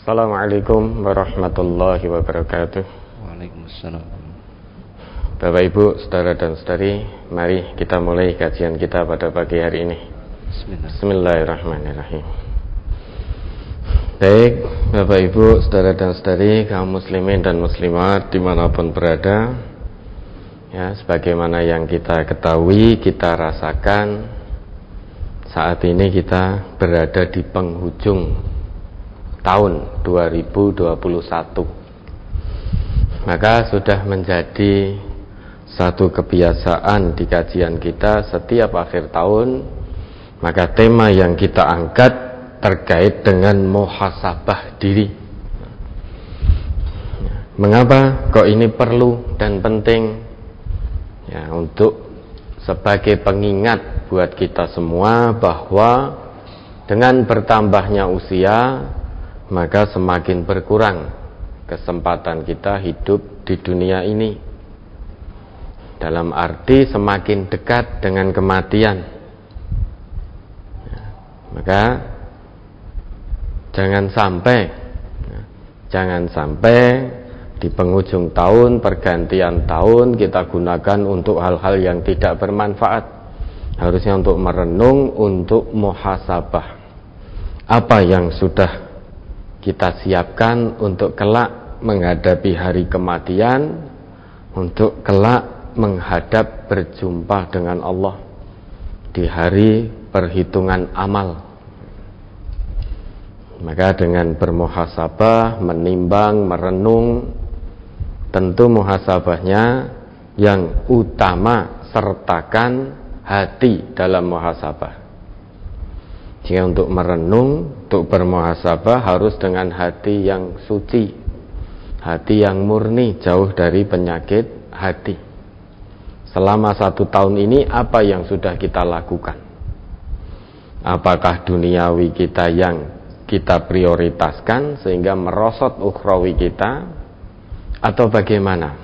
Assalamualaikum warahmatullahi wabarakatuh. Waalaikumsalam. Bapak Ibu, saudara dan saudari, mari kita mulai kajian kita pada pagi hari ini. Bismillahirrahmanirrahim. Baik, Bapak Ibu, saudara dan saudari, kaum muslimin dan muslimat dimanapun berada, ya, sebagaimana yang kita ketahui, kita rasakan, saat ini kita berada di penghujung tahun 2021. Maka sudah menjadi satu kebiasaan di kajian kita setiap akhir tahun, maka tema yang kita angkat terkait dengan muhasabah diri. Mengapa kok ini perlu dan penting? Ya, untuk sebagai pengingat buat kita semua bahwa dengan bertambahnya usia, maka semakin berkurang kesempatan kita hidup di dunia ini. Dalam arti semakin dekat dengan kematian. Maka jangan sampai di penghujung tahun, pergantian tahun kita gunakan untuk hal-hal yang tidak bermanfaat. Harusnya untuk merenung, untuk muhasabah. Apa yang sudah kita siapkan untuk kelak menghadapi hari kematian, untuk kelak menghadap berjumpa dengan Allah di hari perhitungan amal. Maka dengan bermuhasabah, menimbang, merenung, tentu muhasabahnya yang utama sertakan hati dalam muhasabah. Jika untuk merenung, untuk bermuhasabah harus dengan hati yang suci, hati yang murni, jauh dari penyakit hati. Selama 1 tahun ini apa yang sudah kita lakukan? Apakah duniawi kita yang kita prioritaskan sehingga merosot ukhrawi kita, atau bagaimana?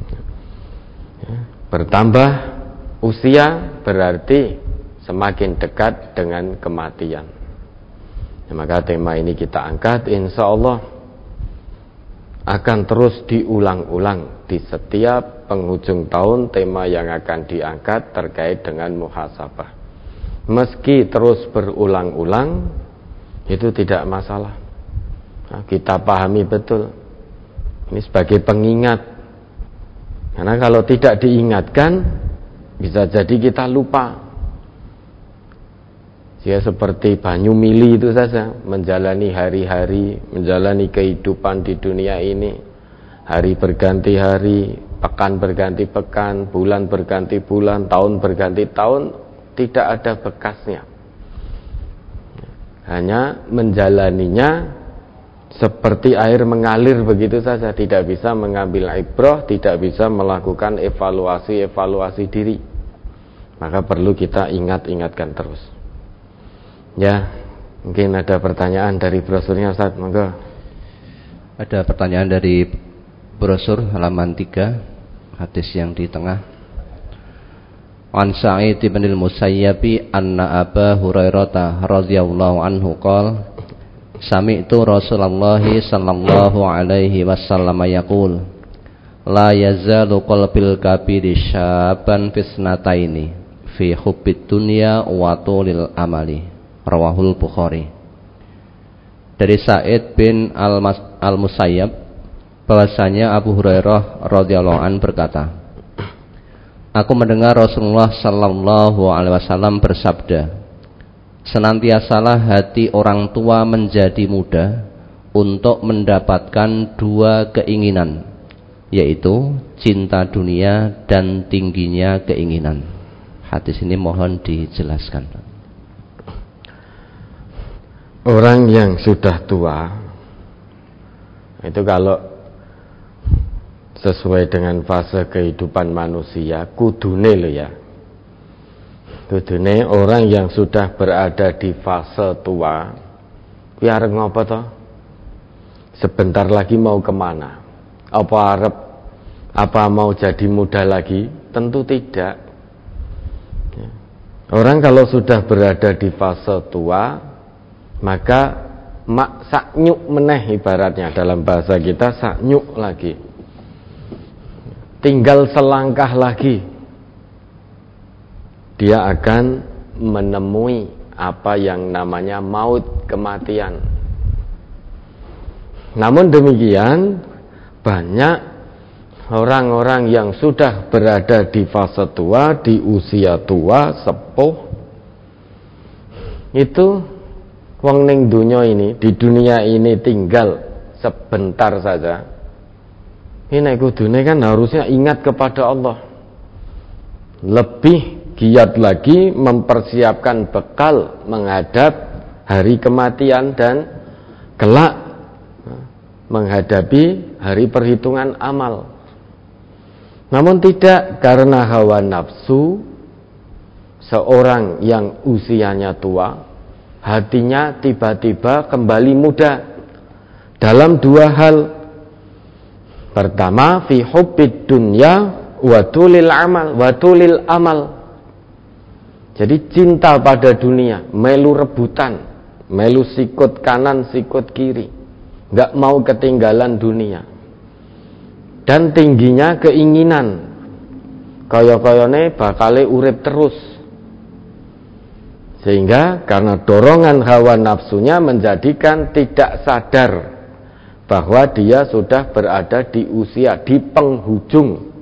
Bertambah usia berarti semakin dekat dengan kematian. Maka tema ini kita angkat, insya Allah akan terus diulang-ulang di setiap penghujung tahun. Tema yang akan diangkat terkait dengan muhasabah. Meski terus berulang-ulang, itu tidak masalah. Nah, kita pahami betul. Ini sebagai pengingat. Karena kalau tidak diingatkan, bisa jadi kita lupa. Ya, seperti banyu mili itu saja, menjalani hari-hari, menjalani kehidupan di dunia ini. Hari berganti hari, pekan berganti pekan, bulan berganti bulan, tahun berganti tahun, tidak ada bekasnya. Hanya menjalaninya seperti air mengalir begitu saja, tidak bisa mengambil ibrah, tidak bisa melakukan evaluasi diri. Maka perlu kita ingatkan terus. Ya, mungkin ada pertanyaan dari brosurnya, Ustaz, monggo. Ada pertanyaan dari brosur halaman 3, hadis yang di tengah. An Sa'id bin al-Musayyib anna Aba Hurairah radhiyallahu anhu qala sami'tu Rasulullah sallallahu alaihi wasallam yaqul la yazalu qalbil kabiri syaban fisnataini fi hubbid dunya wa tulil amali. Rawahul Bukhari. Dari Sa'id bin al-Musayyab, bahwasanya Abu Hurairah radhiyallahu an berkata, aku mendengar Rasulullah sallallahu alaihi wasallam bersabda, senantiasalah hati orang tua menjadi muda untuk mendapatkan 2 keinginan, yaitu cinta dunia dan tingginya keinginan. Hadis ini mohon dijelaskan. Orang yang sudah tua itu kalau sesuai dengan fase kehidupan manusia, kudune lho ya, kudune orang yang sudah berada di fase tua, biar ngopo toh? Sebentar lagi mau kemana? Apa mau jadi muda lagi? Tentu tidak. Orang kalau sudah berada di fase tua, maka saknyuk meneh ibaratnya, dalam bahasa kita saknyuk lagi. Tinggal selangkah lagi dia akan menemui apa yang namanya maut, kematian. Namun demikian, banyak orang-orang yang sudah berada di fase tua, di usia tua, sepuh, itu wong ning dunya ini, di dunia ini tinggal sebentar saja. Ini kudune kan harusnya ingat kepada Allah, lebih giat lagi mempersiapkan bekal menghadap hari kematian dan kelak menghadapi hari perhitungan amal. Namun tidak, karena hawa nafsu, seorang yang usianya tua, hatinya tiba-tiba kembali muda dalam dua hal. Pertama, fi hubbid dunya wa tulil amal. Jadi cinta pada dunia, melu rebutan, melu sikut kanan, sikut kiri, enggak mau ketinggalan dunia. Dan tingginya keinginan, kaya-kayane bakale urip terus. Sehingga karena dorongan hawa nafsunya menjadikan tidak sadar bahwa dia sudah berada di usia, di penghujung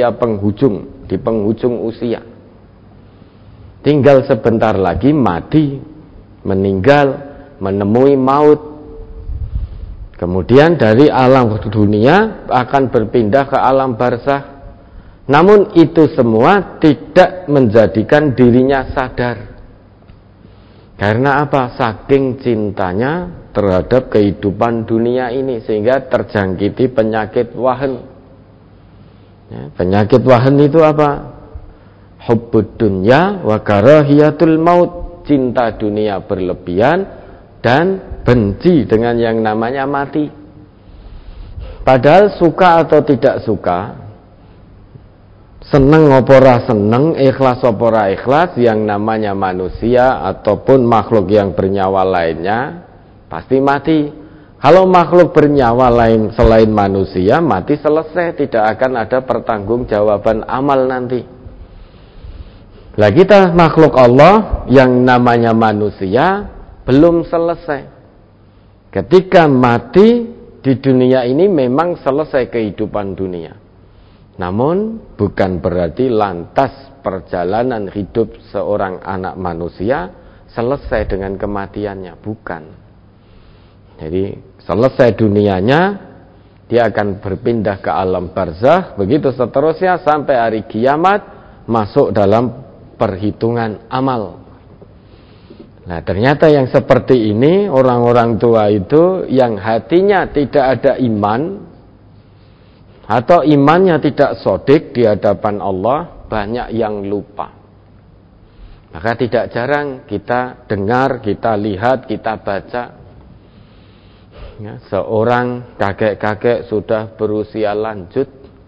usia. Tinggal sebentar lagi mati, meninggal, menemui maut. Kemudian dari alam dunia akan berpindah ke alam barzakh. Namun itu semua tidak menjadikan dirinya sadar. Karena apa? Saking cintanya terhadap kehidupan dunia ini, sehingga terjangkiti penyakit wahan. Ya, penyakit wahan itu apa? Hubbud dunya wa karahiyatul maut. Cinta dunia berlebihan dan benci dengan yang namanya mati. Padahal suka atau tidak suka, seneng opora seneng, ikhlas opora ikhlas, yang namanya manusia ataupun makhluk yang bernyawa lainnya pasti mati. Kalau makhluk bernyawa lain selain manusia mati, selesai, tidak akan ada pertanggungjawaban amal nanti. Lah kita makhluk Allah yang namanya manusia belum selesai. Ketika mati di dunia ini memang selesai kehidupan dunia. Namun bukan berarti lantas perjalanan hidup seorang anak manusia selesai dengan kematiannya, bukan. Jadi selesai dunianya, dia akan berpindah ke alam barzakh, begitu seterusnya sampai hari kiamat, masuk dalam perhitungan amal. Nah, ternyata yang seperti ini, orang-orang tua itu yang hatinya tidak ada iman atau imannya tidak shodiq di hadapan Allah, banyak yang lupa. Maka tidak jarang kita dengar, kita lihat, kita baca, ya, seorang kakek-kakek sudah berusia lanjut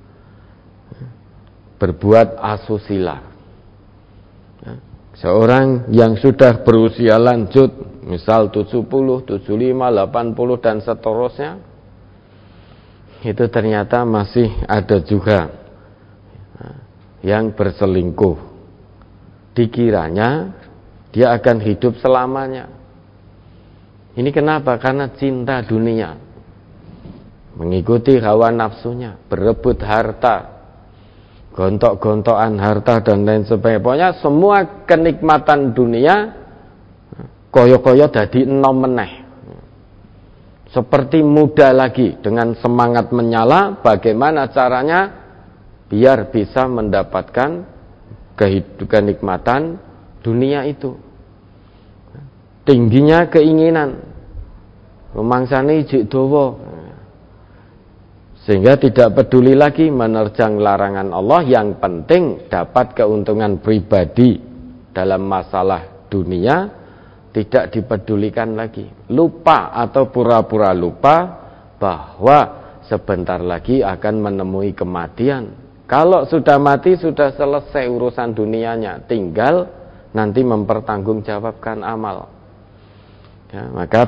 berbuat asusila. Ya, seorang yang sudah berusia lanjut, misal 70, 75, 80 dan seterusnya, itu ternyata masih ada juga yang berselingkuh. Dikiranya dia akan hidup selamanya. Ini kenapa? Karena cinta dunia, mengikuti hawa nafsunya, berebut harta, gontok-gontokan harta dan lain sebagainya. Pokoknya semua kenikmatan dunia koyo-koyo dadi enom meneh. Seperti muda lagi, dengan semangat menyala, bagaimana caranya biar bisa mendapatkan kenikmatan dunia itu. Tingginya keinginan, rumangsane ijik dawa, sehingga tidak peduli lagi menerjang larangan Allah. Yang penting dapat keuntungan pribadi dalam masalah dunia, tidak dipedulikan lagi. Lupa atau pura-pura lupa bahwa sebentar lagi akan menemui kematian. Kalau sudah mati, sudah selesai urusan dunianya, tinggal nanti mempertanggungjawabkan amal. Ya, maka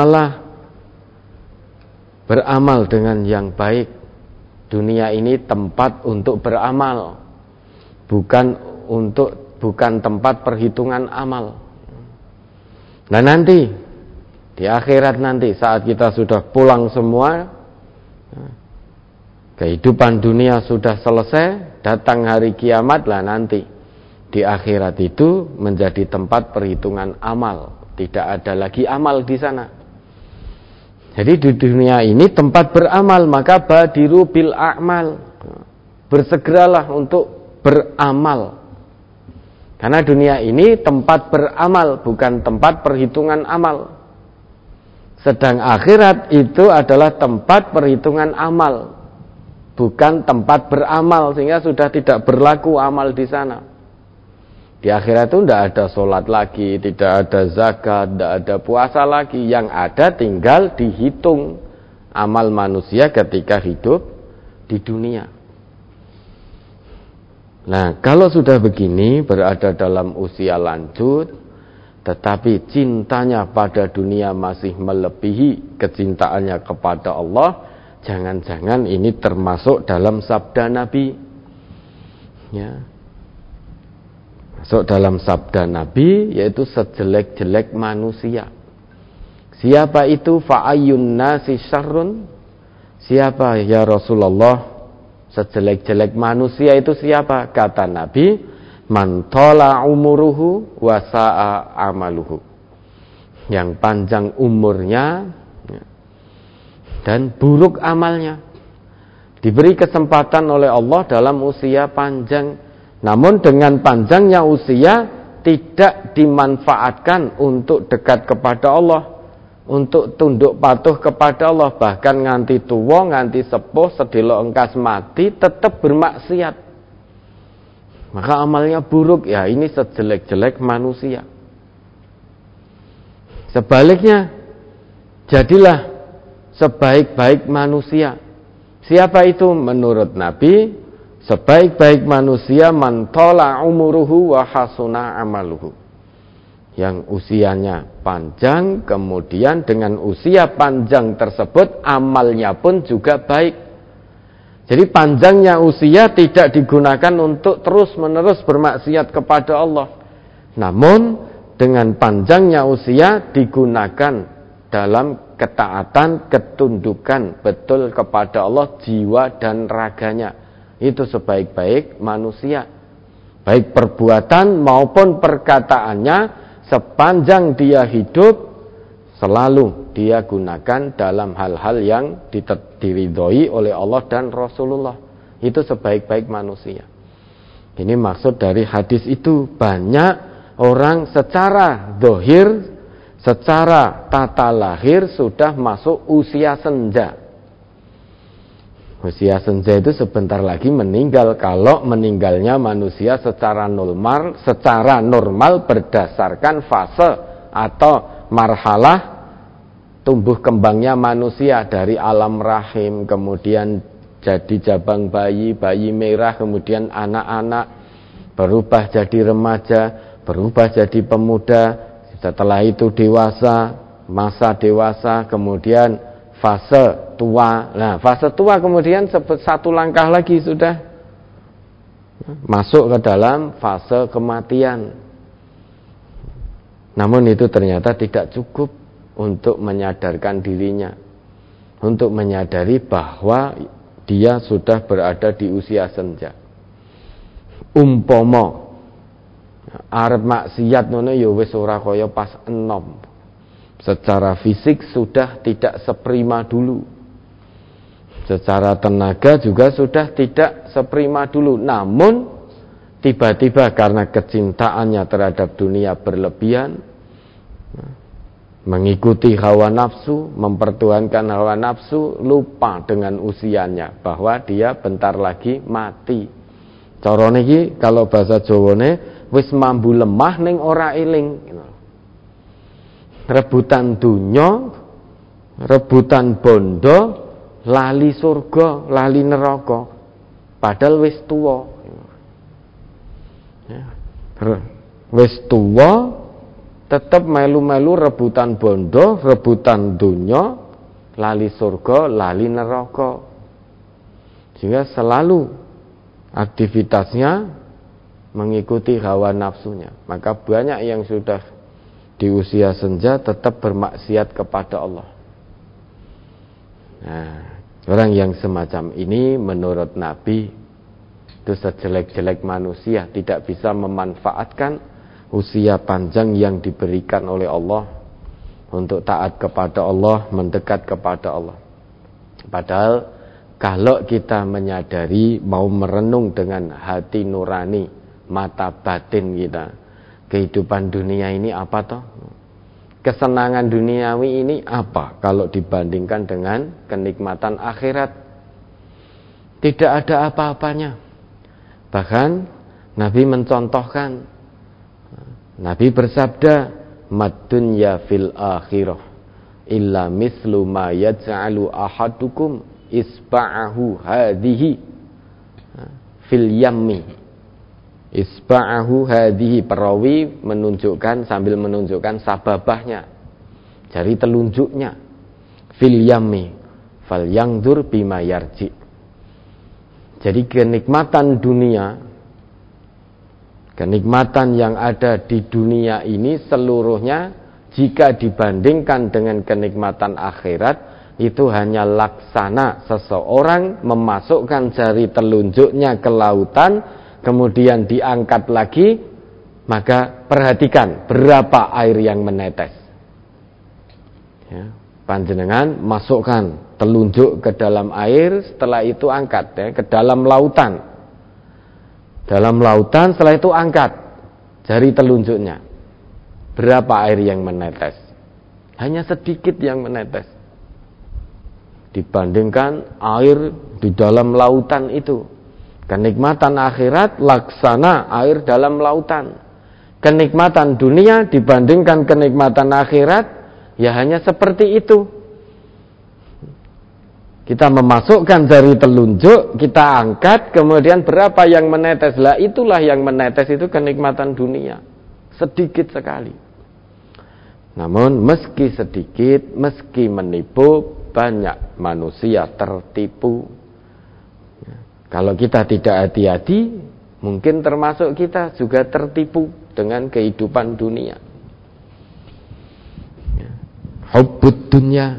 beramal dengan yang baik. Dunia ini tempat untuk beramal, bukan tempat perhitungan amal. Nah nanti di akhirat nanti saat kita sudah pulang semua, kehidupan dunia sudah selesai, datang hari kiamat lah nanti. Di akhirat itu menjadi tempat perhitungan amal. Tidak ada lagi amal di sana. Jadi di dunia ini tempat beramal, maka badiru bil a'mal. Bersegeralah untuk beramal. Karena dunia ini tempat beramal, bukan tempat perhitungan amal. Sedang akhirat itu adalah tempat perhitungan amal, bukan tempat beramal, sehingga sudah tidak berlaku amal di sana. Di akhirat itu tidak ada sholat lagi, tidak ada zakat, tidak ada puasa lagi. Yang ada tinggal dihitung amal manusia ketika hidup di dunia. Nah, kalau sudah begini, berada dalam usia lanjut, tetapi cintanya pada dunia masih melebihi kecintaannya kepada Allah, jangan-jangan ini termasuk dalam sabda Nabi. Ya. Masuk dalam sabda Nabi, yaitu sejelek-jelek manusia. Siapa itu? Fa'ayyun nasi syarrun. Siapa ya Rasulullah? Sejelek-jelek manusia itu siapa? Kata Nabi, man tola umuruhu wa sa'a amaluhu. Yang panjang umurnya dan buruk amalnya. Diberi kesempatan oleh Allah dalam usia panjang, namun dengan panjangnya usia tidak dimanfaatkan untuk dekat kepada Allah, untuk tunduk patuh kepada Allah. Bahkan nganti tua, nganti sepuh, sedelo engkas mati, tetap bermaksiat. Maka amalnya buruk. Ya, ini sejelek-jelek manusia. Sebaliknya, jadilah sebaik-baik manusia. Siapa itu? Menurut Nabi, sebaik-baik manusia man tola umuruhu wa hasuna amaluhu. Yang usianya panjang, kemudian dengan usia panjang tersebut amalnya pun juga baik. Jadi panjangnya usia tidak digunakan untuk terus-menerus bermaksiat kepada Allah. Namun dengan panjangnya usia digunakan dalam ketaatan, ketundukan betul kepada Allah jiwa dan raganya. Itu sebaik-baik manusia. Baik perbuatan maupun perkataannya, sepanjang dia hidup, selalu dia gunakan dalam hal-hal yang diridhoi oleh Allah dan Rasulullah. Itu sebaik-baik manusia. Ini maksud dari hadis itu. Banyak orang secara zahir, secara tata lahir sudah masuk usia senja. Usia senja itu sebentar lagi meninggal, kalau meninggalnya manusia secara normal berdasarkan fase atau marhalah tumbuh kembangnya manusia dari alam rahim, kemudian jadi jabang bayi, bayi merah, kemudian anak-anak, berubah jadi remaja, berubah jadi pemuda, setelah itu dewasa, masa dewasa, kemudian fase tua. Nah, fase tua kemudian satu langkah lagi sudah masuk ke dalam fase kematian. Namun itu ternyata tidak cukup untuk menyadarkan dirinya, untuk menyadari bahwa dia sudah berada di usia senja. Umpama arep maksiat ngono ya wis ora kaya pas enom. Secara fisik sudah tidak seprima dulu. Secara tenaga juga sudah tidak seprima dulu. Namun tiba-tiba karena kecintaannya terhadap dunia berlebihan, mengikuti hawa nafsu, mempertuhankan hawa nafsu, lupa dengan usianya bahwa dia bentar lagi mati. Carane iki kalau bahasa Jawane wis mambu lemah ning ora eling. Rebutan dunya, rebutan bondo, lali surga, lali neraka, padahal wis tuwa. Wis tuwa tetap melu-melu rebutan bondo, rebutan dunya, lali surga, lali neraka. Sehingga selalu aktivitasnya mengikuti hawa nafsunya. Maka banyak yang sudah di usia senja tetap bermaksiat kepada Allah. Nah, orang yang semacam ini menurut Nabi itu sejelek-jelek manusia, tidak bisa memanfaatkan usia panjang yang diberikan oleh Allah untuk taat kepada Allah, mendekat kepada Allah. Padahal kalau kita menyadari, mau merenung dengan hati nurani, mata batin kita, kehidupan dunia ini apa toh? Kesenangan duniawi ini apa kalau dibandingkan dengan kenikmatan akhirat? Tidak ada apa-apanya. Bahkan Nabi mencontohkan, Nabi bersabda, "Mad dunya fil akhirah illa mislu ma yaj'alu ahadukum isba'ahu hadhihi fil yammi." Isba'ahu hadhihi, perawi menunjukkan sambil menunjukkan sababahnya, jari telunjuknya, fil yammi fal yangdur bima yarji. Jadi kenikmatan dunia, kenikmatan yang ada di dunia ini seluruhnya jika dibandingkan dengan kenikmatan akhirat itu hanya laksana seseorang memasukkan jari telunjuknya ke lautan, kemudian diangkat lagi, maka perhatikan berapa air yang menetes. Ya, panjenengan masukkan telunjuk ke dalam air, setelah itu angkat ya, ke dalam lautan. Dalam lautan, setelah itu angkat jari telunjuknya. Berapa air yang menetes? Hanya sedikit yang menetes. Dibandingkan air di dalam lautan itu. Kenikmatan akhirat laksana air dalam lautan. Kenikmatan dunia dibandingkan kenikmatan akhirat ya hanya seperti itu. Kita memasukkan jari telunjuk, kita angkat, kemudian berapa yang menetes? Lah itulah yang menetes itu kenikmatan dunia. Sedikit sekali. Namun meski sedikit, meski menipu, banyak manusia tertipu. Kalau kita tidak hati-hati, mungkin termasuk kita juga tertipu dengan kehidupan dunia. Hubbud dunya.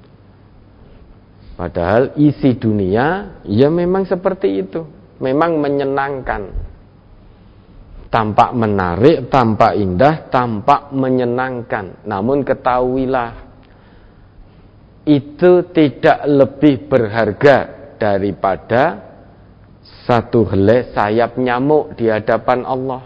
Padahal isi dunia, ya memang seperti itu. Memang menyenangkan. Tampak menarik, tampak indah, tampak menyenangkan. Namun ketahuilah, itu tidak lebih berharga daripada satu helai sayap nyamuk di hadapan Allah.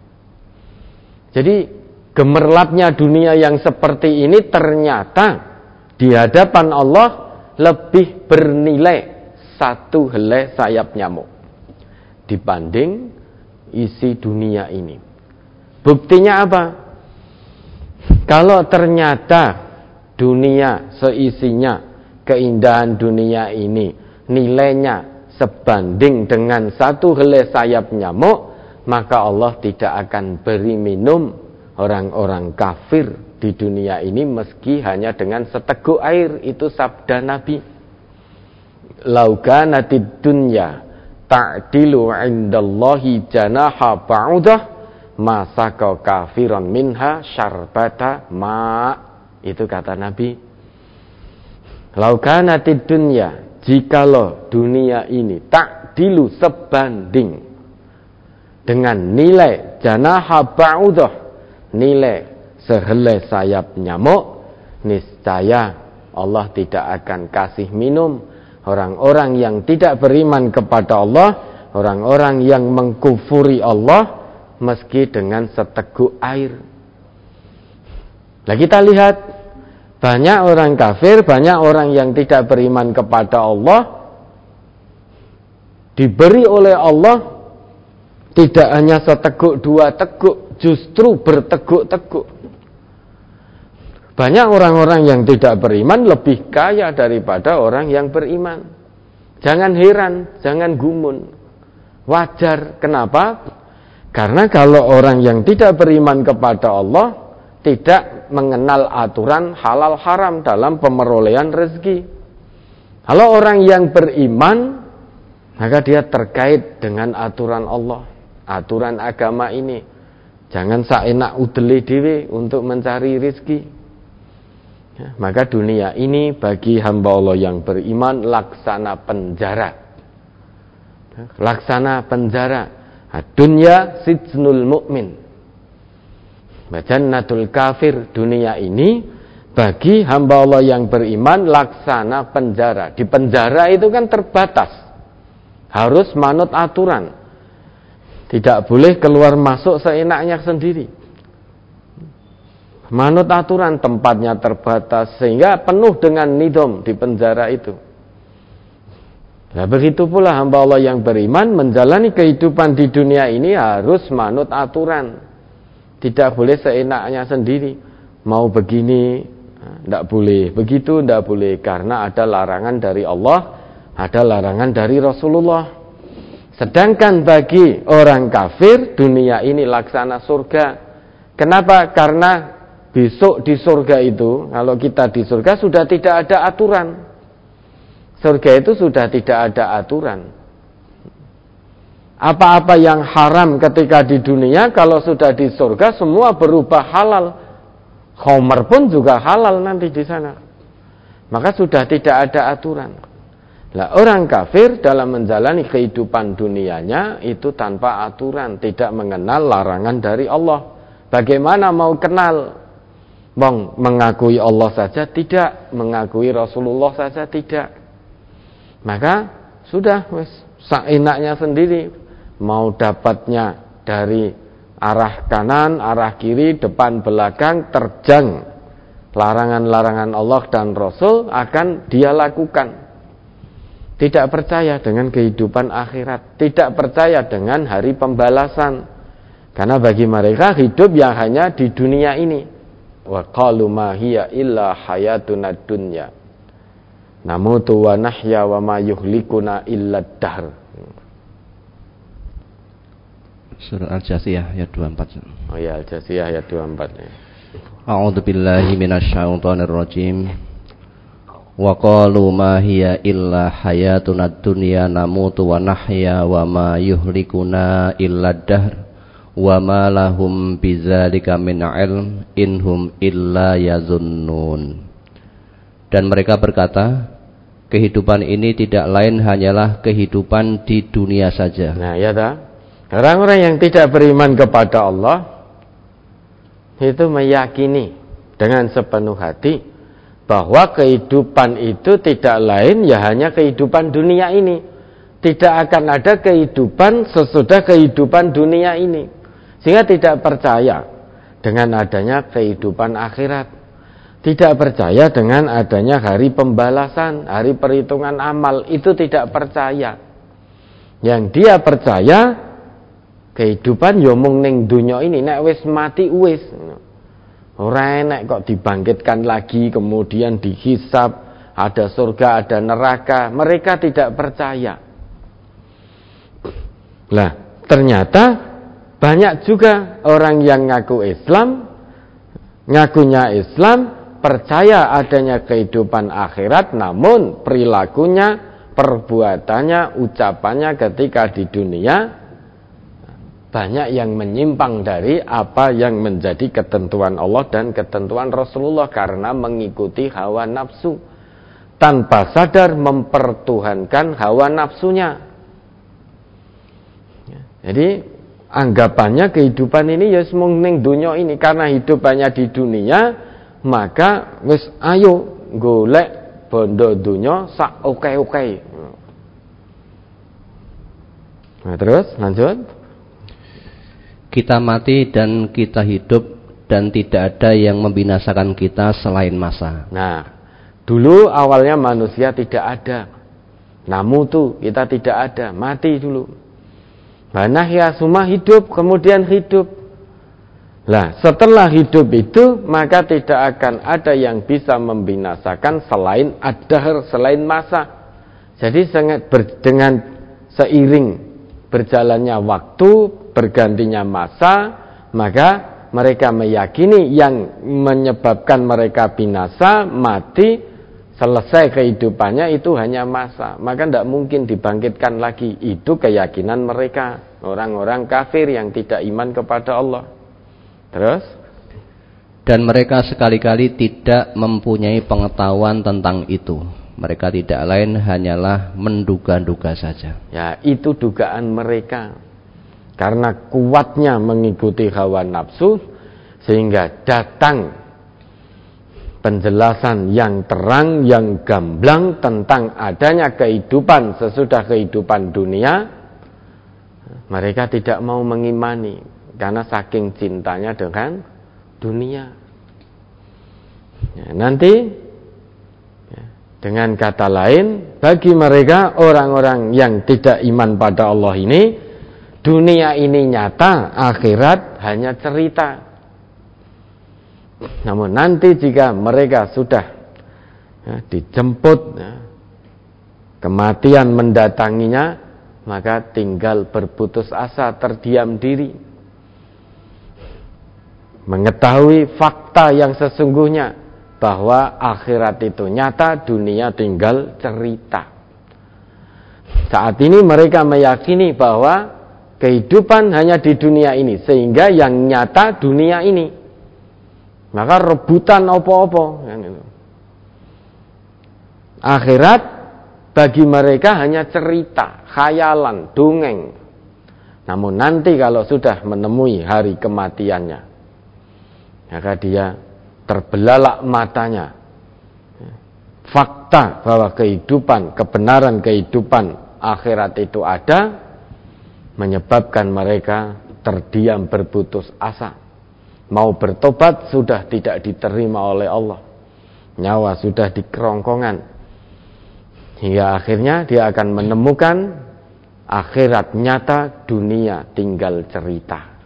Jadi gemerlapnya dunia yang seperti ini ternyata di hadapan Allah lebih bernilai satu helai sayap nyamuk dibanding isi dunia ini. Buktinya apa? Kalau ternyata dunia seisinya, keindahan dunia ini nilainya sebanding dengan satu helai sayap nyamuk, maka Allah tidak akan beri minum orang-orang kafir di dunia ini meski hanya dengan seteguk air. Itu sabda Nabi. Lau kanatid dunya ta'dilu 'indallahi janaha ba'udah ma saqa kafiran minha syarbata ma. Itu kata Nabi. Lau kanatid dunya, jikalau dunia ini ta'dilu sebanding dengan nilai janaha ba'udah, nilai sehelai sayap nyamuk, niscaya Allah tidak akan kasih minum orang-orang yang tidak beriman kepada Allah, orang-orang yang mengkufuri Allah meski dengan seteguk air. Nah kita lihat, banyak orang kafir, banyak orang yang tidak beriman kepada Allah, diberi oleh Allah tidak hanya seteguk dua teguk, justru berteguk-teguk. Banyak orang-orang yang tidak beriman lebih kaya daripada orang yang beriman. Jangan heran, jangan gumun. Wajar. Kenapa? Karena kalau orang yang tidak beriman kepada Allah tidak mengenal aturan halal haram dalam pemerolehan rezeki. Kalau orang yang beriman, maka dia terkait dengan aturan Allah, aturan agama ini. Jangan saenak udele dhewe untuk mencari rezeki. Ya, maka dunia ini bagi hamba Allah yang beriman laksana penjara. Laksana penjara. Dunya sijnul mu'min. Jannatul kafir. Dunia ini bagi hamba Allah yang beriman laksana penjara. Di penjara itu kan terbatas. Harus manut aturan. Tidak boleh keluar masuk seenaknya sendiri. Manut aturan, tempatnya terbatas sehingga penuh dengan nidom di penjara itu. Nah, begitu pula hamba Allah yang beriman menjalani kehidupan di dunia ini harus manut aturan. Tidak boleh seenaknya sendiri. Mau begini, tidak boleh. Begitu, tidak boleh. Karena ada larangan dari Allah, ada larangan dari Rasulullah. Sedangkan bagi orang kafir, dunia ini laksana surga. Kenapa? Karena besok di surga itu, kalau kita di surga sudah tidak ada aturan. Surga itu sudah tidak ada aturan. Apa-apa yang haram ketika di dunia, kalau sudah di surga semua berubah halal. Khamar pun juga halal nanti di sana. Maka sudah tidak ada aturan. Nah, orang kafir dalam menjalani kehidupan dunianya itu tanpa aturan, tidak mengenal larangan dari Allah. Bagaimana mau kenal? Mengakui Allah saja tidak, mengakui Rasulullah saja tidak. Maka sudah seenaknya sendiri, mau dapatnya dari arah kanan, arah kiri, depan, belakang, terjang larangan-larangan Allah dan Rasul akan dia lakukan. Tidak percaya dengan kehidupan akhirat, tidak percaya dengan hari pembalasan. Karena bagi mereka hidup yang hanya di dunia ini. Wa qalu ma hiya illa hayatuna dunya. Namutu wa nahya wa ma yuhlikuna illa dahr. Surah Al-Jasiyah ayat 24. Oh ya, Al-Jasiyah ayat 24. A'udzu billahi minasyaitonir rajim. Wa qalu ma hiya illa hayatuna dunya namutu wa nahya wa ma yuhlikuna illa dahr. Wa ma lahum bidzalika min ilm inhum illa yazunnun. Dan mereka berkata, kehidupan ini tidak lain hanyalah kehidupan di dunia saja. Nah, ya ta. Orang-orang yang tidak beriman kepada Allah itu meyakini dengan sepenuh hati bahwa kehidupan itu tidak lain ya hanya kehidupan dunia ini. Tidak akan ada kehidupan sesudah kehidupan dunia ini. Sehingga tidak percaya dengan adanya kehidupan akhirat. Tidak percaya dengan adanya hari pembalasan, hari perhitungan amal. Itu tidak percaya. Yang dia percaya, kehidupan ya mung ning donya ini. Nek wis mati wis. Ora enek kok dibangkitkan lagi, kemudian dihisab, ada surga, ada neraka. Mereka tidak percaya. Lah, ternyata banyak juga orang yang ngaku Islam, ngakunya Islam, percaya adanya kehidupan akhirat, namun perilakunya, perbuatannya, ucapannya ketika di dunia banyak yang menyimpang dari apa yang menjadi ketentuan Allah dan ketentuan Rasulullah karena mengikuti hawa nafsu, tanpa sadar mempertuhankan hawa nafsunya. Jadi anggapannya kehidupan ini ya mung ning donya ini, karena hidup hanya di dunia, maka wis ayo golek bondo donya sak oke-oke. Nah, terus lanjut. Kita mati dan kita hidup dan tidak ada yang membinasakan kita selain masa. Nah, dulu awalnya manusia tidak ada. Namun tuh kita tidak ada, mati dulu. Banah ya semua hidup, kemudian hidup. Lah, setelah hidup itu maka tidak akan ada yang bisa membinasakan selain ad-dahr, selain masa. Jadi dengan seiring berjalannya waktu, bergantinya masa, maka mereka meyakini yang menyebabkan mereka binasa, mati, selesai kehidupannya itu hanya masa. Maka tidak mungkin dibangkitkan lagi. Itu keyakinan mereka, orang-orang kafir yang tidak iman kepada Allah. Terus? Dan mereka sekali-kali tidak mempunyai pengetahuan tentang itu. Mereka tidak lain hanyalah menduga-duga saja. Ya, itu dugaan mereka. Karena kuatnya mengikuti hawa nafsu, sehingga datang penjelasan yang terang, yang gamblang tentang adanya kehidupan sesudah kehidupan dunia. Mereka tidak mau mengimani karena saking cintanya dengan dunia. Ya, nanti dengan kata lain, bagi mereka orang-orang yang tidak iman pada Allah ini, dunia ini nyata, akhirat hanya cerita. Namun nanti jika mereka sudah dijemput, kematian mendatanginya, maka tinggal berputus asa, terdiam diri, mengetahui fakta yang sesungguhnya, bahwa akhirat itu nyata, dunia tinggal cerita. Saat ini mereka meyakini bahwa kehidupan hanya di dunia ini, sehingga yang nyata dunia ini. Maka rebutan opo-opo. Akhirat bagi mereka hanya cerita, khayalan, dongeng. Namun nanti kalau sudah menemui hari kematiannya, maka dia terbelalak matanya. Fakta bahwa kehidupan, kebenaran kehidupan akhirat itu ada, menyebabkan mereka terdiam berputus asa. Mau bertobat sudah tidak diterima oleh Allah. Nyawa sudah di kerongkongan. Hingga akhirnya dia akan menemukan akhirat nyata, dunia tinggal cerita.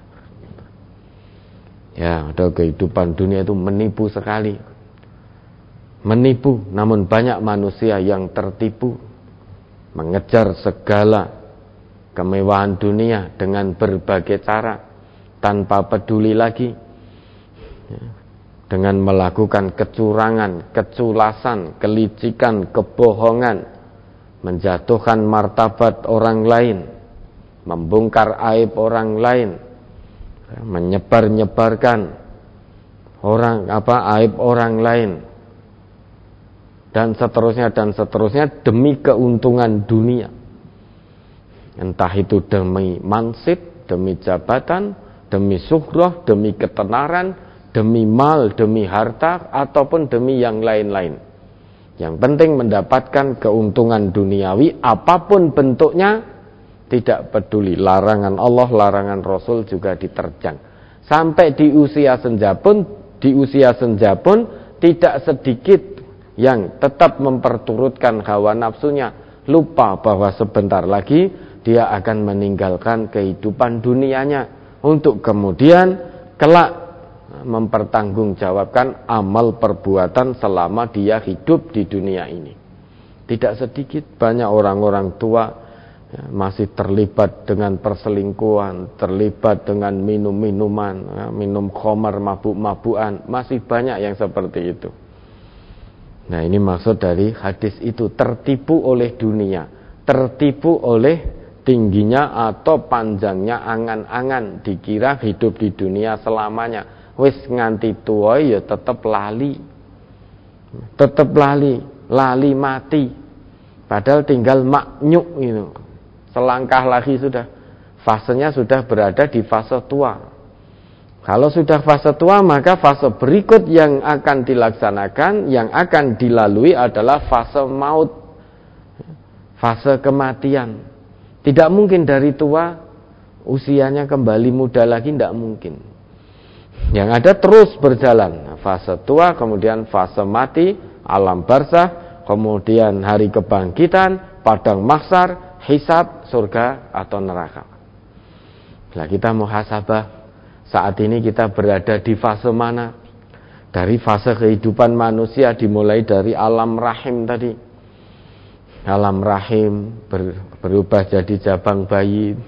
Ya, ada kehidupan dunia itu menipu sekali. Menipu, namun banyak manusia yang tertipu. Mengejar segala kemewahan dunia dengan berbagai cara, tanpa peduli lagi. Dengan melakukan kecurangan, keculasan, kelicikan, kebohongan, menjatuhkan martabat orang lain, membongkar aib orang lain, menyebar-nyebarkan aib orang lain, dan seterusnya demi keuntungan dunia. Entah itu demi mansib, demi jabatan, demi syuhrah, demi ketenaran, demi mal, demi harta, ataupun demi yang lain-lain. Yang penting mendapatkan keuntungan duniawi apapun bentuknya, tidak peduli larangan Allah, larangan Rasul juga diterjang. Sampai di usia senja pun tidak sedikit yang tetap memperturutkan hawa nafsunya, lupa bahwa sebentar lagi dia akan meninggalkan kehidupan dunianya untuk kemudian kelak mempertanggungjawabkan amal perbuatan selama dia hidup di dunia ini. Tidak sedikit banyak orang-orang tua masih terlibat dengan perselingkuhan, terlibat dengan minum-minuman, minum khamar, mabuk-mabukan, masih banyak yang seperti itu. Nah, ini maksud dari hadis itu, tertipu oleh dunia, tertipu oleh tingginya atau panjangnya angan-angan, dikira hidup di dunia selamanya. Wis nganti tua ya tetap lali mati, padahal tinggal maknyuk itu. Selangkah lagi sudah fasenya sudah berada di fase tua. Kalau sudah fase tua, maka fase berikut yang akan dilaksanakan, yang akan dilalui adalah fase maut, fase kematian. Tidak mungkin dari tua usianya kembali muda lagi, tidak mungkin. Yang ada terus berjalan, fase tua, kemudian fase mati, alam barzah, kemudian hari kebangkitan, padang mahsyar, hisab, surga atau neraka. Nah, kita muhasabah. Saat ini kita berada di fase mana? Dari fase kehidupan manusia, dimulai dari alam rahim tadi. Alam rahim berubah jadi jabang bayi,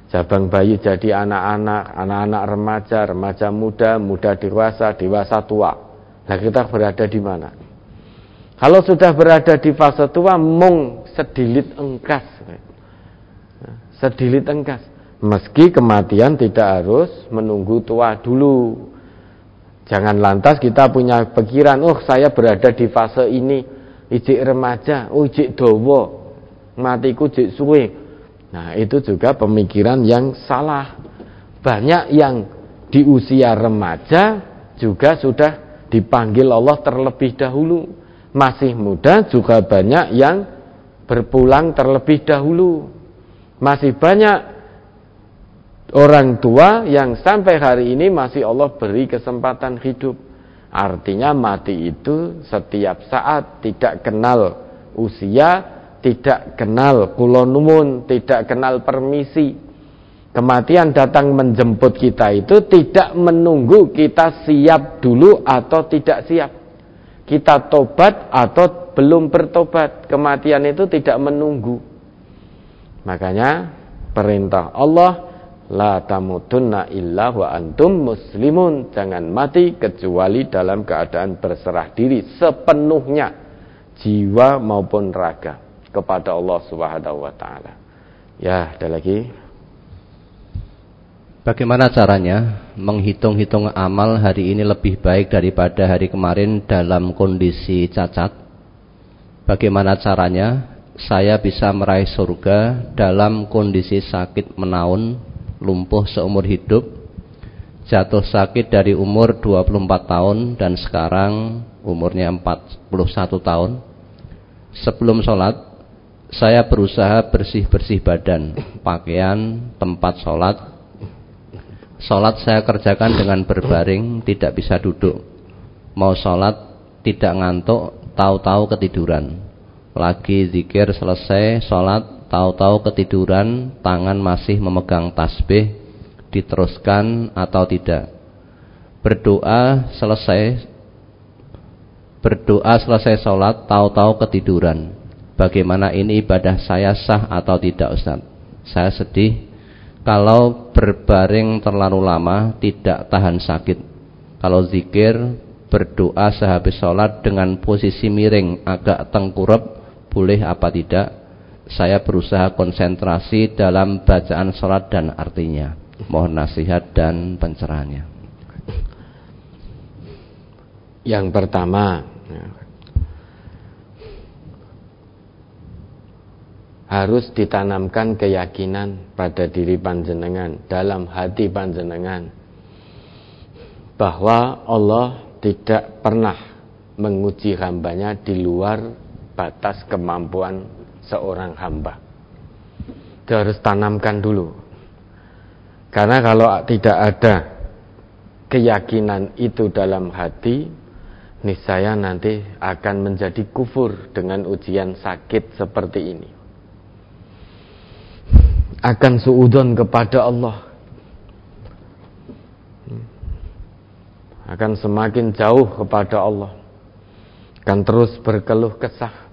Cabang bayi jadi anak-anak remaja, remaja muda, muda dewasa, dewasa tua. Nah, kita berada di mana? Kalau sudah berada di fase tua, mung sedilit engkas. Sedilit engkas. Meski kematian tidak harus menunggu tua dulu. Jangan lantas kita punya pikiran, oh saya berada di fase ini, ijik remaja, oh ijik dawa, matiku ijik suwe. Nah, itu juga pemikiran yang salah. Banyak yang di usia remaja juga sudah dipanggil Allah terlebih dahulu. Masih muda juga banyak yang berpulang terlebih dahulu. Masih banyak orang tua yang sampai hari ini masih Allah beri kesempatan hidup. Artinya mati itu setiap saat, tidak kenal usia, tidak kenal kulonumun, tidak kenal permisi. Kematian datang menjemput kita itu tidak menunggu kita siap dulu atau tidak siap. Kita tobat atau belum bertobat. Kematian itu tidak menunggu. Makanya perintah Allah, la tamutunna illa wa antum muslimun. Jangan mati kecuali dalam keadaan berserah diri sepenuhnya, jiwa maupun raga, kepada Allah Subhanahu wa taala. Ya, ada lagi. Bagaimana caranya menghitung-hitung amal hari ini lebih baik daripada hari kemarin dalam kondisi cacat? Bagaimana caranya saya bisa meraih surga dalam kondisi sakit menaun, lumpuh seumur hidup, jatuh sakit dari umur 24 tahun dan sekarang umurnya 41 tahun. Sebelum sholat, saya berusaha bersih-bersih badan, pakaian, tempat sholat. Sholat saya kerjakan dengan berbaring, tidak bisa duduk. Mau sholat, tidak ngantuk, tahu-tahu ketiduran. Lagi zikir selesai, sholat, tahu-tahu ketiduran, tangan masih memegang tasbih, diteruskan atau tidak. Berdoa selesai sholat, tahu-tahu ketiduran. Bagaimana ini ibadah saya sah atau tidak, Ustaz? Saya sedih kalau berbaring terlalu lama, tidak tahan sakit. Kalau zikir, berdoa sehabis sholat dengan posisi miring, agak tengkurap, boleh apa tidak? Saya berusaha konsentrasi dalam bacaan sholat dan artinya. Mohon nasihat dan pencerahannya. Yang pertama, harus ditanamkan keyakinan pada diri panjenengan, dalam hati panjenengan, bahwa Allah tidak pernah menguji hambanya di luar batas kemampuan seorang hamba. Itu harus tanamkan dulu. Karena kalau tidak ada keyakinan itu dalam hati, niscaya nanti akan menjadi kufur dengan ujian sakit seperti ini. Akan suudzon kepada Allah, akan semakin jauh kepada Allah, akan terus berkeluh kesah.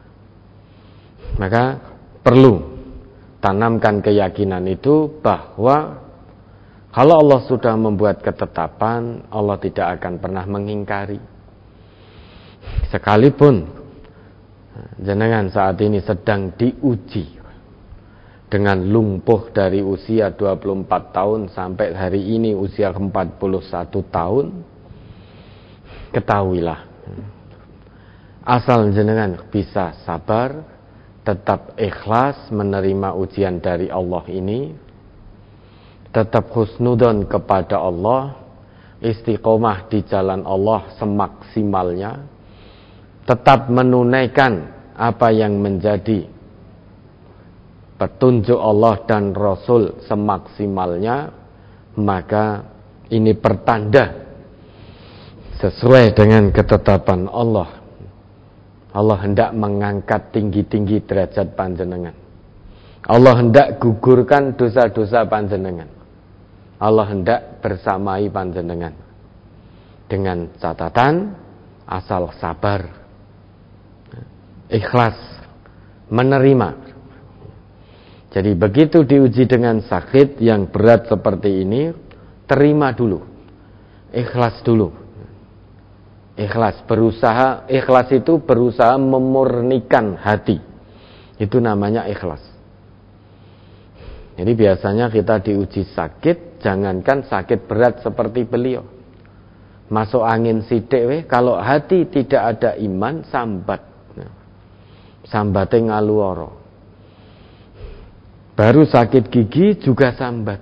Maka perlu tanamkan keyakinan itu bahwa kalau Allah sudah membuat ketetapan, Allah tidak akan pernah mengingkari. Sekalipun jenengan saat ini sedang diuji dengan lumpuh dari usia 24 tahun sampai hari ini usia 41 tahun, ketahuilah, asal jenengan bisa sabar, tetap ikhlas menerima ujian dari Allah ini, tetap husnudon kepada Allah, istiqomah di jalan Allah semaksimalnya, tetap menunaikan apa yang menjadi petunjuk Allah dan Rasul semaksimalnya, maka ini pertanda sesuai dengan ketetapan Allah. Allah hendak mengangkat tinggi-tinggi derajat panjenengan. Allah hendak gugurkan dosa-dosa panjenengan. Allah hendak bersamai panjenengan. Dengan catatan asal sabar, ikhlas, menerima. Jadi begitu diuji dengan sakit yang berat seperti ini, terima dulu. Ikhlas dulu. Ikhlas, berusaha, ikhlas itu berusaha memurnikan hati. Itu namanya ikhlas. Jadi biasanya kita diuji sakit, jangankan sakit berat seperti beliau. Masuk angin sidik, kalau hati tidak ada iman, sambat. Sambatnya ngaluoro. Baru sakit gigi juga sambat.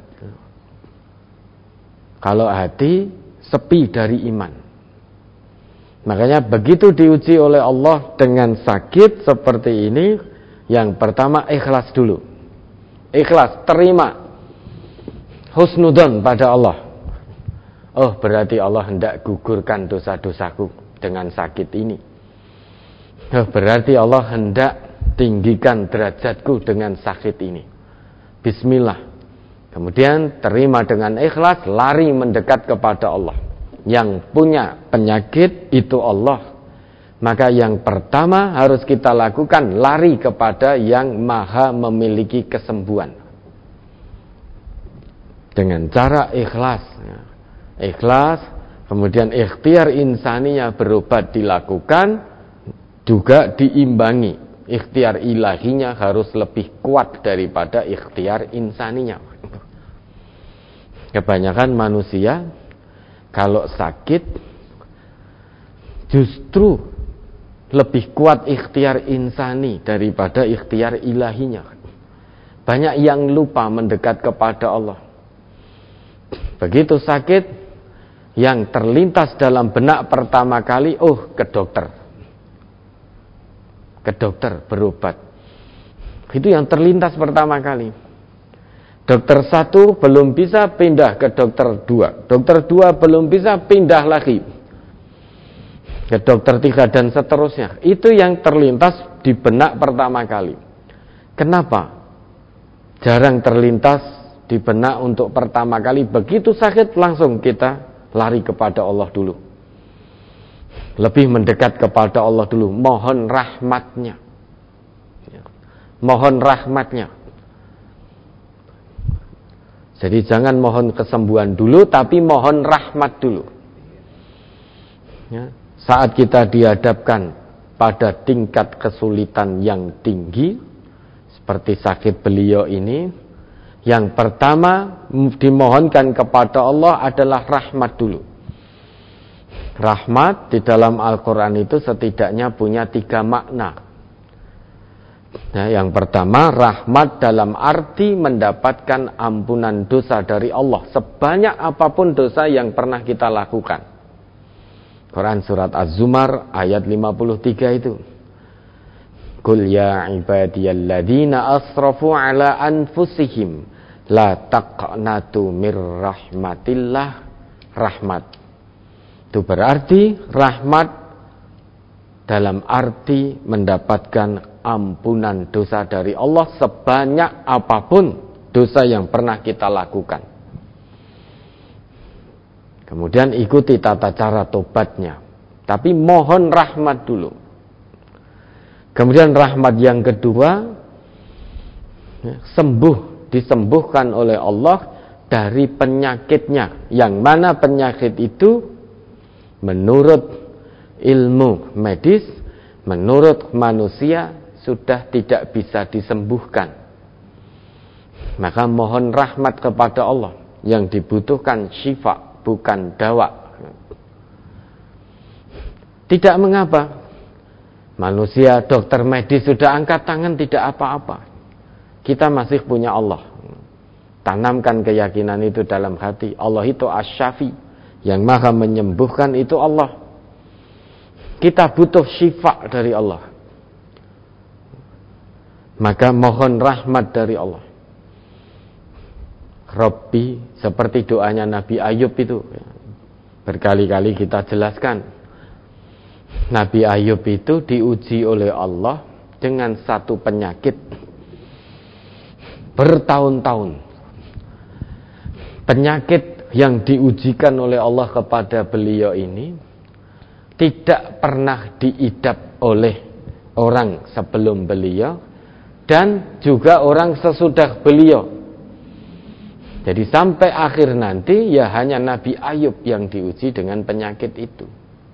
Kalau hati sepi dari iman. Makanya begitu diuji oleh Allah dengan sakit seperti ini, yang pertama ikhlas dulu. Ikhlas, terima. Husnudon pada Allah. Oh, berarti Allah hendak gugurkan dosa-dosaku dengan sakit ini. Oh, berarti Allah hendak tinggikan derajatku dengan sakit ini. Bismillah. Kemudian terima dengan ikhlas, lari mendekat kepada Allah. Yang punya penyakit itu Allah. Maka yang pertama harus kita lakukan, lari kepada yang maha memiliki kesembuhan. Dengan cara ikhlas. Ikhlas, kemudian ikhtiar insaninya berobat dilakukan, juga diimbangi. Ikhtiar ilahinya harus lebih kuat daripada ikhtiar insaninya. Kebanyakan manusia kalau sakit justru lebih kuat ikhtiar insani daripada ikhtiar ilahinya. Banyak yang lupa mendekat kepada Allah. Begitu sakit, yang terlintas dalam benak pertama kali, ke dokter. Ke dokter berobat. Itu yang terlintas pertama kali. Dokter 1 belum bisa, pindah ke dokter 2. Dokter 2 belum bisa, pindah lagi ke dokter 3 dan seterusnya. Itu yang terlintas di benak pertama kali. Kenapa? Jarang terlintas di benak untuk pertama kali. Begitu sakit langsung kita lari kepada Allah dulu. Lebih mendekat kepada Allah dulu, mohon rahmatnya. Mohon rahmatnya. Jadi jangan mohon kesembuhan dulu, tapi mohon rahmat dulu. Ya. Saat kita dihadapkan pada tingkat kesulitan yang tinggi, seperti sakit beliau ini, yang pertama dimohonkan kepada Allah adalah rahmat dulu. Rahmat di dalam Al-Quran itu setidaknya punya 3 makna. Nah, yang pertama, rahmat dalam arti mendapatkan ampunan dosa dari Allah sebanyak apapun dosa yang pernah kita lakukan. Quran surat Az-Zumar ayat 53 itu. Qul ya ibadiyalladzina asrafu ala anfusihim la taqnatu mir rahmatillah. Rahmat itu berarti rahmat dalam arti mendapatkan ampunan dosa dari Allah sebanyak apapun dosa yang pernah kita lakukan. Kemudian ikuti tata cara tobatnya, tapi mohon rahmat dulu. Kemudian rahmat yang kedua, disembuhkan oleh Allah dari penyakitnya, yang mana penyakit itu menurut ilmu medis, menurut manusia sudah tidak bisa disembuhkan. Maka mohon rahmat kepada Allah. Yang dibutuhkan syifa, bukan dawa. Tidak mengapa. Manusia, dokter medis sudah angkat tangan, tidak apa-apa. Kita masih punya Allah. Tanamkan keyakinan itu dalam hati. Allah itu Asy-Syafi. Yang maha menyembuhkan itu Allah. Kita butuh syifa dari Allah. Maka mohon rahmat dari Allah. Rabbi, seperti doanya Nabi Ayub itu. Berkali-kali kita jelaskan. Nabi Ayub itu diuji oleh Allah dengan satu penyakit bertahun-tahun. Penyakit yang diujikan oleh Allah kepada beliau ini tidak pernah diidap oleh orang sebelum beliau dan juga orang sesudah beliau. Jadi sampai akhir nanti ya hanya Nabi Ayub yang diuji dengan penyakit itu.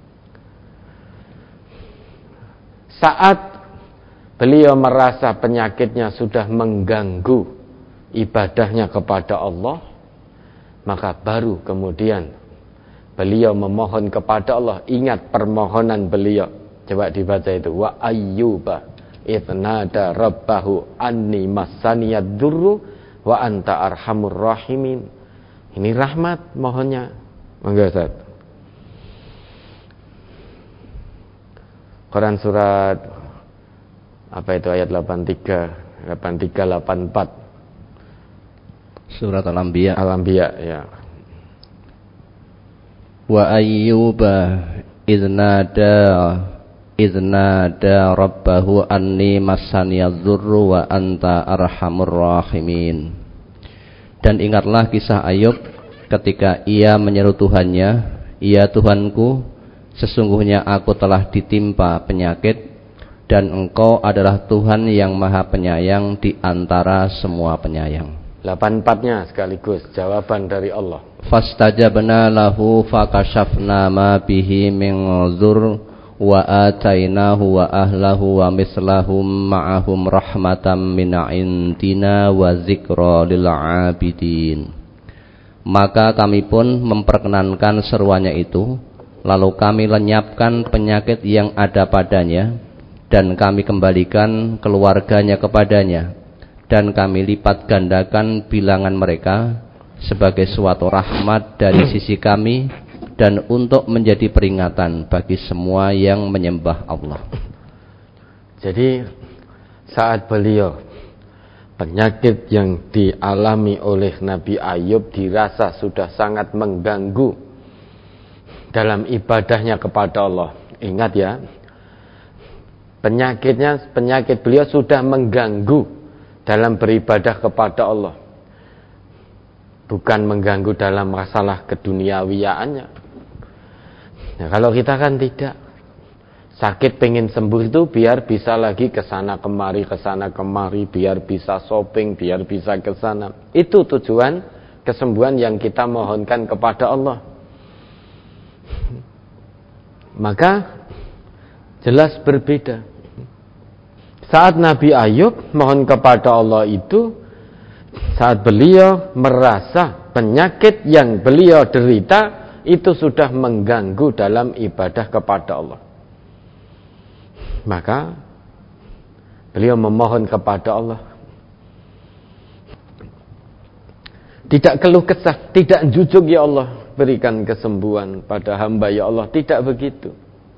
Saat beliau merasa penyakitnya sudah mengganggu ibadahnya kepada Allah, maka baru kemudian beliau memohon kepada Allah. Ingat permohonan beliau. Coba dibaca itu. Wa ayyuba idnada rabbahu anni massaniyad durru wa anta arhamur rahimin. Ini rahmat mohonnya. Monggo Ustaz. Quran surat apa itu ayat 83, 84. Surat Al-Anbiya. Al-Anbiya ya. Wa ayyuba idnada rabbahu anni massaniyadz-dzurru wa anta arhamur rahimin. Dan ingatlah kisah Ayub ketika ia menyeru Tuhannya, "Ya Tuhanku, sesungguhnya aku telah ditimpa penyakit dan Engkau adalah Tuhan yang Maha Penyayang di antara semua penyayang." 84-nya sekaligus jawaban dari Allah. Fastajabna lahu fakashafna ma bihi min dzur wa atainahu wa ahlahu wa mislahum ma'ahum rahmatam min indina wa dzikra lil 'abidin. Maka kami pun memperkenankan seruannya itu, lalu kami lenyapkan penyakit yang ada padanya dan kami kembalikan keluarganya kepadanya, dan kami lipat gandakan bilangan mereka sebagai suatu rahmat dari sisi kami dan untuk menjadi peringatan bagi semua yang menyembah Allah. Jadi saat beliau penyakit yang dialami oleh Nabi Ayub dirasa sudah sangat mengganggu dalam ibadahnya kepada Allah. Ingat ya, penyakit beliau sudah mengganggu dalam beribadah kepada Allah. Bukan mengganggu dalam masalah keduniawiyaannya. Nah, kalau kita kan tidak. Sakit pengen sembuh itu biar bisa lagi kesana kemari, biar bisa shopping, biar bisa kesana. Itu tujuan kesembuhan yang kita mohonkan kepada Allah. Maka jelas berbeda. Saat Nabi Ayub mohon kepada Allah itu, saat beliau merasa penyakit yang beliau derita itu sudah mengganggu dalam ibadah kepada Allah, maka beliau memohon kepada Allah. Tidak keluh kesah, tidak jujuk, ya Allah berikan kesembuhan pada hamba ya Allah, tidak begitu.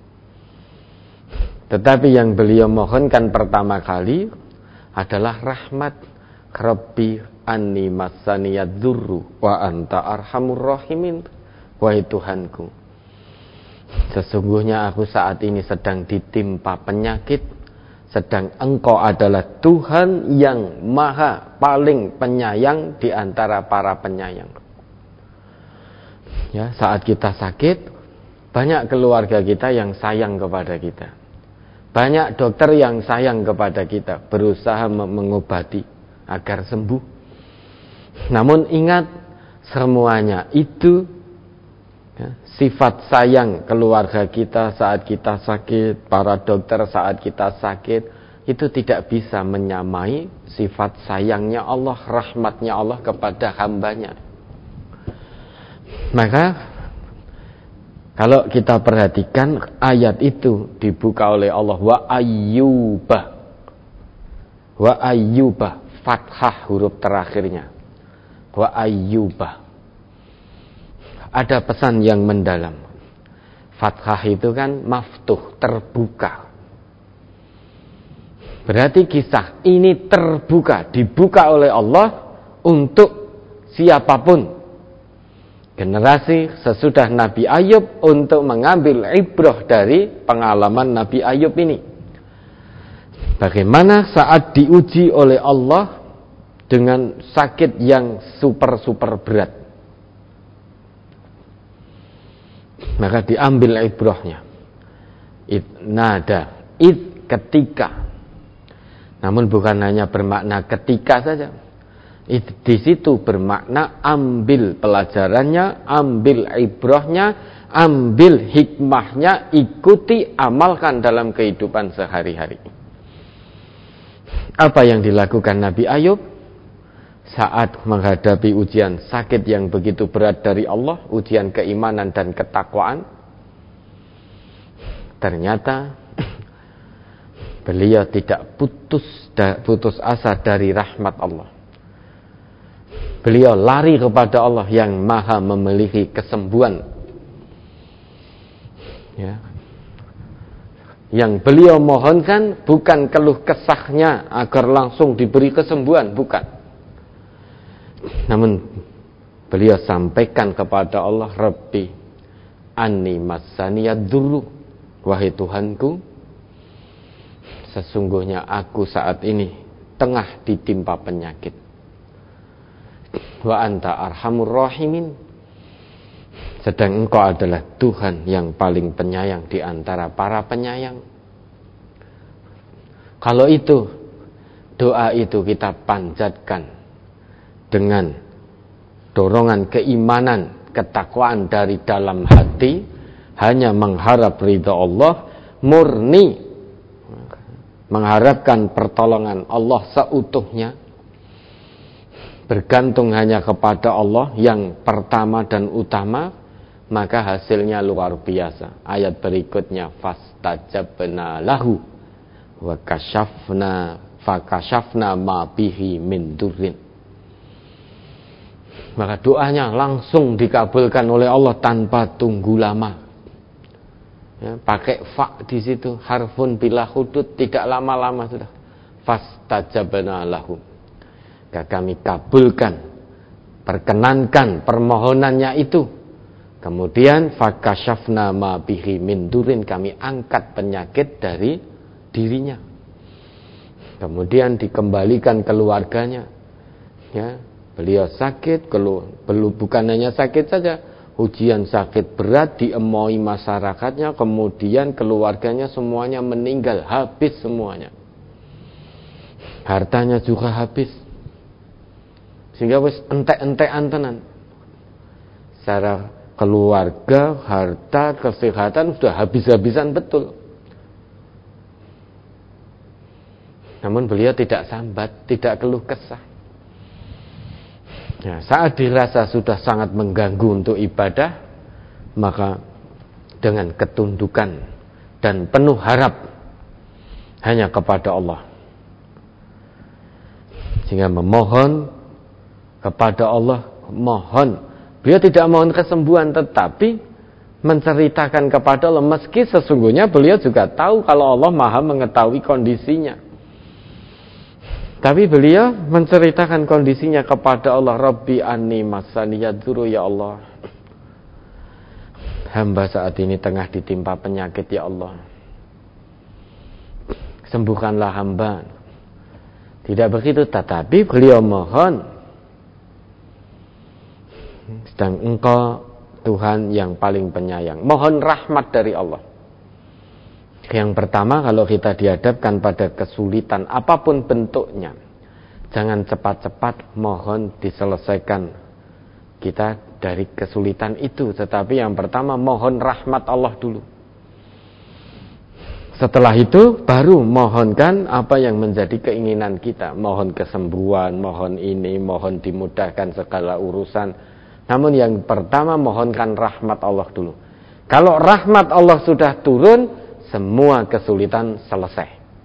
Tetapi yang beliau mohonkan pertama kali adalah rahmat. Rabbi anni massaniyadz dzurru wa anta arhamur rahimin. Wahai Tuhanku, sesungguhnya aku saat ini sedang ditimpa penyakit, sedang Engkau adalah Tuhan yang maha paling penyayang di antara para penyayang. Ya, saat kita sakit, banyak keluarga kita yang sayang kepada kita. Banyak dokter yang sayang kepada kita, berusaha mengobati agar sembuh. Namun ingat, semuanya itu ya, sifat sayang keluarga kita saat kita sakit, para dokter saat kita sakit, itu tidak bisa menyamai sifat sayangnya Allah, rahmatnya Allah kepada hambanya. Maka kalau kita perhatikan ayat itu dibuka oleh Allah, wa ayyuba, fathah huruf terakhirnya, wa ayyuba. Ada pesan yang mendalam. Fathah itu kan maftuh, terbuka. Berarti kisah ini terbuka, dibuka oleh Allah untuk siapapun. Generasi sesudah Nabi Ayub untuk mengambil ibrah dari pengalaman Nabi Ayub ini. Bagaimana saat diuji oleh Allah dengan sakit yang super berat. Maka diambil ibrahnya. Ketika Namun bukan hanya bermakna ketika saja. Di situ bermakna ambil pelajarannya, ambil ibrahnya, ambil hikmahnya, ikuti, amalkan dalam kehidupan sehari-hari. Apa yang dilakukan Nabi Ayub saat menghadapi ujian sakit yang begitu berat dari Allah, ujian keimanan dan ketakwaan? Ternyata beliau tidak putus asa dari rahmat Allah. Beliau lari kepada Allah yang maha memiliki kesembuhan. Ya. Yang beliau mohonkan bukan keluh kesahnya agar langsung diberi kesembuhan, bukan. Namun beliau sampaikan kepada Allah, Rabbi anni massaniyad dzurru, wahai Tuhanku, sesungguhnya aku saat ini tengah ditimpa penyakit. Wa anta arhamur rahimin, sedang engkau adalah Tuhan yang paling penyayang di antara para penyayang. Kalau itu, doa itu kita panjatkan dengan dorongan keimanan, ketakwaan dari dalam hati, hanya mengharap ridha Allah, murni mengharapkan pertolongan Allah seutuhnya, bergantung hanya kepada Allah yang pertama dan utama, maka hasilnya luar biasa. Ayat berikutnya, fastajabna lahu wa fakashafna ma bihi min durrin. Maka doanya langsung dikabulkan oleh Allah tanpa tunggu lama. Ya, pakai fa di situ, harfun bila hudud, tidak lama-lama sudah. Fastajabna lahu. Kami kabulkan, perkenankan permohonannya itu. Kemudian fakashafna ma bihi min durin, kami angkat penyakit dari dirinya. Kemudian dikembalikan keluarganya. Ya, beliau sakit, bukan hanya sakit saja, ujian sakit berat, diemoi masyarakatnya, kemudian keluarganya semuanya meninggal, habis semuanya. Hartanya juga habis. Sehingga wis entek-entekan tenan. Secara keluarga, harta, kesehatan sudah habis-habisan betul. Namun beliau tidak sambat, tidak keluh kesah. Ya, saat dirasa sudah sangat mengganggu untuk ibadah, maka dengan ketundukan dan penuh harap hanya kepada Allah, sehingga memohon kepada Allah, mohon. Beliau tidak mohon kesembuhan, tetapi menceritakan kepada Allah, meski sesungguhnya beliau juga tahu kalau Allah maha mengetahui kondisinya. Tapi beliau menceritakan kondisinya kepada Allah. Rabbi anni massaniyad dzurru, ya Allah, hamba saat ini tengah ditimpa penyakit, ya Allah, sembuhkanlah hamba. Tidak begitu, tetapi beliau mohon, sedang engkau Tuhan yang paling penyayang, mohon rahmat dari Allah. Yang pertama, kalau kita dihadapkan pada kesulitan apapun bentuknya, jangan cepat-cepat mohon diselesaikan kita dari kesulitan itu, tetapi yang pertama mohon rahmat Allah dulu. Setelah itu baru mohonkan apa yang menjadi keinginan kita, mohon kesembuhan, mohon ini, mohon dimudahkan segala urusan. Namun yang pertama mohonkan rahmat Allah dulu. Kalau rahmat Allah sudah turun, semua kesulitan selesai.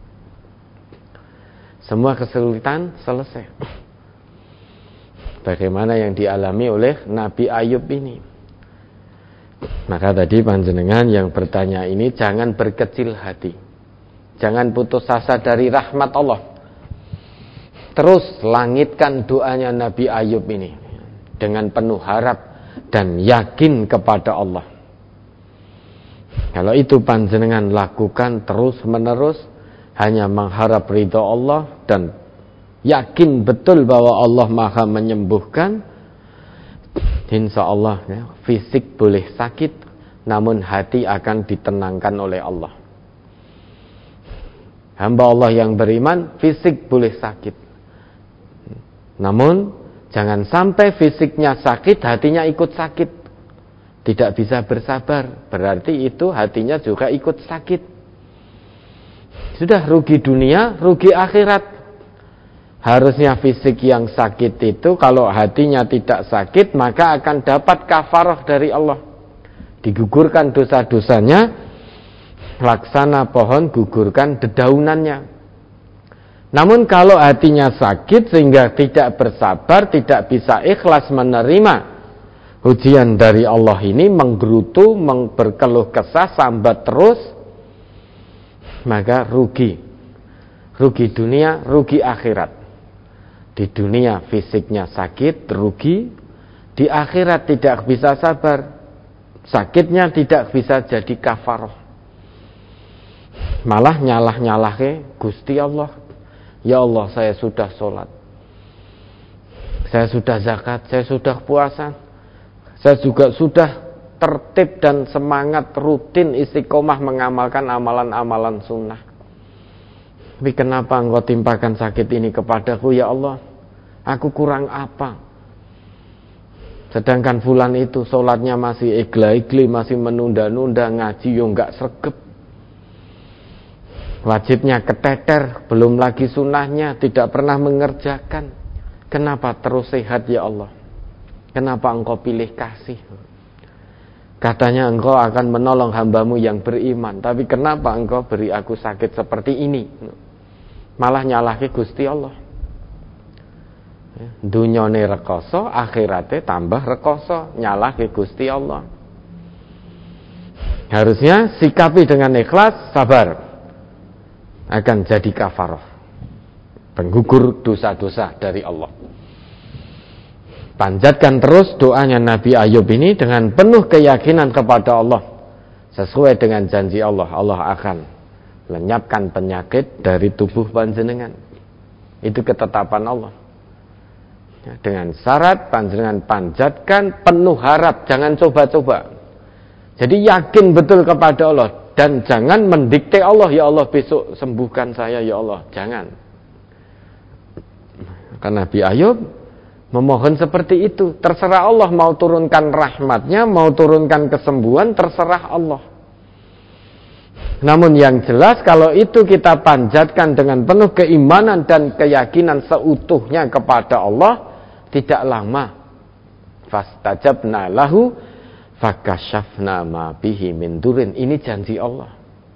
Semua kesulitan selesai. Bagaimana yang dialami oleh Nabi Ayub ini. Maka tadi panjenengan yang bertanya ini jangan berkecil hati. Jangan putus asa dari rahmat Allah. Terus langitkan doanya Nabi Ayub ini dengan penuh harap dan yakin kepada Allah. Kalau itu panjenengan lakukan terus menerus, hanya mengharap ridha Allah dan yakin betul bahwa Allah maha menyembuhkan, insya Allah ya, fisik boleh sakit, namun hati akan ditenangkan oleh Allah. Hamba Allah yang beriman, fisik boleh sakit. Namun, jangan sampai fisiknya sakit, hatinya ikut sakit. Tidak bisa bersabar, berarti itu hatinya juga ikut sakit. Sudah rugi dunia, rugi akhirat. Harusnya fisik yang sakit itu, kalau hatinya tidak sakit, maka akan dapat kafarah dari Allah. Digugurkan dosa-dosanya, laksana pohon gugurkan dedaunannya. Namun kalau hatinya sakit sehingga tidak bersabar, tidak bisa ikhlas menerima ujian dari Allah ini, menggerutu, berkeluh kesah, sambat terus, maka rugi. Rugi dunia, rugi akhirat. Di dunia fisiknya sakit, rugi. Di akhirat tidak bisa sabar, sakitnya tidak bisa jadi kafarah. Malah nyalah-nyalahke Gusti Allah. Ya Allah, saya sudah sholat, saya sudah zakat, saya sudah puasa, saya juga sudah tertib dan semangat rutin istiqomah mengamalkan amalan-amalan sunnah. Tapi kenapa engkau timpakan sakit ini kepadaku ya Allah? Aku kurang apa? Sedangkan fulan itu sholatnya masih igla-igli, masih menunda-nunda, ngaji yo enggak sregep. Wajibnya keteter, belum lagi sunnahnya tidak pernah mengerjakan. Kenapa terus sehat ya Allah? Kenapa engkau pilih kasih? Katanya engkau akan menolong hambamu yang beriman, tapi kenapa engkau beri aku sakit seperti ini? Malah nyalahke Gusti Allah. Dunyane rekoso, akhirate tambah rekoso, nyalahke Gusti Allah. Harusnya sikapi dengan ikhlas, sabar, akan jadi kafarah, penggugur dosa-dosa dari Allah. Panjatkan terus doanya Nabi Ayub ini dengan penuh keyakinan kepada Allah. Sesuai dengan janji Allah, Allah akan lenyapkan penyakit dari tubuh panjenengan. Itu ketetapan Allah. Dengan syarat panjenengan panjatkan penuh harap, jangan coba-coba. Jadi yakin betul kepada Allah. Dan jangan mendikte Allah, ya Allah besok sembuhkan saya ya Allah, jangan. Karena Nabi Ayub memohon seperti itu. Terserah Allah mau turunkan rahmatnya, mau turunkan kesembuhan, terserah Allah. Namun yang jelas kalau itu kita panjatkan dengan penuh keimanan dan keyakinan seutuhnya kepada Allah, tidak lama fastajabna lahu fakashafna ma bihi min durin. Ini janji Allah.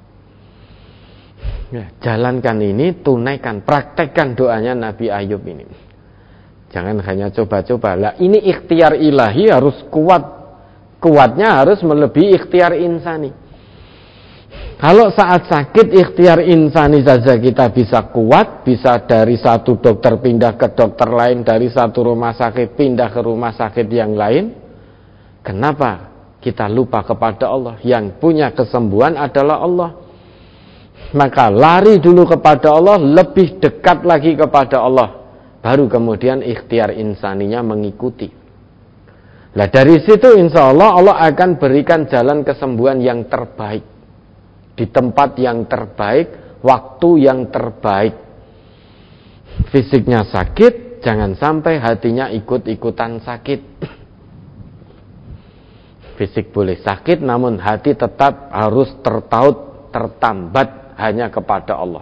Ya, jalankan ini, tunaikan, praktekkan doanya Nabi Ayub ini. Jangan hanya coba-coba. Lah ini ikhtiar ilahi harus kuat. Kuatnya harus melebihi ikhtiar insani. Kalau saat sakit ikhtiar insani saja kita bisa kuat, bisa dari satu dokter pindah ke dokter lain, dari satu rumah sakit pindah ke rumah sakit yang lain. Kenapa kita lupa kepada Allah? Yang punya kesembuhan adalah Allah. Maka lari dulu kepada Allah, lebih dekat lagi kepada Allah. Baru kemudian ikhtiar insaninya mengikuti. Nah dari situ insya Allah Allah akan berikan jalan kesembuhan yang terbaik. Di tempat yang terbaik, waktu yang terbaik. Fisiknya sakit, jangan sampai hatinya ikut-ikutan sakit. Fisik boleh sakit, namun hati tetap harus tertaut, tertambat hanya kepada Allah.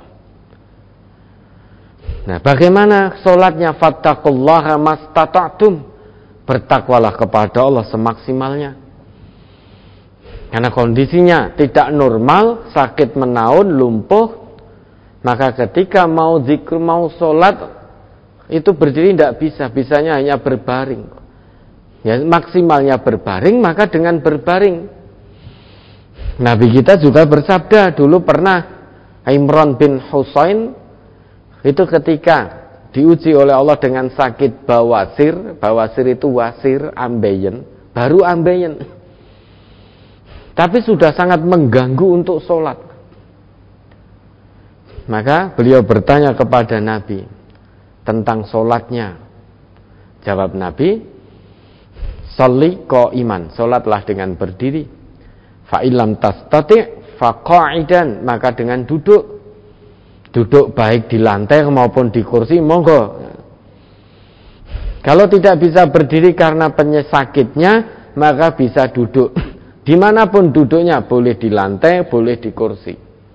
Nah, bagaimana sholatnya? Fattaqullaha mastata'tum. Bertakwalah kepada Allah semaksimalnya. Karena kondisinya tidak normal, sakit menaun, lumpuh, maka ketika mau zikir, mau sholat, itu berdiri tidak bisa, bisanya hanya berbaring. Ya, maksimalnya berbaring, maka dengan berbaring. Nabi kita juga bersabda, dulu pernah Imran bin Husain itu ketika diuji oleh Allah dengan sakit bawasir. Bawasir itu wasir, ambeien, baru ambeien. Tapi sudah sangat mengganggu untuk sholat. Maka beliau bertanya kepada Nabi tentang sholatnya. Jawab Nabi, sholli qa'iman, sholatlah dengan berdiri. Fa'ilam tastati' faqa'idan, maka dengan duduk. duduk baik di lantai maupun di kursi, monggo. Kalau tidak bisa berdiri karena penyakitnya, maka bisa duduk. Dimanapun duduknya, boleh di lantai, boleh di kursi.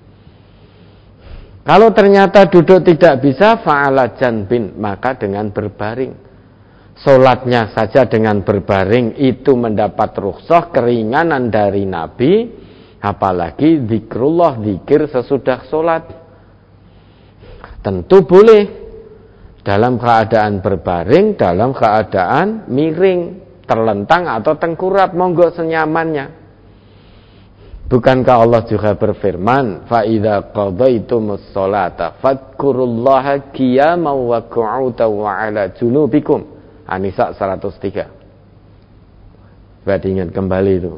Kalau ternyata duduk tidak bisa, fa'ala janbin, maka dengan berbaring. Solatnya saja dengan berbaring itu mendapat rukhsah, keringanan dari Nabi, apalagi zikrullah, zikir sesudah solat. Tentu boleh dalam keadaan berbaring, dalam keadaan miring, terlentang atau tengkurap, monggo senyamannya. Bukankah Allah juga berfirman, fa idza qadaytumus sholata fadhkurullaha qiyaman wa qu'udan wa 'ala junubikum. An-Nisa 103. Bandingan kembali itu.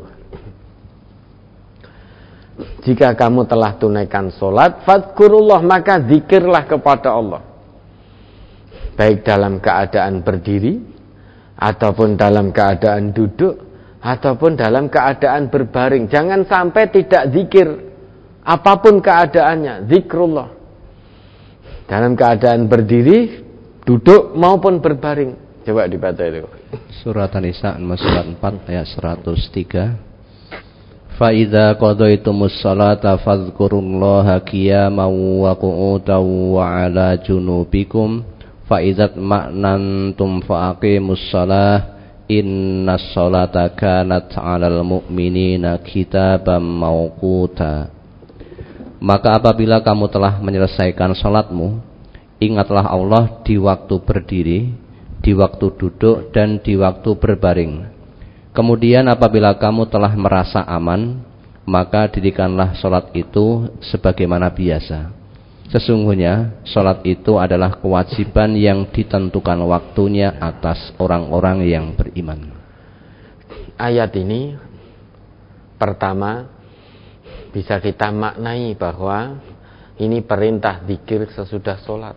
Jika kamu telah tunaikan sholat, fadhkurullah, maka zikirlah kepada Allah. Baik dalam keadaan berdiri, ataupun dalam keadaan duduk, ataupun dalam keadaan berbaring. Jangan sampai tidak zikir, apapun keadaannya, zikrullah. Dalam keadaan berdiri, duduk, maupun berbaring. Coba dibaca itu. Surat An-Nisa surat 4 ayat 103. Fa idza qadaytumus salata fadhkurullaha qiyaman wa qu'udan wa 'ala junubikum fa idza ma'nantum fa aqimus shalah innas salata kanat 'alal mu'minina kitaban mawquta. Maka apabila kamu telah menyelesaikan salatmu, ingatlah Allah di waktu berdiri, di waktu duduk, dan di waktu berbaring. Kemudian apabila kamu telah merasa aman, maka dirikanlah salat itu sebagaimana biasa. Sesungguhnya salat itu adalah kewajiban yang ditentukan waktunya atas orang-orang yang beriman. Ayat ini pertama bisa kita maknai bahwa ini perintah zikir sesudah salat.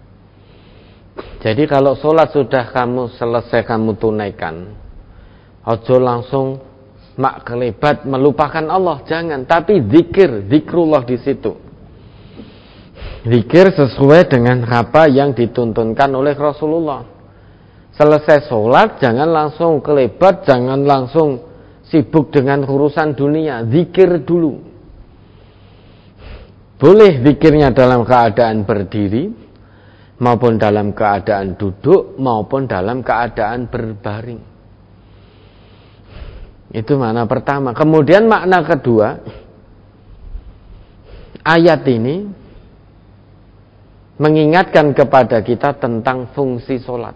Jadi kalau sholat sudah kamu selesai, kamu tunaikan, ojo langsung mak kelebat melupakan Allah, jangan. Tapi zikrullah di situ. Zikir sesuai dengan apa yang dituntunkan oleh Rasulullah. Selesai sholat, jangan langsung kelebat, jangan langsung sibuk dengan urusan dunia. Zikir dulu. Boleh zikirnya dalam keadaan berdiri, maupun dalam keadaan duduk, maupun dalam keadaan berbaring. Itu makna pertama. Kemudian makna kedua, ayat ini mengingatkan kepada kita tentang fungsi sholat.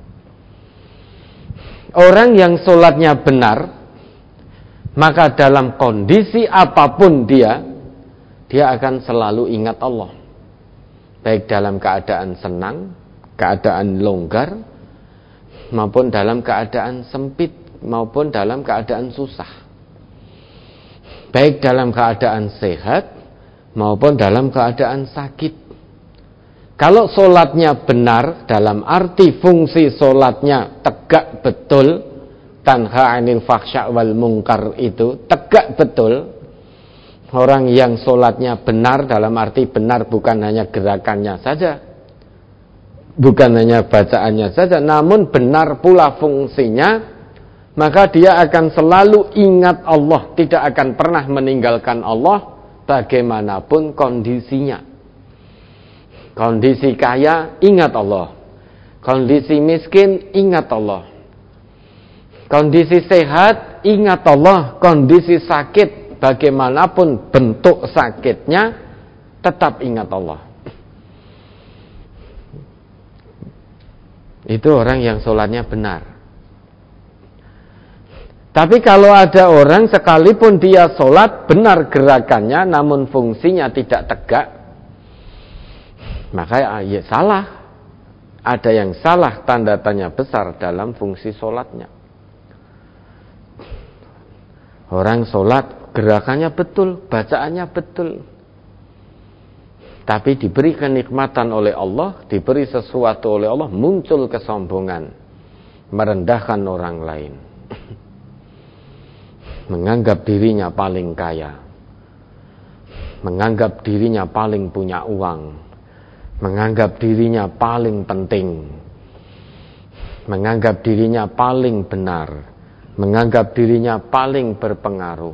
Orang yang sholatnya benar, maka dalam kondisi apapun dia akan selalu ingat Allah. Baik dalam keadaan senang, keadaan longgar, maupun dalam keadaan sempit, maupun dalam keadaan susah. Baik dalam keadaan sehat, maupun dalam keadaan sakit. Kalau sholatnya benar, dalam arti fungsi sholatnya tegak betul, tanha 'anil fahsya' wal munkar itu tegak betul. Orang yang sholatnya benar, dalam arti benar bukan hanya gerakannya saja, bukan hanya bacaannya saja, namun benar pula fungsinya, maka dia akan selalu ingat Allah, tidak akan pernah meninggalkan Allah bagaimanapun kondisinya. Kondisi kaya, ingat Allah. Kondisi miskin, ingat Allah. Kondisi sehat, ingat Allah. Kondisi sakit, bagaimanapun bentuk sakitnya, tetap ingat Allah. Itu orang yang sholatnya benar. Tapi kalau ada orang sekalipun dia sholat benar gerakannya, namun fungsinya tidak tegak, maka ya salah. Ada yang salah, tanda tanya besar dalam fungsi sholatnya. Orang sholat gerakannya betul, bacaannya betul, tapi diberi kenikmatan oleh Allah, diberi sesuatu oleh Allah, muncul kesombongan, merendahkan orang lain, menganggap dirinya paling kaya, menganggap dirinya paling punya uang, menganggap dirinya paling penting, menganggap dirinya paling benar, menganggap dirinya paling berpengaruh.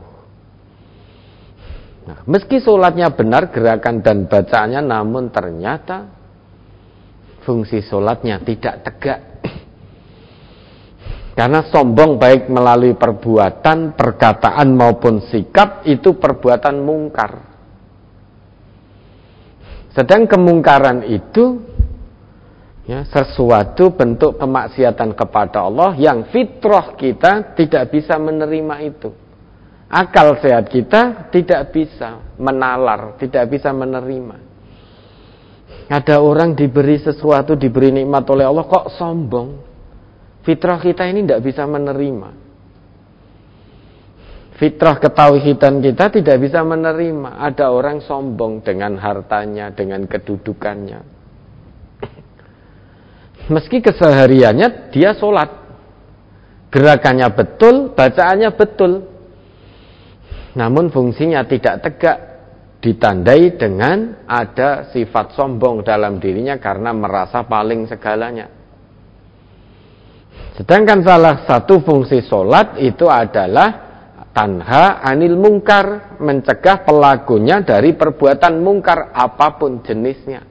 Nah, meski sholatnya benar, gerakan dan bacaannya, namun ternyata fungsi sholatnya tidak tegak. Karena sombong baik melalui perbuatan, perkataan maupun sikap itu perbuatan mungkar. Sedang kemungkaran itu sesuatu bentuk kemaksiatan kepada Allah yang fitrah kita tidak bisa menerima itu. Akal sehat kita tidak bisa menalar, tidak bisa menerima. Ada orang diberi sesuatu, diberi nikmat oleh Allah kok sombong. Fitrah kita ini tidak bisa menerima. Fitrah ketauhidan kita tidak bisa menerima. Ada orang sombong dengan hartanya, dengan kedudukannya. Meski kesehariannya dia sholat, gerakannya betul, bacaannya betul, namun fungsinya tidak tegak, ditandai dengan ada sifat sombong dalam dirinya karena merasa paling segalanya. Sedangkan salah satu fungsi sholat itu adalah tanha anil mungkar, mencegah pelakunya dari perbuatan mungkar apapun jenisnya.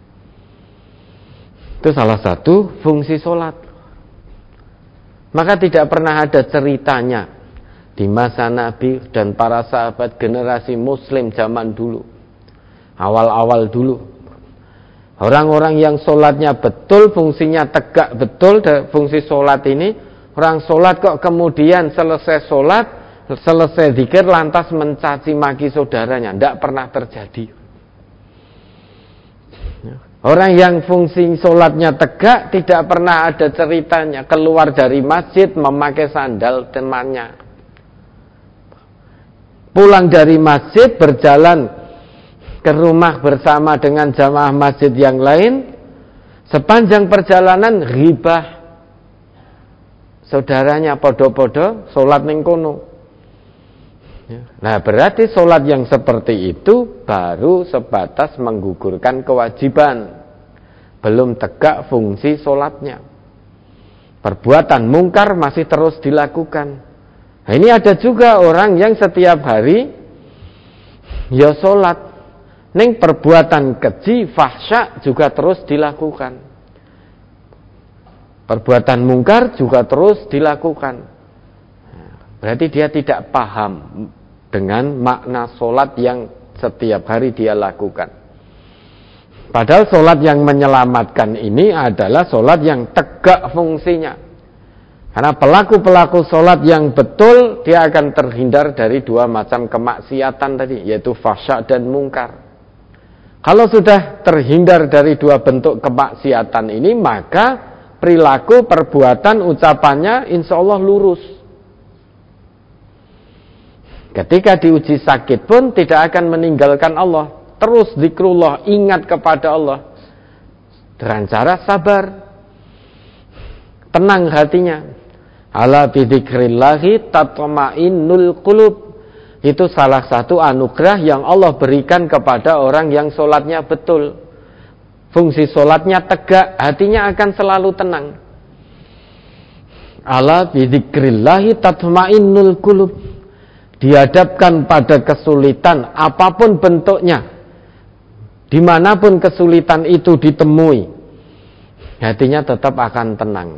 Itu salah satu fungsi sholat. Maka tidak pernah ada ceritanya di masa Nabi dan para sahabat generasi muslim zaman dulu, awal-awal dulu, orang-orang yang sholatnya betul, fungsinya tegak betul, fungsi sholat ini, orang sholat kok kemudian selesai sholat, selesai zikir lantas mencaci maki saudaranya. Tidak pernah terjadi. Orang yang fungsi sholatnya tegak tidak pernah ada ceritanya keluar dari masjid memakai sandal temannya, pulang dari masjid berjalan ke rumah bersama dengan jamaah masjid yang lain, sepanjang perjalanan ghibah saudaranya podo-podo sholat ning kono. Nah, berarti sholat yang seperti itu baru sebatas menggugurkan kewajiban, belum tegak fungsi sholatnya. Perbuatan mungkar masih terus dilakukan. Nah, ini ada juga orang yang setiap hari ya sholat, ning perbuatan keji, fahsya juga terus dilakukan. Perbuatan mungkar juga terus dilakukan. Berarti dia tidak paham dengan makna sholat yang setiap hari dia lakukan. Padahal sholat yang menyelamatkan ini adalah sholat yang tegak fungsinya. Karena pelaku-pelaku sholat yang betul, dia akan terhindar dari dua macam kemaksiatan tadi, yaitu fahsya dan mungkar. Kalau sudah terhindar dari dua bentuk kemaksiatan ini, maka perilaku, perbuatan, ucapannya insya Allah lurus. Ketika diuji sakit pun tidak akan meninggalkan Allah. Terus zikrullah, ingat kepada Allah. Dengan cara sabar. Tenang hatinya. Ala bidzikrillahi tatma'innul qulub. Itu salah satu anugerah yang Allah berikan kepada orang yang sholatnya betul. Fungsi sholatnya tegak, hatinya akan selalu tenang. Ala bidzikrillahi tatma'innul qulub. Dihadapkan pada kesulitan apapun bentuknya, dimanapun kesulitan itu ditemui, hatinya tetap akan tenang.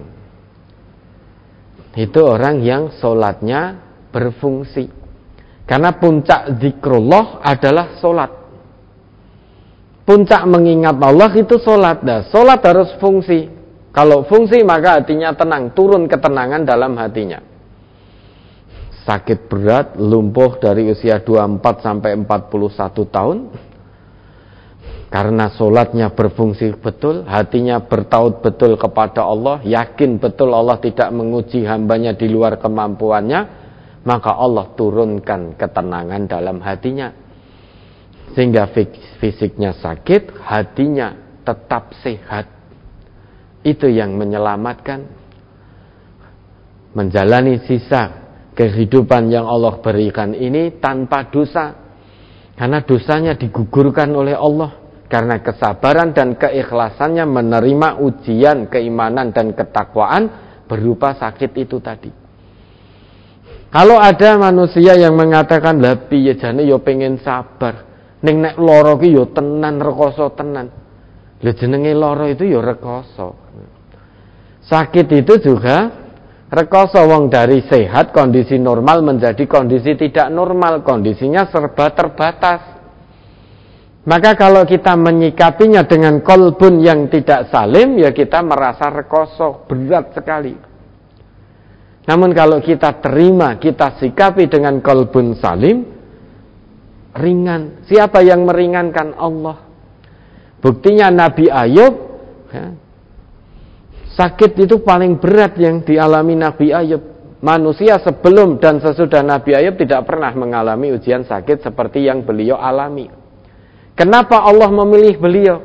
Itu orang yang sholatnya berfungsi. Karena puncak zikrullah adalah sholat. Puncak mengingat Allah itu sholat. Nah, sholat harus fungsi. Kalau fungsi maka hatinya tenang, turun ketenangan dalam hatinya. Sakit berat, lumpuh dari usia 24 sampai 41 tahun. Karena sholatnya berfungsi betul, hatinya bertaut betul kepada Allah, yakin betul Allah tidak menguji hambanya di luar kemampuannya, maka Allah turunkan ketenangan dalam hatinya. Sehingga fisiknya sakit, hatinya tetap sehat. Itu yang menyelamatkan. Menjalani sisa kehidupan yang Allah berikan ini tanpa dosa. Karena dosanya digugurkan oleh Allah. Karena kesabaran dan keikhlasannya menerima ujian keimanan dan ketakwaan berupa sakit itu tadi. Kalau ada manusia yang mengatakan, lah piye jane yo pengen sabar, ning nek lara ki yo tenan rekoso tenan. Lha jenenge lara itu yo rekoso. Sakit itu juga rekoso, wong dari sehat kondisi normal menjadi kondisi tidak normal, kondisinya serba terbatas. Maka kalau kita menyikapinya dengan kolbun yang tidak salim, ya kita merasa rekoso, berat sekali. Namun kalau kita terima, kita sikapi dengan kolbun salim, ringan. Siapa yang meringankan? Allah. Buktinya Nabi Ayub, ya, sakit itu paling berat yang dialami Nabi Ayub. Manusia sebelum dan sesudah Nabi Ayub tidak pernah mengalami ujian sakit seperti yang beliau alami. Kenapa Allah memilih beliau?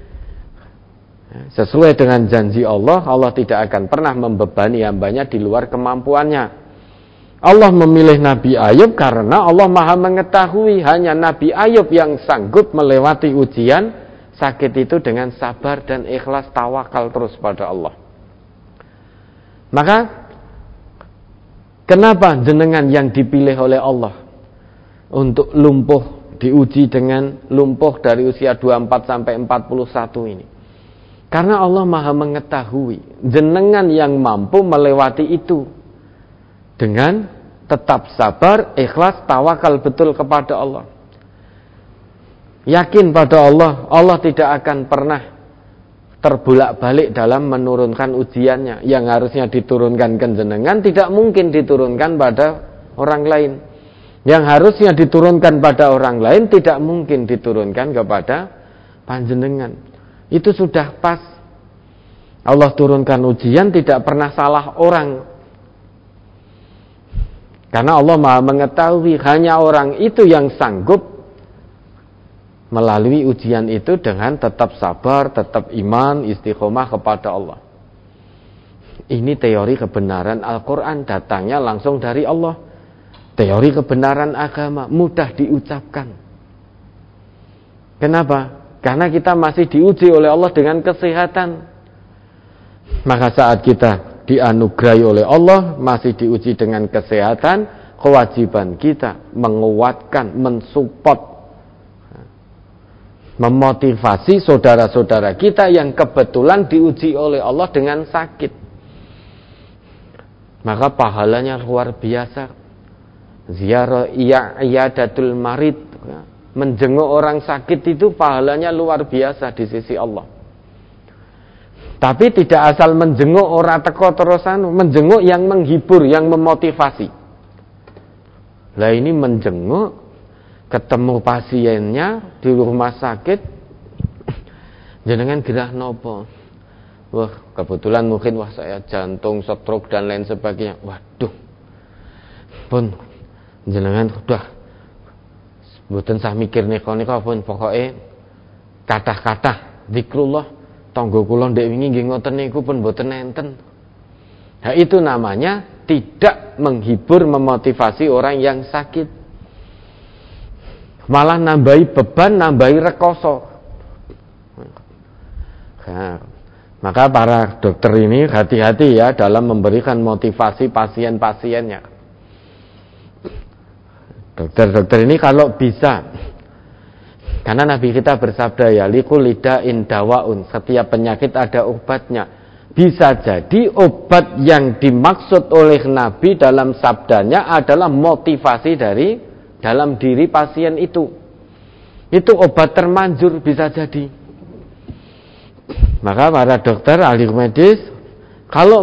Sesuai dengan janji Allah, Allah tidak akan pernah membebani hambanya di luar kemampuannya. Allah memilih Nabi Ayub karena Allah Maha mengetahui hanya Nabi Ayub yang sanggup melewati ujian sakit itu dengan sabar dan ikhlas, tawakal terus pada Allah. Maka kenapa jenengan yang dipilih oleh Allah untuk lumpuh, diuji dengan lumpuh dari usia 24 sampai 41 ini? Karena Allah Maha mengetahui jenengan yang mampu melewati itu dengan tetap sabar, ikhlas, tawakal betul kepada Allah. Yakin pada Allah, Allah tidak akan pernah terbulak-balik dalam menurunkan ujiannya. Yang harusnya diturunkan ke jenengan tidak mungkin diturunkan pada orang lain. Yang harusnya diturunkan pada orang lain tidak mungkin diturunkan kepada panjenengan. Itu sudah pas. Allah turunkan ujian tidak pernah salah orang. Karena Allah Maha mengetahui hanya orang itu yang sanggup melalui ujian itu dengan tetap sabar, tetap iman, istiqomah kepada Allah. Ini teori kebenaran Al-Quran, datangnya langsung dari Allah. Teori kebenaran agama mudah diucapkan. Kenapa? Karena kita masih diuji oleh Allah dengan kesehatan. Maka saat kita dianugerahi oleh Allah, masih diuji dengan kesehatan, kewajiban kita menguatkan, mensupport, memotivasi saudara-saudara kita yang kebetulan diuji oleh Allah dengan sakit. Maka pahalanya luar biasa. Ziarah iyadatul marid, menjenguk orang sakit itu pahalanya luar biasa di sisi Allah. Tapi tidak asal menjenguk orang teko terusan, menjenguk yang menghibur, yang memotivasi. Lah ini menjenguk, ketemu pasiennya di rumah sakit, jenengan gerah nopo? Wah, kebetulan mungkin saya jantung, stroke dan lain sebagainya. Waduh, pun jenengan udah mboten sah mikir nika pun pokoke kathah-kathah zikrullah tangga kula ndek wingi nggih ngoten niku pun mboten enten. Nah, itu namanya tidak menghibur, memotivasi orang yang sakit. Malah nambahi beban, nambahi rekoso. Nah, maka para dokter ini hati-hati ya dalam memberikan motivasi pasien-pasiennya. Dokter-dokter ini kalau bisa, karena Nabi kita bersabda ya, likulli da'in dawaun, setiap penyakit ada obatnya. Bisa jadi obat yang dimaksud oleh Nabi dalam sabdanya adalah motivasi dari dalam diri pasien itu. Itu obat termanjur bisa jadi. Maka para dokter, ahli medis, kalau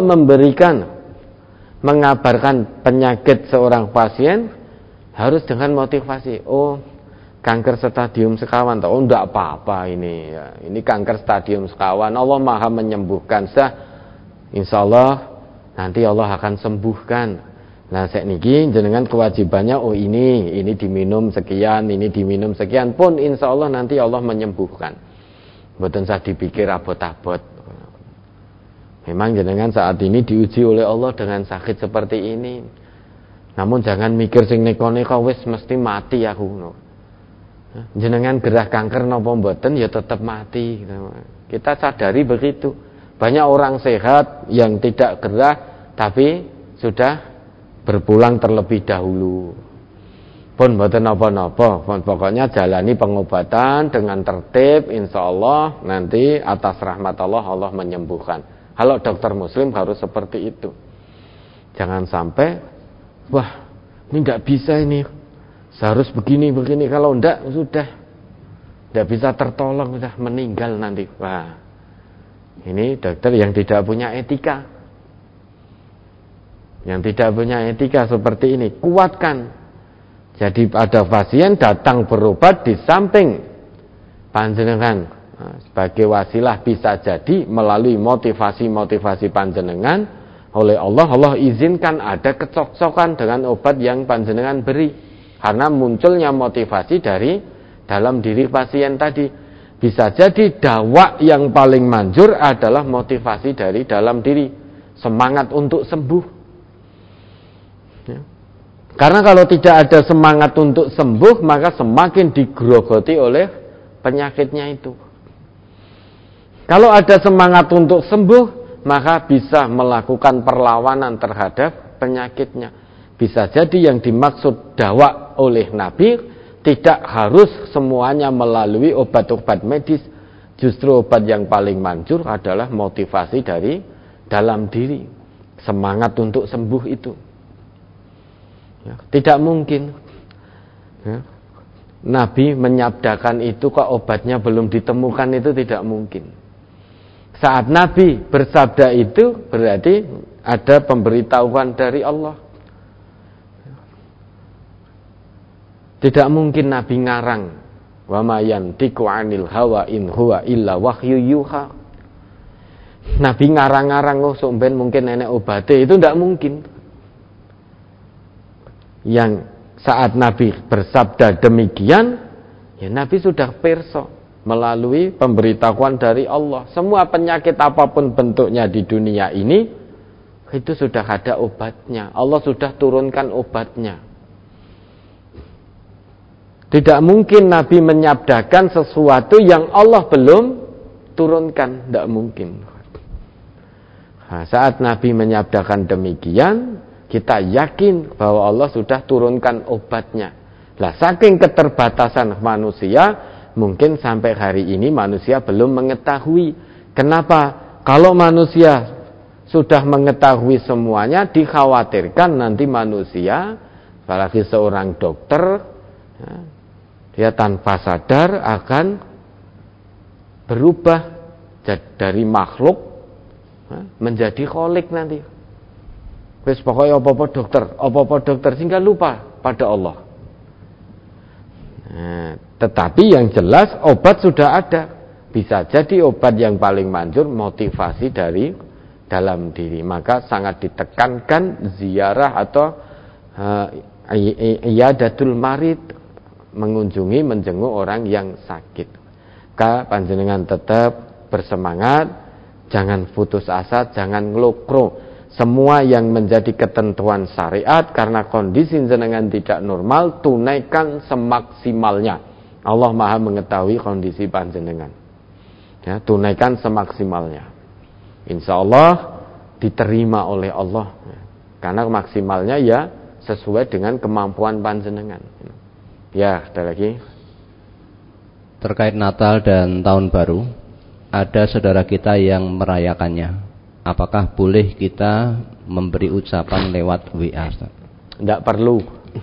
mengabarkan penyakit seorang pasien, harus dengan motivasi. Oh, kanker stadium sekawan, oh enggak apa-apa ini ya. Ini kanker stadium sekawan, Allah Maha menyembuhkan. Insyaallah nanti Allah akan sembuhkan. Nah, sakniki jenengan kewajibannya oh ini diminum sekian, ini diminum sekian pun insyaallah nanti Allah menyembuhkan. Mboten usah dipikir abot-abot. Memang jenengan saat ini diuji oleh Allah dengan sakit seperti ini. Namun jangan mikir sing neka-neka wis mesti mati aku. Jenengan gerah kanker napa mboten ya tetap mati. Kita sadari begitu. Banyak orang sehat yang tidak gerah tapi sudah berpulang terlebih dahulu. Pun mboten napa-napa, pokoknya jalani pengobatan dengan tertib, insyaallah nanti atas rahmat Allah, Allah menyembuhkan. Kalau dokter muslim harus seperti itu. Jangan sampai, wah ini tidak bisa ini, seharus begini, kalau tidak sudah tidak bisa tertolong, sudah meninggal nanti. Wah, ini dokter yang tidak punya etika. Yang tidak punya etika seperti ini, kuatkan. Jadi ada pasien datang berobat di samping panjenengan sebagai wasilah bisa jadi melalui motivasi panjenengan oleh Allah, Allah izinkan ada kecocokkan dengan obat yang panjenengan beri karena munculnya motivasi dari dalam diri pasien tadi. Bisa jadi dawa yang paling manjur adalah motivasi dari dalam diri, semangat untuk sembuh. Ya. Karena kalau tidak ada semangat untuk sembuh, maka semakin digrogoti oleh penyakitnya itu. Kalau ada semangat untuk sembuh, maka bisa melakukan perlawanan terhadap penyakitnya. Bisa jadi yang dimaksud dawa oleh Nabi tidak harus semuanya melalui obat-obat medis. Justru obat yang paling manjur adalah motivasi dari dalam diri, semangat untuk sembuh itu. Ya, tidak mungkin ya, Nabi menyabdakan itu kok obatnya belum ditemukan, itu tidak mungkin. Saat Nabi bersabda itu berarti ada pemberitahuan dari Allah. Tidak mungkin Nabi ngarang, wa ma yantiqu 'anil hawa in huwa illa wahyu yuha. Nabi ngarang-ngarang somben mungkin nenek obate, itu tidak mungkin. Yang saat Nabi bersabda demikian, ya Nabi sudah perso melalui pemberitahuan dari Allah. Semua penyakit apapun bentuknya di dunia ini, itu sudah ada obatnya. Allah sudah turunkan obatnya. Tidak mungkin Nabi menyabdakan sesuatu yang Allah belum turunkan, tidak mungkin. Nah, saat Nabi menyabdakan demikian, kita yakin bahwa Allah sudah turunkan obatnya. Lah, saking keterbatasan manusia, mungkin sampai hari ini manusia belum mengetahui. Kenapa? Kalau manusia sudah mengetahui semuanya, dikhawatirkan nanti manusia, apalagi seorang dokter, ya, dia tanpa sadar akan berubah dari makhluk menjadi kholik nanti. Wis pokoknya apa-apa dokter sehingga lupa pada Allah. Nah, tetapi yang jelas obat sudah ada. Bisa jadi obat yang paling manjur motivasi dari dalam diri. Maka sangat ditekankan ziarah atau iyadatul marid, mengunjungi, menjenguk orang yang sakit. Panjenengan tetap bersemangat, jangan putus asa, jangan ngelokro. Semua yang menjadi ketentuan syariat karena kondisi jenengan tidak normal, tunaikan semaksimalnya. Allah Maha mengetahui kondisi panjenengan. Ya, tunaikan semaksimalnya. Insya Allah diterima oleh Allah. Karena maksimalnya ya sesuai dengan kemampuan panjenengan. Ya, ada lagi. Terkait Natal dan Tahun Baru, ada saudara kita yang merayakannya. Apakah boleh kita memberi ucapan lewat WA? Tidak perlu.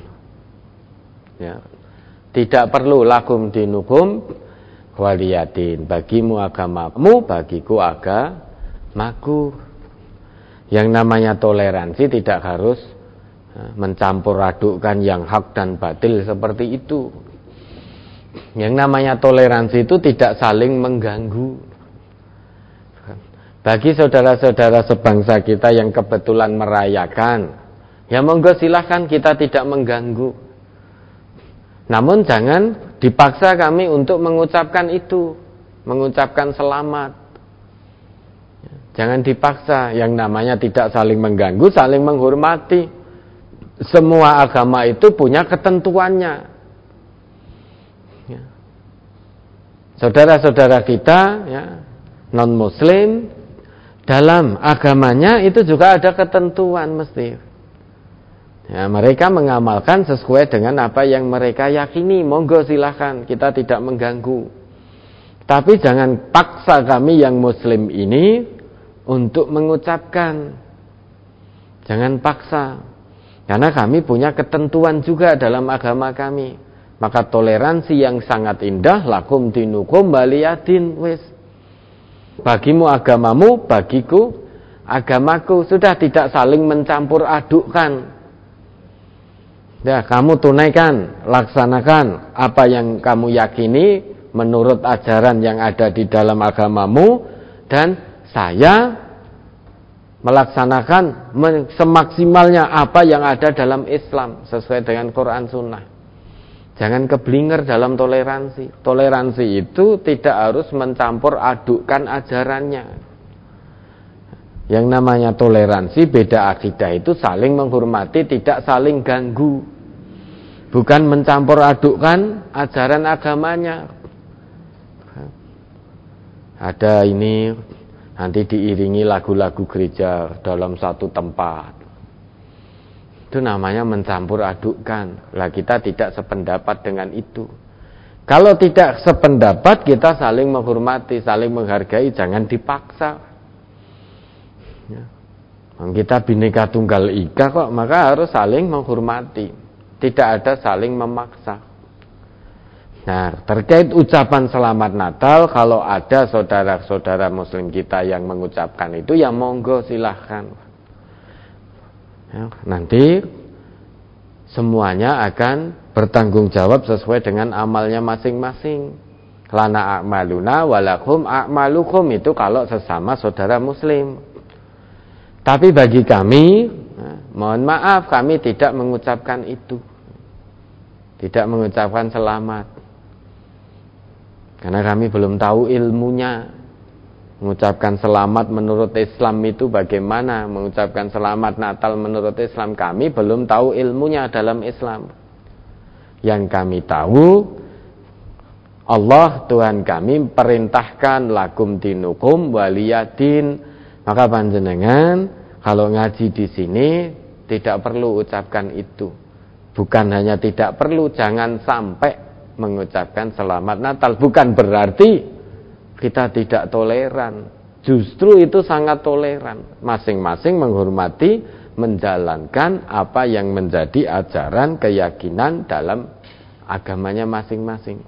Ya. Tidak perlu. Lakum dinukum waliyatin. Bagimu agamamu, bagiku agamaku. Yang namanya toleransi tidak harus mencampur adukkan yang hak dan batil seperti itu. Yang namanya toleransi itu tidak saling mengganggu. Bagi saudara-saudara sebangsa kita yang kebetulan merayakan, ya monggo silahkan, kita tidak mengganggu. Namun jangan dipaksa kami untuk mengucapkan itu, mengucapkan selamat. Jangan dipaksa. Yang namanya tidak saling mengganggu, saling menghormati. Semua agama itu punya ketentuannya. Ya. saudara-saudara kita ya, non-muslim dalam agamanya itu juga ada ketentuan mesti. Ya, mereka mengamalkan sesuai dengan apa yang mereka yakini. Monggo silahkan, kita tidak mengganggu. Tapi jangan paksa kami yang muslim ini untuk mengucapkan. Jangan paksa. Karena kami punya ketentuan juga dalam agama kami. Maka toleransi yang sangat indah, lakum dinukum waliyadin, wis. Bagimu agamamu, bagiku agamaku. Sudah, tidak saling mencampur adukkan. Ya, kamu tunaikan, laksanakan apa yang kamu yakini menurut ajaran yang ada di dalam agamamu, dan saya melaksanakan semaksimalnya apa yang ada dalam Islam sesuai dengan Quran Sunnah. Jangan keblinger dalam toleransi. Toleransi itu tidak harus mencampur adukkan ajarannya. Yang namanya toleransi, beda akidah itu saling menghormati, tidak saling ganggu. Bukan mencampur adukkan ajaran agamanya. Ada ini, nanti diiringi lagu-lagu gereja dalam satu tempat. Itu namanya mencampur adukkan. Lah kita tidak sependapat dengan itu. Kalau tidak sependapat, kita saling menghormati, saling menghargai, jangan dipaksa. Ya. Kita Bhinneka Tunggal Ika kok, maka harus saling menghormati, tidak ada saling memaksa. Nah, terkait ucapan selamat Natal, kalau ada saudara-saudara muslim kita yang mengucapkan itu, ya monggo silahkan. Ya, nanti semuanya akan bertanggung jawab sesuai dengan amalnya masing-masing. Lana a'maluna walakum a'malukum, itu kalau sesama saudara muslim. Tapi bagi kami, mohon maaf, kami tidak mengucapkan itu. Tidak mengucapkan selamat. Karena kami belum tahu ilmunya. Mengucapkan selamat menurut Islam itu bagaimana? Mengucapkan selamat Natal menurut Islam, kami belum tahu ilmunya dalam Islam. Yang kami tahu, Allah Tuhan kami perintahkan lakum dinukum waliyadin. Maka panjenengan kalau ngaji di sini tidak perlu ucapkan itu. Bukan hanya tidak perlu, jangan sampai mengucapkan selamat Natal. Bukan berarti kita tidak toleran. Justru itu sangat toleran. Masing-masing menghormati, menjalankan apa yang menjadi ajaran, keyakinan dalam agamanya masing-masing.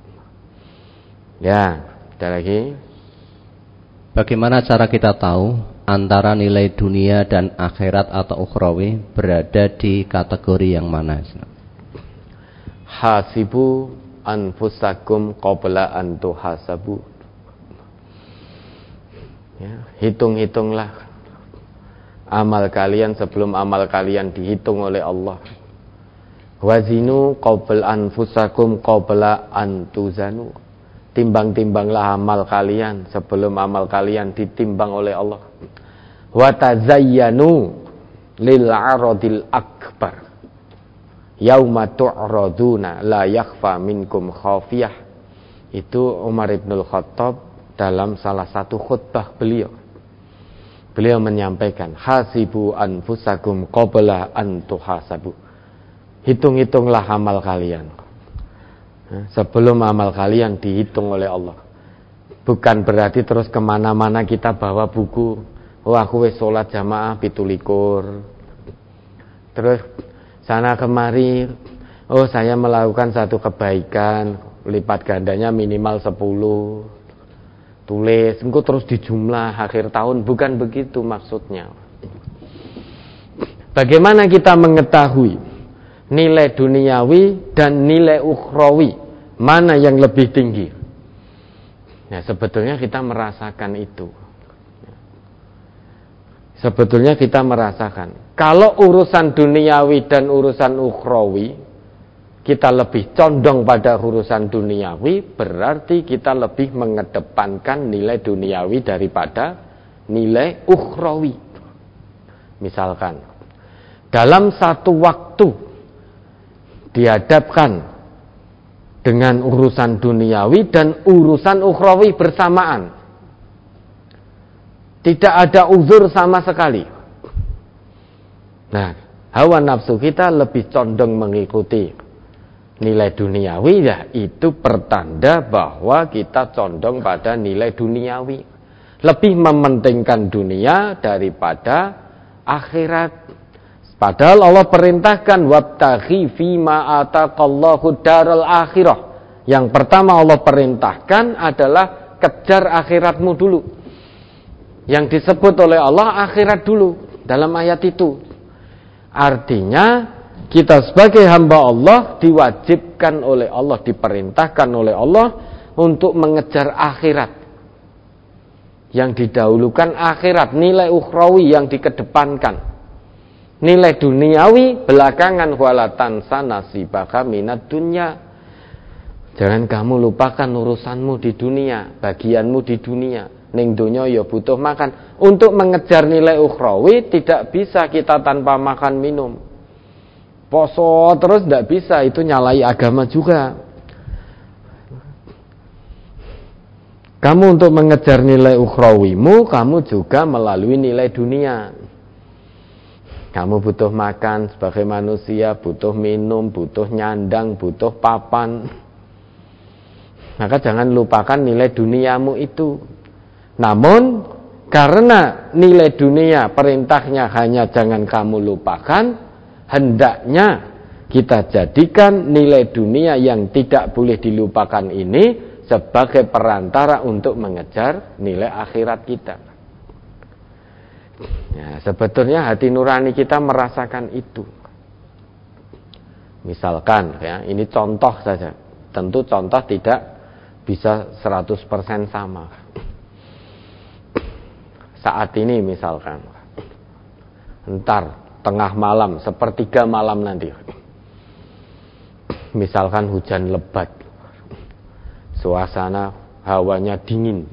Ya, ada lagi. Bagaimana cara kita tahu antara nilai dunia dan akhirat atau ukhrawi berada di kategori yang mana? Hasibu anfusakum qabla an tuhasabu. Ya, hitung-hitunglah amal kalian sebelum amal kalian dihitung oleh Allah. Wazinu qabla anfusakum qabla an tuzanu. Timbang-timbanglah amal kalian sebelum amal kalian ditimbang oleh Allah. Wa tazayyanu lil 'aradil akbar. Yauma tu'raduna la yakhfa minkum khafiyah. Itu Umar Ibnul Khattab dalam salah satu khutbah beliau. Beliau menyampaikan, hasibu anfusakum qabla an tuhasabu. Hitung-hitunglah amal kalian sebelum amal kalian dihitung oleh Allah. Bukan berarti terus kemana-mana kita bawa buku, oh aku wis sholat jamaah 17. Terus sana kemari, oh saya melakukan satu kebaikan, lipat gandanya minimal 10. Tulis, engko terus dijumlah akhir tahun. Bukan begitu maksudnya. Bagaimana kita mengetahui nilai duniawi dan nilai ukhrawi, mana yang lebih tinggi? Ya, sebetulnya kita merasakan itu. Sebetulnya kita merasakan. Kalau urusan duniawi dan urusan ukhrawi, kita lebih condong pada urusan duniawi, berarti kita lebih mengedepankan nilai duniawi daripada nilai ukhrawi. Misalkan, dalam satu waktu dihadapkan dengan urusan duniawi dan urusan ukhrawi bersamaan. Tidak ada uzur sama sekali. Nah, hawa nafsu kita lebih condong mengikuti nilai duniawi, ya itu pertanda bahwa kita condong pada nilai duniawi. Lebih mementingkan dunia daripada akhirat. Padahal Allah perintahkan wabtaghi fima ataqallahu daral akhirah. Yang pertama Allah perintahkan adalah kejar akhiratmu dulu. Yang disebut oleh Allah akhirat dulu dalam ayat itu. Artinya kita sebagai hamba Allah diwajibkan oleh Allah, diperintahkan oleh Allah untuk mengejar akhirat. Yang didahulukan akhirat, nilai ukhrawi yang dikedepankan. Nilai duniawi belakangan, walatan sanasibaka minad dunya. Jangan kamu lupakan urusanmu di dunia, bagianmu di dunia. Ning dunya ya butuh makan. Untuk mengejar nilai ukhrawi tidak bisa kita tanpa makan minum. Poso terus tidak bisa, itu nyalai agama juga. Kamu untuk mengejar nilai ukhrawimu, kamu juga melalui nilai dunia. Kamu butuh makan sebagai manusia, butuh minum, butuh nyandang, butuh papan. Maka jangan lupakan nilai duniamu itu. Namun karena nilai dunia perintahnya hanya jangan kamu lupakan, hendaknya kita jadikan nilai dunia yang tidak boleh dilupakan ini sebagai perantara untuk mengejar nilai akhirat kita. Ya, sebetulnya hati nurani kita merasakan itu. Misalkan ya, ini contoh saja. Tentu contoh tidak bisa 100% sama. Saat ini misalkan, entar tengah malam, sepertiga malam nanti, misalkan hujan lebat, suasana hawanya dingin,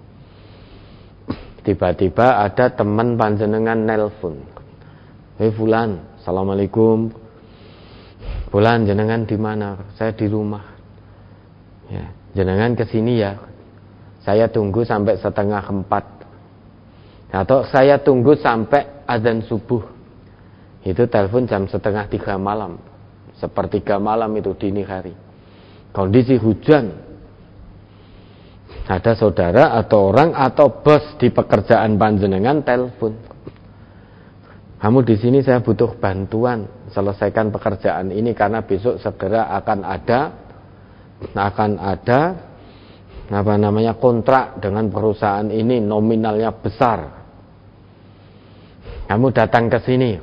tiba-tiba ada teman panjenengan nelpon, Fulan, assalamualaikum, Fulan jenengan di mana? Saya di rumah. Ya, jenengan kesini ya, saya tunggu sampai 3:30. Atau saya tunggu sampai azan subuh. Itu telepon jam 2:30 malam. 1:30 malam itu dini hari. Kondisi hujan. Ada saudara atau orang atau bos di pekerjaan panjenengan telepon. Kamu di sini saya butuh bantuan selesaikan pekerjaan ini karena besok segera akan ada kontrak dengan perusahaan ini, nominalnya besar. Kamu datang ke sini.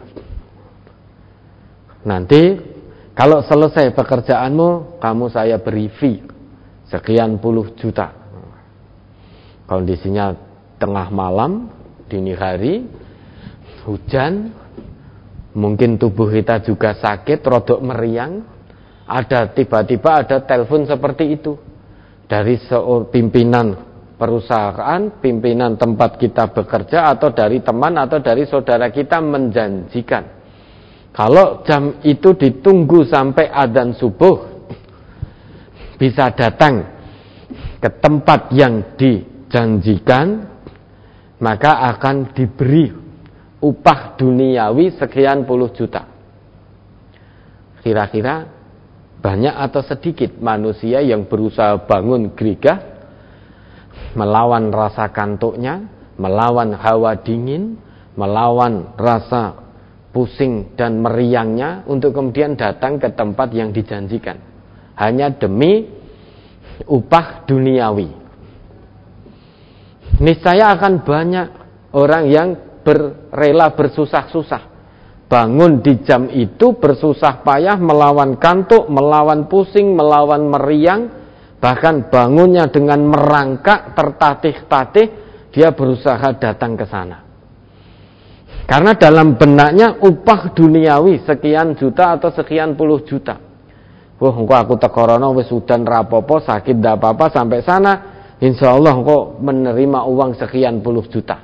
Nanti kalau selesai pekerjaanmu, kamu saya beri fee sekian puluh juta. Kondisinya tengah malam, dini hari, hujan, mungkin tubuh kita juga sakit, rodok meriang. Tiba-tiba ada telepon seperti itu dari pimpinan perusahaan, pimpinan tempat kita bekerja, atau dari teman atau dari saudara kita menjanjikan kalau jam itu ditunggu sampai adzan subuh bisa datang ke tempat yang dijanjikan, maka akan diberi upah duniawi sekian puluh juta. Kira-kira banyak atau sedikit manusia yang berusaha bangun gerigah, melawan rasa kantuknya, melawan hawa dingin, melawan rasa pusing dan meriangnya untuk kemudian datang ke tempat yang dijanjikan hanya demi upah duniawi. Niscaya akan banyak orang yang rela bersusah-susah bangun di jam itu, bersusah payah melawan kantuk, melawan pusing, melawan meriang, bahkan bangunnya dengan merangkak, tertatih-tatih, dia berusaha datang ke sana. Karena dalam benaknya upah duniawi sekian juta atau sekian puluh juta. Wah, engko aku tekorono wis udan rapopo, sakit ndak apa-apa, sampai sana insyaallah engko menerima uang sekian puluh juta.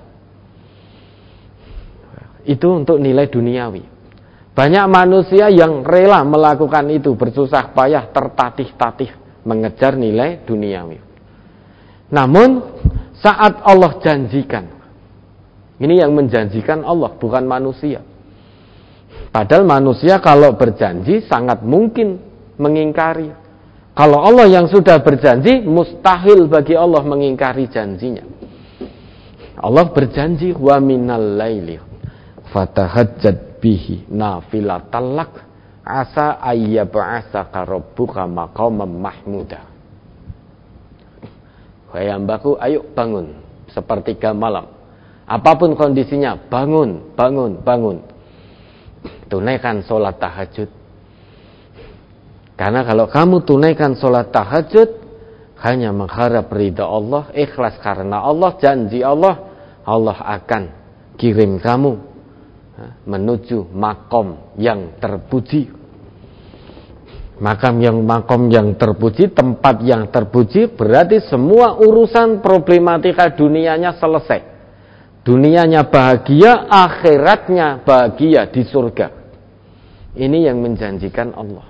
Itu untuk nilai duniawi. Banyak manusia yang rela melakukan itu, bersusah payah, tertatih-tatih mengejar nilai duniawi. Namun saat Allah janjikan, ini yang menjanjikan Allah, bukan manusia. Padahal manusia kalau berjanji sangat mungkin mengingkari. Kalau Allah yang sudah berjanji, mustahil bagi Allah mengingkari janjinya. Allah berjanji, wa minal laili fatahajjat bihi nafilatan lak asa ayyab'asaka rabbuka maqaman mahmuda. Wahai hambaku, ayo bangun sepertiga malam. Apapun kondisinya, bangun. Tunaikan sholat tahajud. Karena kalau kamu tunaikan sholat tahajud, hanya mengharap ridha Allah, ikhlas karena Allah, janji Allah, Allah akan kirim kamu menuju makom yang terpuji. Makom yang terpuji, tempat yang terpuji, berarti semua urusan problematika dunianya selesai. Dunianya bahagia, akhiratnya bahagia di surga. Ini yang menjanjikan Allah.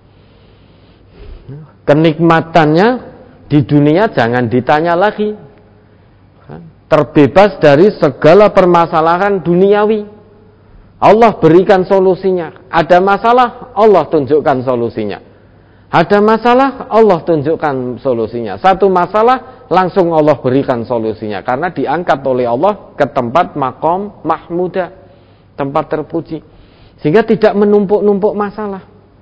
Kenikmatannya di dunia jangan ditanya lagi. Terbebas dari segala permasalahan duniawi. Allah berikan solusinya. Ada masalah, Allah tunjukkan solusinya. Ada masalah, Allah tunjukkan solusinya. Satu masalah, langsung Allah berikan solusinya. Karena diangkat oleh Allah ke tempat maqam mahmuda, tempat terpuji. Sehingga tidak menumpuk-numpuk masalah.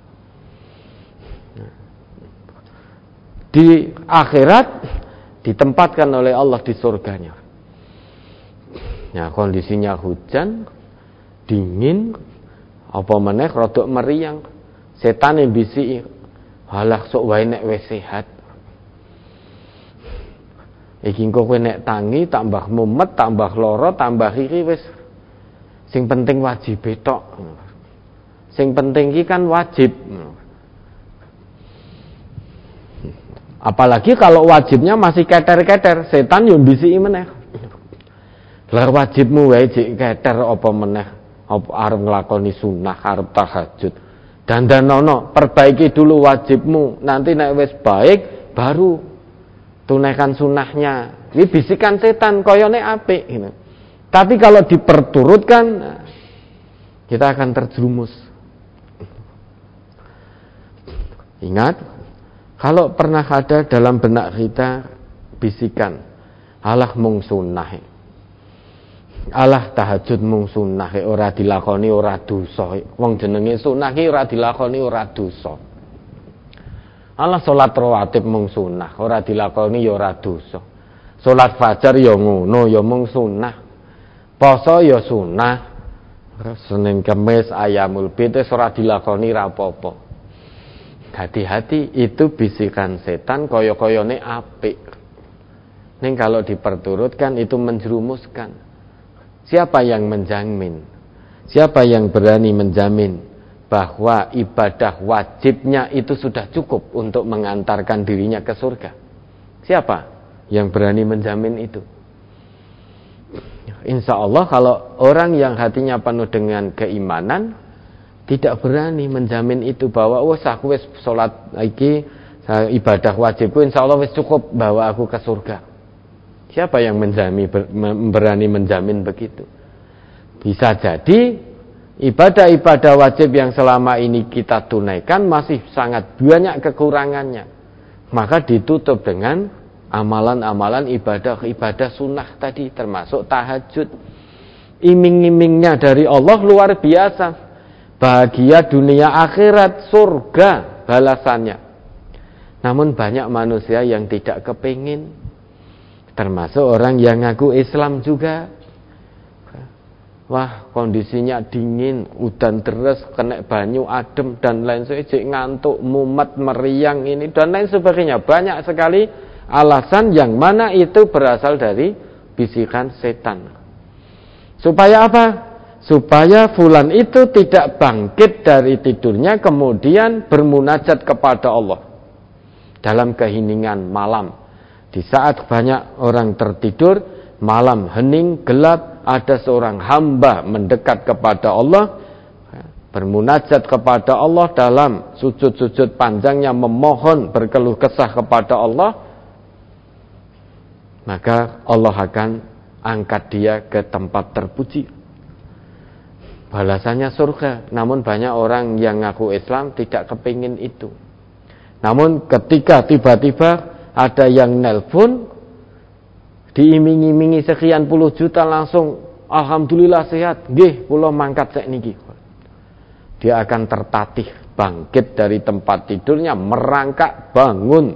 Di akhirat ditempatkan oleh Allah di surganya. Nah, kondisinya hujan, dingin, apa meneh rodok meriang. Setan yang bisi, halah sok wae nek wis sehat. Iki engko kowe nek tangi tambah mumet, tambah lara, tambah iki wis. Sing penting wajib tok. Sing penting iki kan wajib. Apalagi kalau wajibnya masih keter-keter, setan yo mbisiki meneh. Lah wajibmu wae jek keter apa meneh? Apa arep nglakoni sunah, arep tahajud. Dandanono, perbaiki dulu wajibmu. Nanti nek wis baik baru tunaikan sunahnya. Ini bisikan setan koyone apik gitu. Tapi kalau diperturutkan kita akan terjerumus. Ingat, kalau pernah ada dalam benak kita bisikan, alah mung sunah, alah tahajud mung sunah, ora dilakoni ora dosa. Wong jenenge sunah ki ora dilakoni ora dosa. Alah salat rawatib mung sunah, ora dilakoni ya ora dosa. Salat fajar ya ngono, ya mung sunah. Poso ya sunah. Senin Kamis Ayamul Bid ora dilakoni ra apa-apa. Hati-hati, itu bisikan setan koyo-koyone apik. Ning kalau diperturutkan itu menjerumuskan. Siapa yang menjamin? Siapa yang berani menjamin bahwa ibadah wajibnya itu sudah cukup untuk mengantarkan dirinya ke surga? Siapa yang berani menjamin itu? Insya Allah kalau orang yang hatinya penuh dengan keimanan tidak berani menjamin itu bahwa aku wis salat iki ibadah wajibku insya Allah wis cukup bawa aku ke surga. Siapa yang berani menjamin begitu? Bisa jadi ibadah-ibadah wajib yang selama ini kita tunaikan masih sangat banyak kekurangannya. Maka ditutup dengan amalan-amalan ibadah sunnah tadi, termasuk tahajud. Iming-imingnya dari Allah luar biasa. Bahagia dunia akhirat, surga balasannya. Namun banyak manusia yang tidak kepingin. Termasuk orang yang ngaku Islam juga. Wah, kondisinya dingin, udan deres, kena banyu adem dan lain sebagainya, ngantuk, mumet, meriang ini dan lain sebagainya. Banyak sekali alasan yang mana itu berasal dari bisikan setan. Supaya apa? Supaya fulan itu tidak bangkit dari tidurnya kemudian bermunajat kepada Allah dalam keheningan malam. Di saat banyak orang tertidur, malam hening, gelap, ada seorang hamba mendekat kepada Allah, bermunajat kepada Allah dalam sujud-sujud panjangnya, memohon berkeluh kesah kepada Allah, maka Allah akan angkat dia ke tempat terpuji. Balasannya surga. Namun banyak orang yang ngaku Islam tidak kepingin itu. Namun ketika tiba-tiba ada yang nelpon, diiming-imingi sekian puluh juta, langsung alhamdulillah sehat, nggih kula mangkat sek niki. Dia akan tertatih bangkit dari tempat tidurnya, merangkak bangun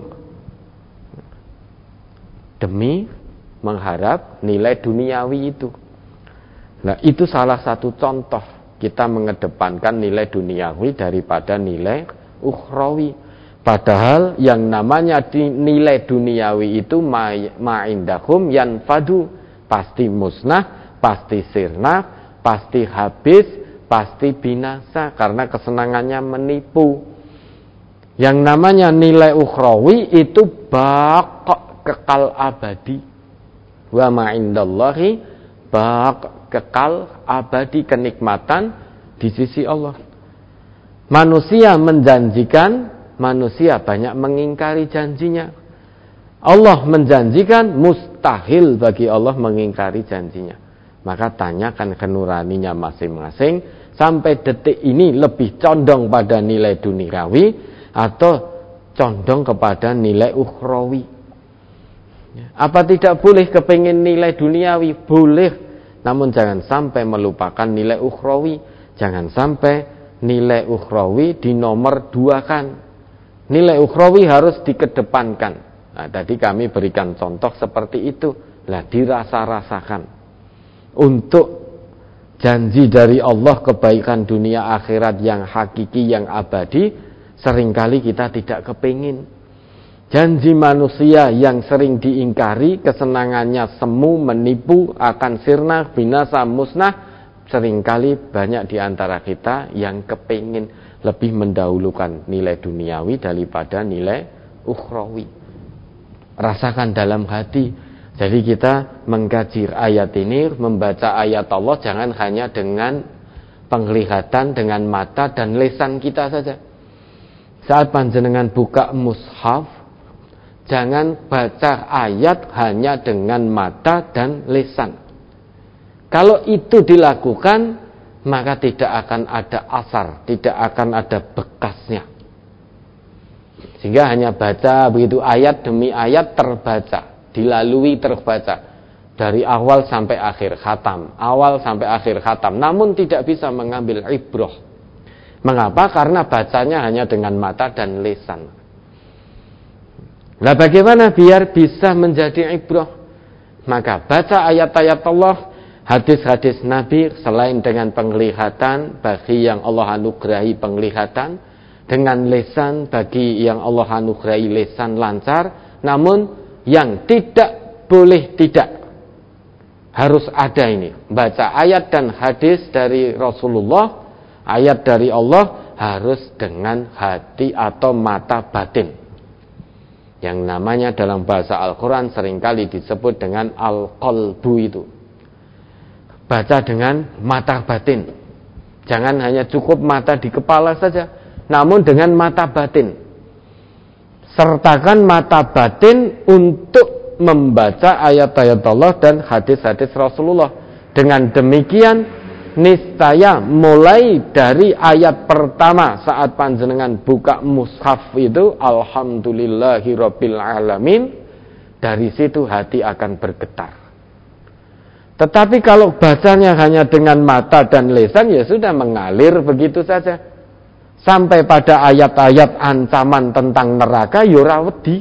demi mengharap nilai duniawi itu. Nah, itu salah satu contoh kita mengedepankan nilai duniawi daripada nilai ukhrawi. Padahal yang namanya nilai duniawi itu ma'indahum yanfadu, pasti musnah, pasti sirna, pasti habis, pasti binasa karena kesenangannya menipu. Yang namanya nilai ukhrawi itu baq, kekal abadi. Wa ma'indallahi baq, kekal abadi, kenikmatan di sisi Allah. Manusia menjanjikan, manusia banyak mengingkari janjinya. Allah menjanjikan, mustahil bagi Allah mengingkari janjinya. Maka tanyakan ke nuraninya masing-masing, sampai detik ini lebih condong pada nilai duniawi atau condong kepada nilai ukhrawi. Apa tidak boleh kepingin nilai duniawi? Boleh. Namun jangan sampai melupakan nilai ukhrawi. Jangan sampai nilai ukhrawi dinomor duakan. Nilai ukhrawi harus dikedepankan. Nah, tadi kami berikan contoh seperti itu. Lah, dirasa-rasakan. Untuk janji dari Allah kebaikan dunia akhirat yang hakiki, yang abadi, seringkali kita tidak kepingin. Janji manusia yang sering diingkari, kesenangannya semu, menipu, akan sirna, binasa, musnah, seringkali banyak di antara kita yang kepingin lebih mendahulukan nilai duniawi daripada nilai ukhrawi. Rasakan dalam hati. Jadi kita mengkaji ayat ini, membaca ayat Allah jangan hanya dengan penglihatan, dengan mata dan lisan kita saja. Saat panjenengan buka mushaf, jangan baca ayat hanya dengan mata dan lisan. Kalau itu dilakukan, maka tidak akan ada asar, tidak akan ada bekasnya. Sehingga hanya baca begitu ayat demi ayat terbaca, dilalui terbaca. Dari awal sampai akhir khatam, awal sampai akhir khatam. Namun tidak bisa mengambil ibrah. Mengapa? Karena bacanya hanya dengan mata dan lisan. Nah, bagaimana biar bisa menjadi ibrah? Maka baca ayat-ayat Allah, hadis-hadis Nabi, selain dengan penglihatan bagi yang Allah anugerahi penglihatan, dengan lisan bagi yang Allah anugerahi lisan lancar, namun yang tidak boleh tidak harus ada ini, baca ayat dan hadis dari Rasulullah, ayat dari Allah harus dengan hati atau mata batin. Yang namanya dalam bahasa Al-Quran seringkali disebut dengan al-qalbu itu. Baca dengan mata batin. Jangan hanya cukup mata di kepala saja, namun dengan mata batin. Sertakan mata batin untuk membaca ayat-ayat Allah dan hadis-hadis Rasulullah. Dengan demikian, niscaya mulai dari ayat pertama saat panjenengan buka mushaf itu, alhamdulillahirabbil alamin, dari situ hati akan bergetar. Tetapi kalau bacanya hanya dengan mata dan lisan, ya sudah mengalir begitu saja. Sampai pada ayat-ayat ancaman tentang neraka, ya ora wedi.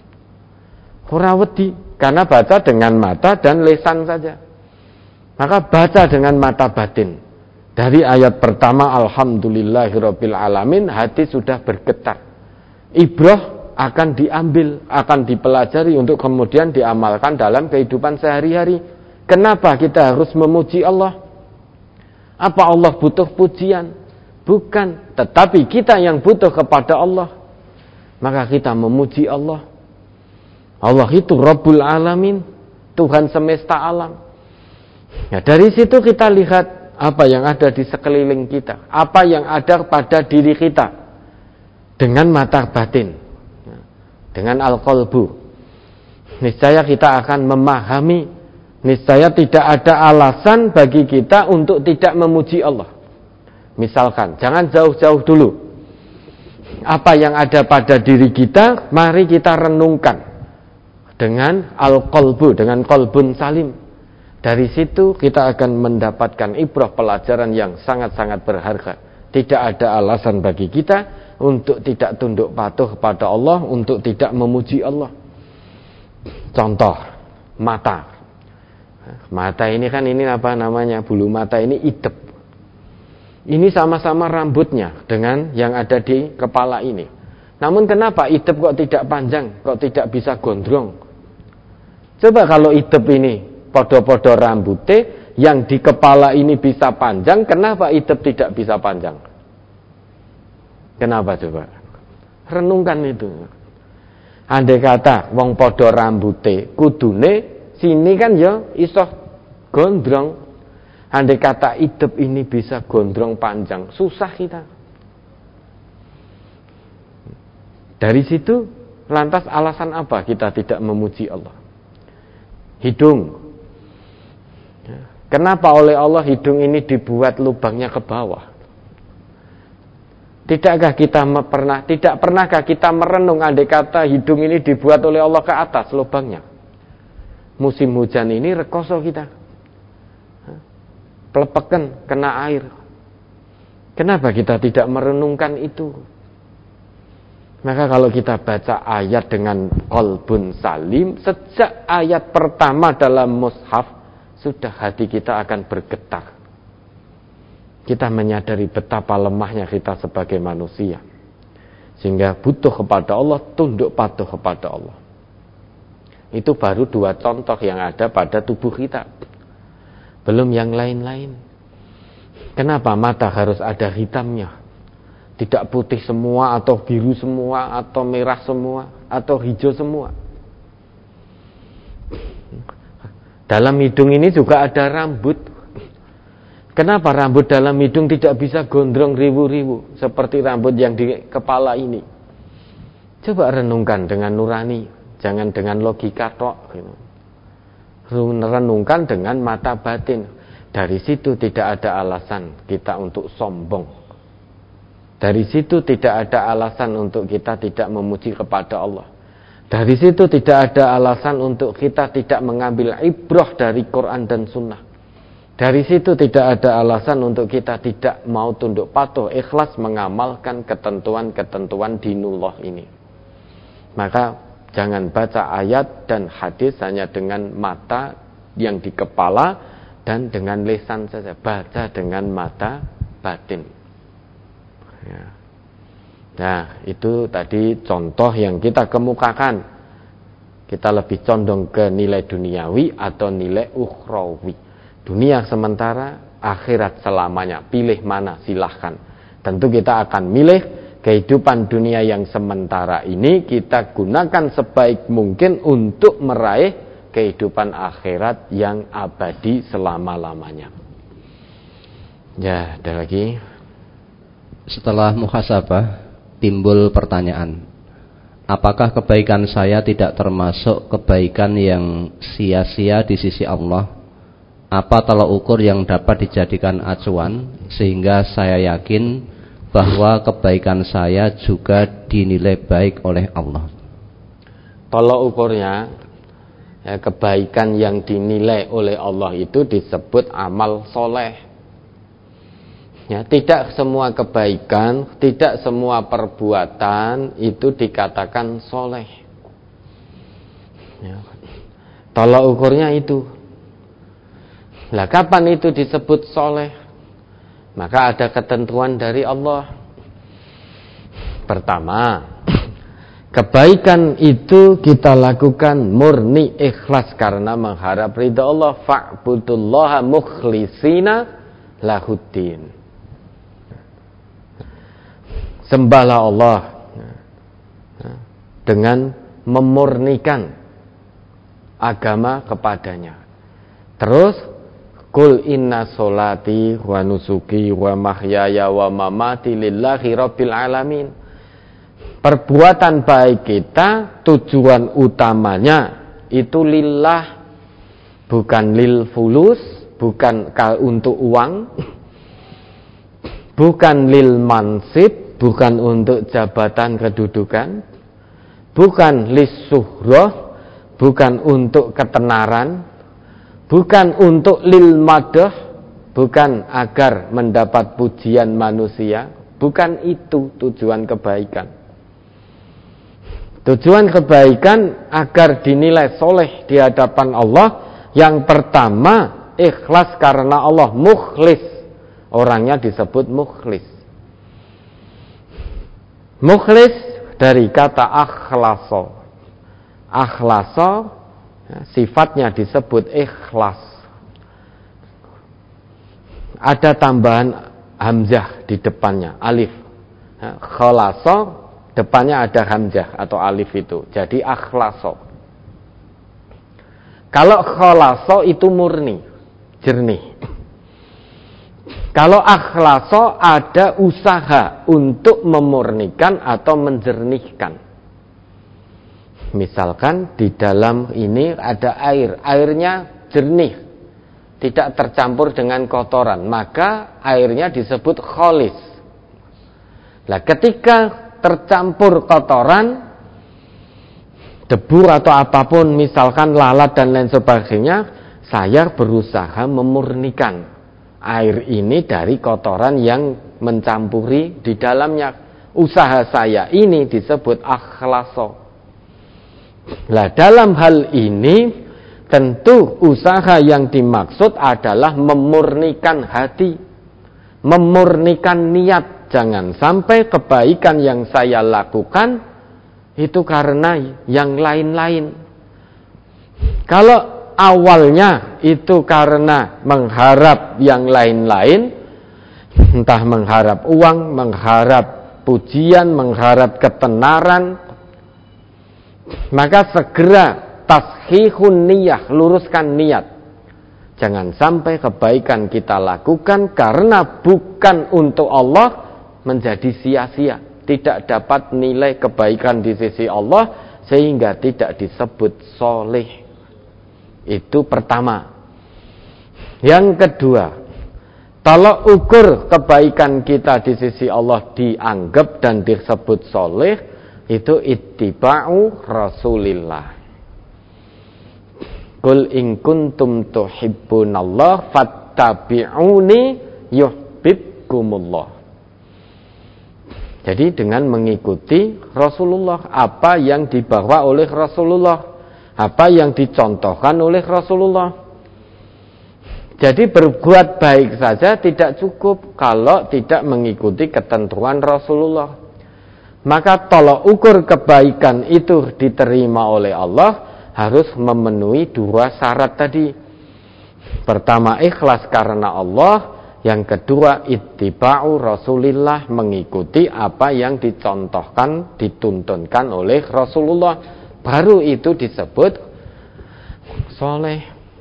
Ora wedi, karena baca dengan mata dan lisan saja. Maka baca dengan mata batin. Dari ayat pertama alhamdulillahirabbil alamin, hati sudah bergetar. Ibrah akan diambil, akan dipelajari untuk kemudian diamalkan dalam kehidupan sehari-hari. Kenapa kita harus memuji Allah? Apa Allah butuh pujian? Bukan, tetapi kita yang butuh kepada Allah. Maka kita memuji Allah. Allah itu Rabbul Alamin, Tuhan semesta alam. Ya, dari situ kita lihat apa yang ada di sekeliling kita, apa yang ada pada diri kita dengan mata batin, dengan al-qalbu. Niscaya kita akan memahami, niscaya tidak ada alasan bagi kita untuk tidak memuji Allah. Misalkan, jangan jauh-jauh dulu. Apa yang ada pada diri kita, mari kita renungkan dengan al-qalbu, dengan qalbun salim. Dari situ kita akan mendapatkan ibrah, pelajaran yang sangat-sangat berharga. Tidak ada alasan bagi kita untuk tidak tunduk patuh kepada Allah, untuk tidak memuji Allah. Contoh, mata. Mata ini kan bulu mata ini idep. Ini sama-sama rambutnya dengan yang ada di kepala ini. Namun kenapa idep kok tidak panjang, kok tidak bisa gondrong? Coba kalau idep ini podo-podo rambutnya, yang di kepala ini bisa panjang, kenapa idep tidak bisa panjang? Kenapa coba? Renungkan itu. Andai kata wong podo rambutnya, kudune sini kan ya iso gondrong. Andai kata idep ini bisa gondrong panjang, susah kita. Dari situ lantas alasan apa kita tidak memuji Allah? Hidung. Kenapa oleh Allah hidung ini dibuat lubangnya ke bawah? Tidak pernahkah kita merenung andai kata hidung ini dibuat oleh Allah ke atas lubangnya? Musim hujan ini rekoso kita. Pelepekan, kena air. Kenapa kita tidak merenungkan itu? Maka kalau kita baca ayat dengan qalbun salim, sejak ayat pertama dalam mushaf, sudah hati kita akan bergetar. Kita menyadari betapa lemahnya kita sebagai manusia, sehingga butuh kepada Allah, tunduk patuh kepada Allah. Itu baru 2 contoh yang ada pada tubuh kita, belum yang lain-lain. Kenapa mata harus ada hitamnya? Tidak putih semua, atau biru semua, atau merah semua, atau hijau semua. Dalam hidung ini juga ada rambut. Kenapa rambut dalam hidung tidak bisa gondrong riwu-riwu seperti rambut yang di kepala ini? Coba renungkan dengan nurani, jangan dengan logika tok. Renungkan dengan mata batin. Dari situ tidak ada alasan kita untuk sombong. Dari situ tidak ada alasan untuk kita tidak memuji kepada Allah. Dari situ tidak ada alasan untuk kita tidak mengambil ibrah dari Quran dan Sunnah. Dari situ tidak ada alasan untuk kita tidak mau tunduk patuh, ikhlas mengamalkan ketentuan-ketentuan dinullah ini. Maka jangan baca ayat dan hadis hanya dengan mata yang di kepala dan dengan lisan saja. Baca dengan mata batin. Ya. Nah, itu tadi contoh yang kita kemukakan. Kita lebih condong ke nilai duniawi atau nilai ukhrawi. Dunia sementara, akhirat selamanya. Pilih mana, silahkan. Tentu kita akan milih kehidupan dunia yang sementara ini kita gunakan sebaik mungkin untuk meraih kehidupan akhirat yang abadi selama-lamanya. Ya, ada lagi. Setelah muhasabah timbul pertanyaan, apakah kebaikan saya tidak termasuk kebaikan yang sia-sia di sisi Allah? Apa tolak ukur yang dapat dijadikan acuan sehingga saya yakin bahwa kebaikan saya juga dinilai baik oleh Allah? Tolak ukurnya, ya, kebaikan yang dinilai oleh Allah itu disebut amal soleh. Ya, tidak semua kebaikan, tidak semua perbuatan itu dikatakan soleh. Ya. Tolak ukurnya itu. Lah kapan itu disebut soleh? Maka ada ketentuan dari Allah. Pertama, kebaikan itu kita lakukan murni ikhlas karena mengharap ridha Allah. Fa'budullaha mukhlisina lahuddin. Sembahlah Allah dengan memurnikan agama kepadanya. Terus Qul inna sholati wa nusuki wa mahyaya wa mamati lillahi rabbil alamin. Perbuatan baik kita tujuan utamanya itu lillah, bukan lil fulus, bukan untuk uang, bukan lil mansib, bukan untuk jabatan kedudukan, bukan lis suhroh, bukan untuk ketenaran, bukan untuk lil madah, bukan agar mendapat pujian manusia, bukan itu tujuan kebaikan. Tujuan kebaikan agar dinilai soleh di hadapan Allah. Yang pertama, ikhlas karena Allah, mukhlis. Orangnya disebut mukhlis. Mukhlis dari kata akhlaso. Akhlaso, sifatnya disebut ikhlas. Ada tambahan hamzah di depannya, alif. Khalaso, depannya ada hamzah atau alif itu. Jadi akhlaso. Kalau khalaso itu murni, jernih. Kalau akhlaso ada usaha untuk memurnikan atau menjernihkan. Misalkan di dalam ini ada air, airnya jernih, tidak tercampur dengan kotoran, maka airnya disebut kholis. Nah, ketika tercampur kotoran, debu atau apapun, misalkan lalat dan lain sebagainya, saya berusaha memurnikan air ini dari kotoran yang mencampuri di dalamnya. Usaha saya ini disebut akhlaso. Nah, dalam hal ini tentu usaha yang dimaksud adalah memurnikan hati, memurnikan niat. Jangan sampai kebaikan yang saya lakukan itu karena yang lain-lain. Kalau awalnya itu karena mengharap yang lain-lain, entah mengharap uang, mengharap pujian, mengharap ketenaran, maka segera tashihun niyah, luruskan niat. Jangan sampai kebaikan kita lakukan karena bukan untuk Allah menjadi sia-sia, tidak dapat nilai kebaikan di sisi Allah sehingga tidak disebut soleh. Itu pertama. Yang kedua, tolak ukur kebaikan kita di sisi Allah dianggap dan disebut soleh, itu ittiba'u Rasulillah. Qul in kuntum tuhibbunallah fattabi'uni yuhibbukumullah. Jadi dengan mengikuti Rasulullah, apa yang dibawa oleh Rasulullah, apa yang dicontohkan oleh Rasulullah. Jadi berbuat baik saja tidak cukup kalau tidak mengikuti ketentuan Rasulullah. Maka tolak ukur kebaikan itu diterima oleh Allah harus memenuhi dua syarat tadi. Pertama, ikhlas karena Allah. Yang kedua, ittiba'u Rasulillah, mengikuti apa yang dicontohkan, dituntunkan oleh Rasulullah. Baru itu disebut soleh.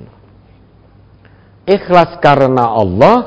Ikhlas karena Allah,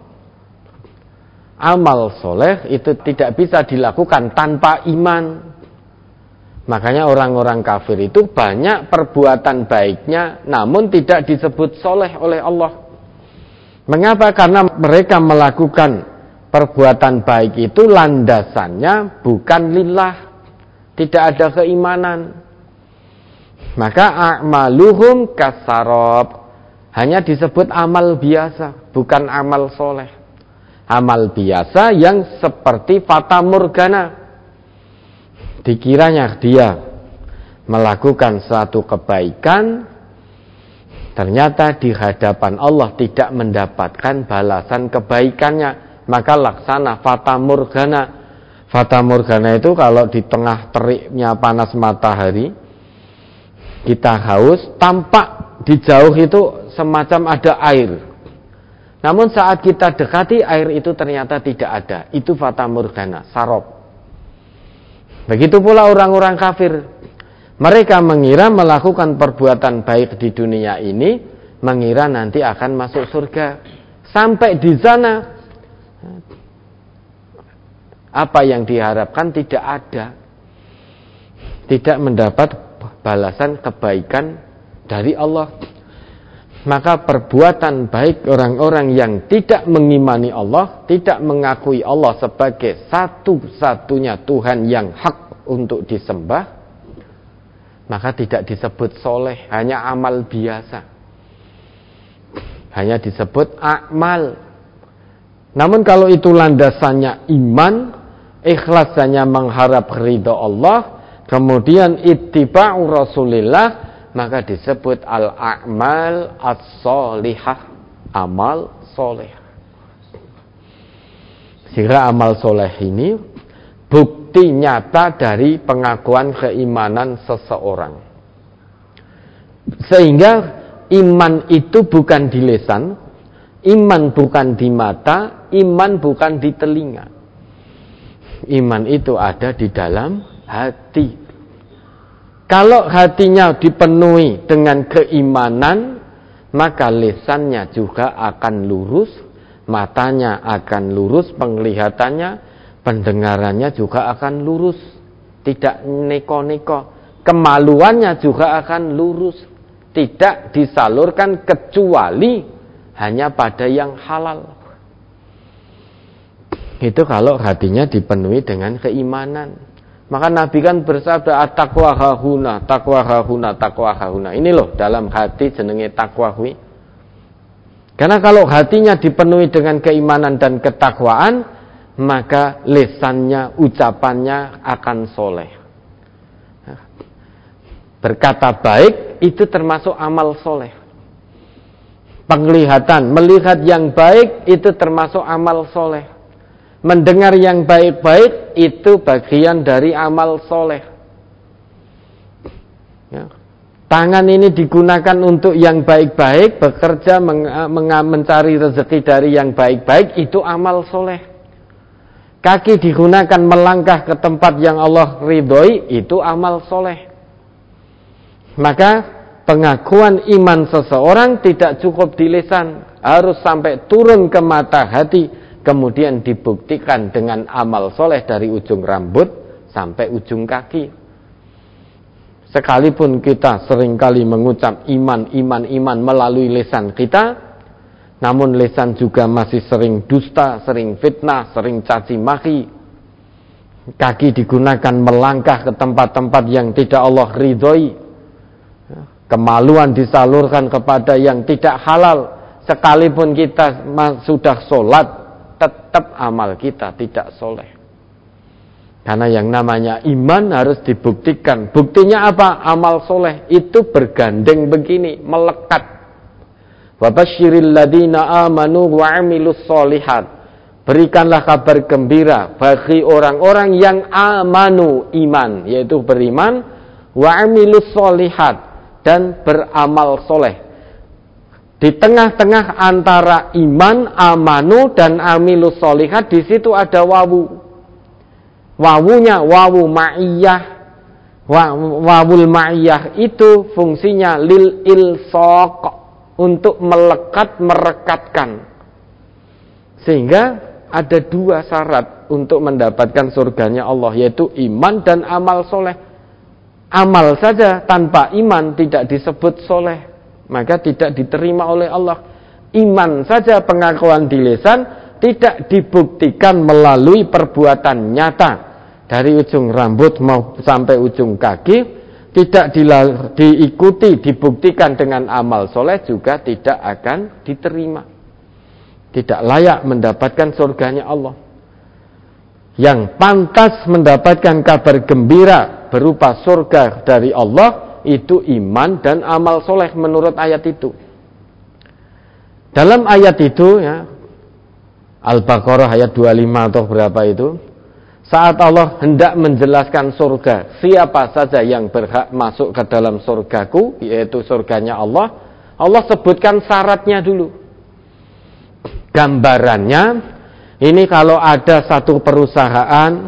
amal soleh itu tidak bisa dilakukan tanpa iman. Makanya orang-orang kafir itu banyak perbuatan baiknya, namun tidak disebut soleh oleh Allah. Mengapa? Karena mereka melakukan perbuatan baik itu landasannya bukan lillah, tidak ada keimanan. Maka a'maluhum kasarab, hanya disebut amal biasa, bukan amal soleh. Amal biasa yang seperti fata morgana. Dikiranya dia melakukan suatu kebaikan, ternyata di hadapan Allah tidak mendapatkan balasan kebaikannya, maka laksana fata morgana. Fata morgana itu kalau di tengah teriknya panas matahari, kita haus, tampak di jauh itu semacam ada air. Namun saat kita dekati, air itu ternyata tidak ada. Itu fata morgana, sarab. Begitu pula orang-orang kafir. Mereka mengira melakukan perbuatan baik di dunia ini, mengira nanti akan masuk surga. Sampai di sana, apa yang diharapkan tidak ada. Tidak mendapat balasan kebaikan dari Allah. Maka perbuatan baik orang-orang yang tidak mengimani Allah, tidak mengakui Allah sebagai satu-satunya Tuhan yang hak untuk disembah, maka tidak disebut soleh, hanya amal biasa. Hanya disebut amal. Namun kalau itu landasannya iman, ikhlas hanya mengharap ridha Allah, kemudian ittiba'u Rasulillah, maka disebut al-a'mal as-solihah, amal soleh. Sehingga amal soleh ini bukti nyata dari pengakuan keimanan seseorang. Sehingga iman itu bukan di lisan, iman bukan di mata, iman bukan di telinga. Iman itu ada di dalam hati. Kalau hatinya dipenuhi dengan keimanan, maka lisannya juga akan lurus, matanya akan lurus, penglihatannya, pendengarannya juga akan lurus, tidak neko-neko, kemaluannya juga akan lurus, tidak disalurkan kecuali hanya pada yang halal. Itu kalau hatinya dipenuhi dengan keimanan. Maka Nabi kan bersabda, at-taqwa hahuna, taqwa hahuna, taqwa hahuna. Ini loh dalam hati jenenge takwa kuwi. Karena kalau hatinya dipenuhi dengan keimanan dan ketakwaan, maka lisannya, ucapannya akan soleh. Berkata baik itu termasuk amal soleh. Penglihatan, melihat yang baik itu termasuk amal soleh. Mendengar yang baik-baik itu bagian dari amal soleh. Ya. Tangan ini digunakan untuk yang baik-baik, bekerja mencari rezeki dari yang baik-baik, itu amal soleh. Kaki digunakan melangkah ke tempat yang Allah ridhoi, itu amal soleh. Maka pengakuan iman seseorang tidak cukup di lisan, harus sampai turun ke mata hati, kemudian dibuktikan dengan amal soleh dari ujung rambut sampai ujung kaki. Sekalipun kita seringkali mengucap iman melalui lisan kita, namun lisan juga masih sering dusta, sering fitnah, sering caci maki. Kaki digunakan melangkah ke tempat-tempat yang tidak Allah ridhoi. Kemaluan disalurkan kepada yang tidak halal. Sekalipun kita sudah sholat, tetap amal kita tidak soleh. Karena yang namanya iman harus dibuktikan. Buktinya apa? Amal soleh itu bergandeng begini, melekat. Wabasyiril ladina amanu wa amilus solihat. Berikanlah kabar gembira bagi orang-orang yang amanu, iman, yaitu beriman, wa amilus solihat, dan beramal soleh. Di tengah-tengah antara iman, amanu, dan amilus solihat, di situ ada wawu. Wawunya wawu ma'iyah. Wawul ma'iyah itu fungsinya lil ilsaq, untuk melekat, merekatkan. Sehingga ada dua syarat untuk mendapatkan surganya Allah, yaitu iman dan amal soleh. Amal saja tanpa iman tidak disebut soleh, maka tidak diterima oleh Allah. Iman saja, pengakuan di lisan, tidak dibuktikan melalui perbuatan nyata. Dari ujung rambut mau sampai ujung kaki, tidak diikuti, dibuktikan dengan amal soleh, juga tidak akan diterima. Tidak layak mendapatkan surganya Allah. Yang pantas mendapatkan kabar gembira berupa surga dari Allah, itu iman dan amal soleh menurut ayat itu. Dalam ayat itu, ya, Al-Baqarah ayat 25 atau berapa itu, saat Allah hendak menjelaskan surga, siapa saja yang berhak masuk ke dalam surgaku, yaitu surganya Allah, Allah sebutkan syaratnya dulu. Gambarannya, ini kalau ada satu perusahaan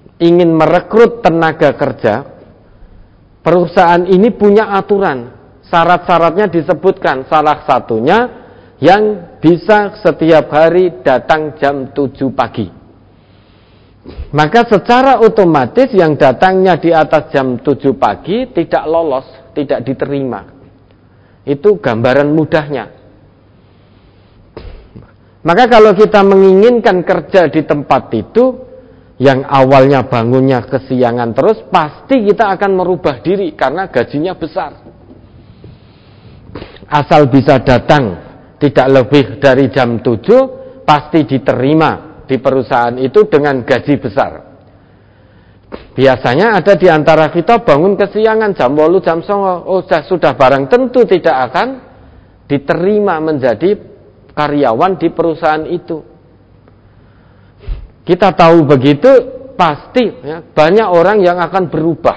ingin merekrut tenaga kerja, perusahaan ini punya aturan. Syarat-syaratnya disebutkan, salah satunya yang bisa setiap hari datang jam 7 pagi. Maka secara otomatis yang datangnya di atas jam 7 pagi tidak lolos, tidak diterima. Itu gambaran mudahnya. Maka kalau kita menginginkan kerja di tempat itu, yang awalnya bangunnya kesiangan terus, pasti kita akan merubah diri karena gajinya besar. Asal bisa datang tidak lebih dari jam 7, pasti diterima di perusahaan itu dengan gaji besar. Biasanya ada di antara kita bangun kesiangan jam 8, jam 9, sudah barang tentu tidak akan diterima menjadi karyawan di perusahaan itu. Kita tahu begitu, pasti ya, banyak orang yang akan berubah.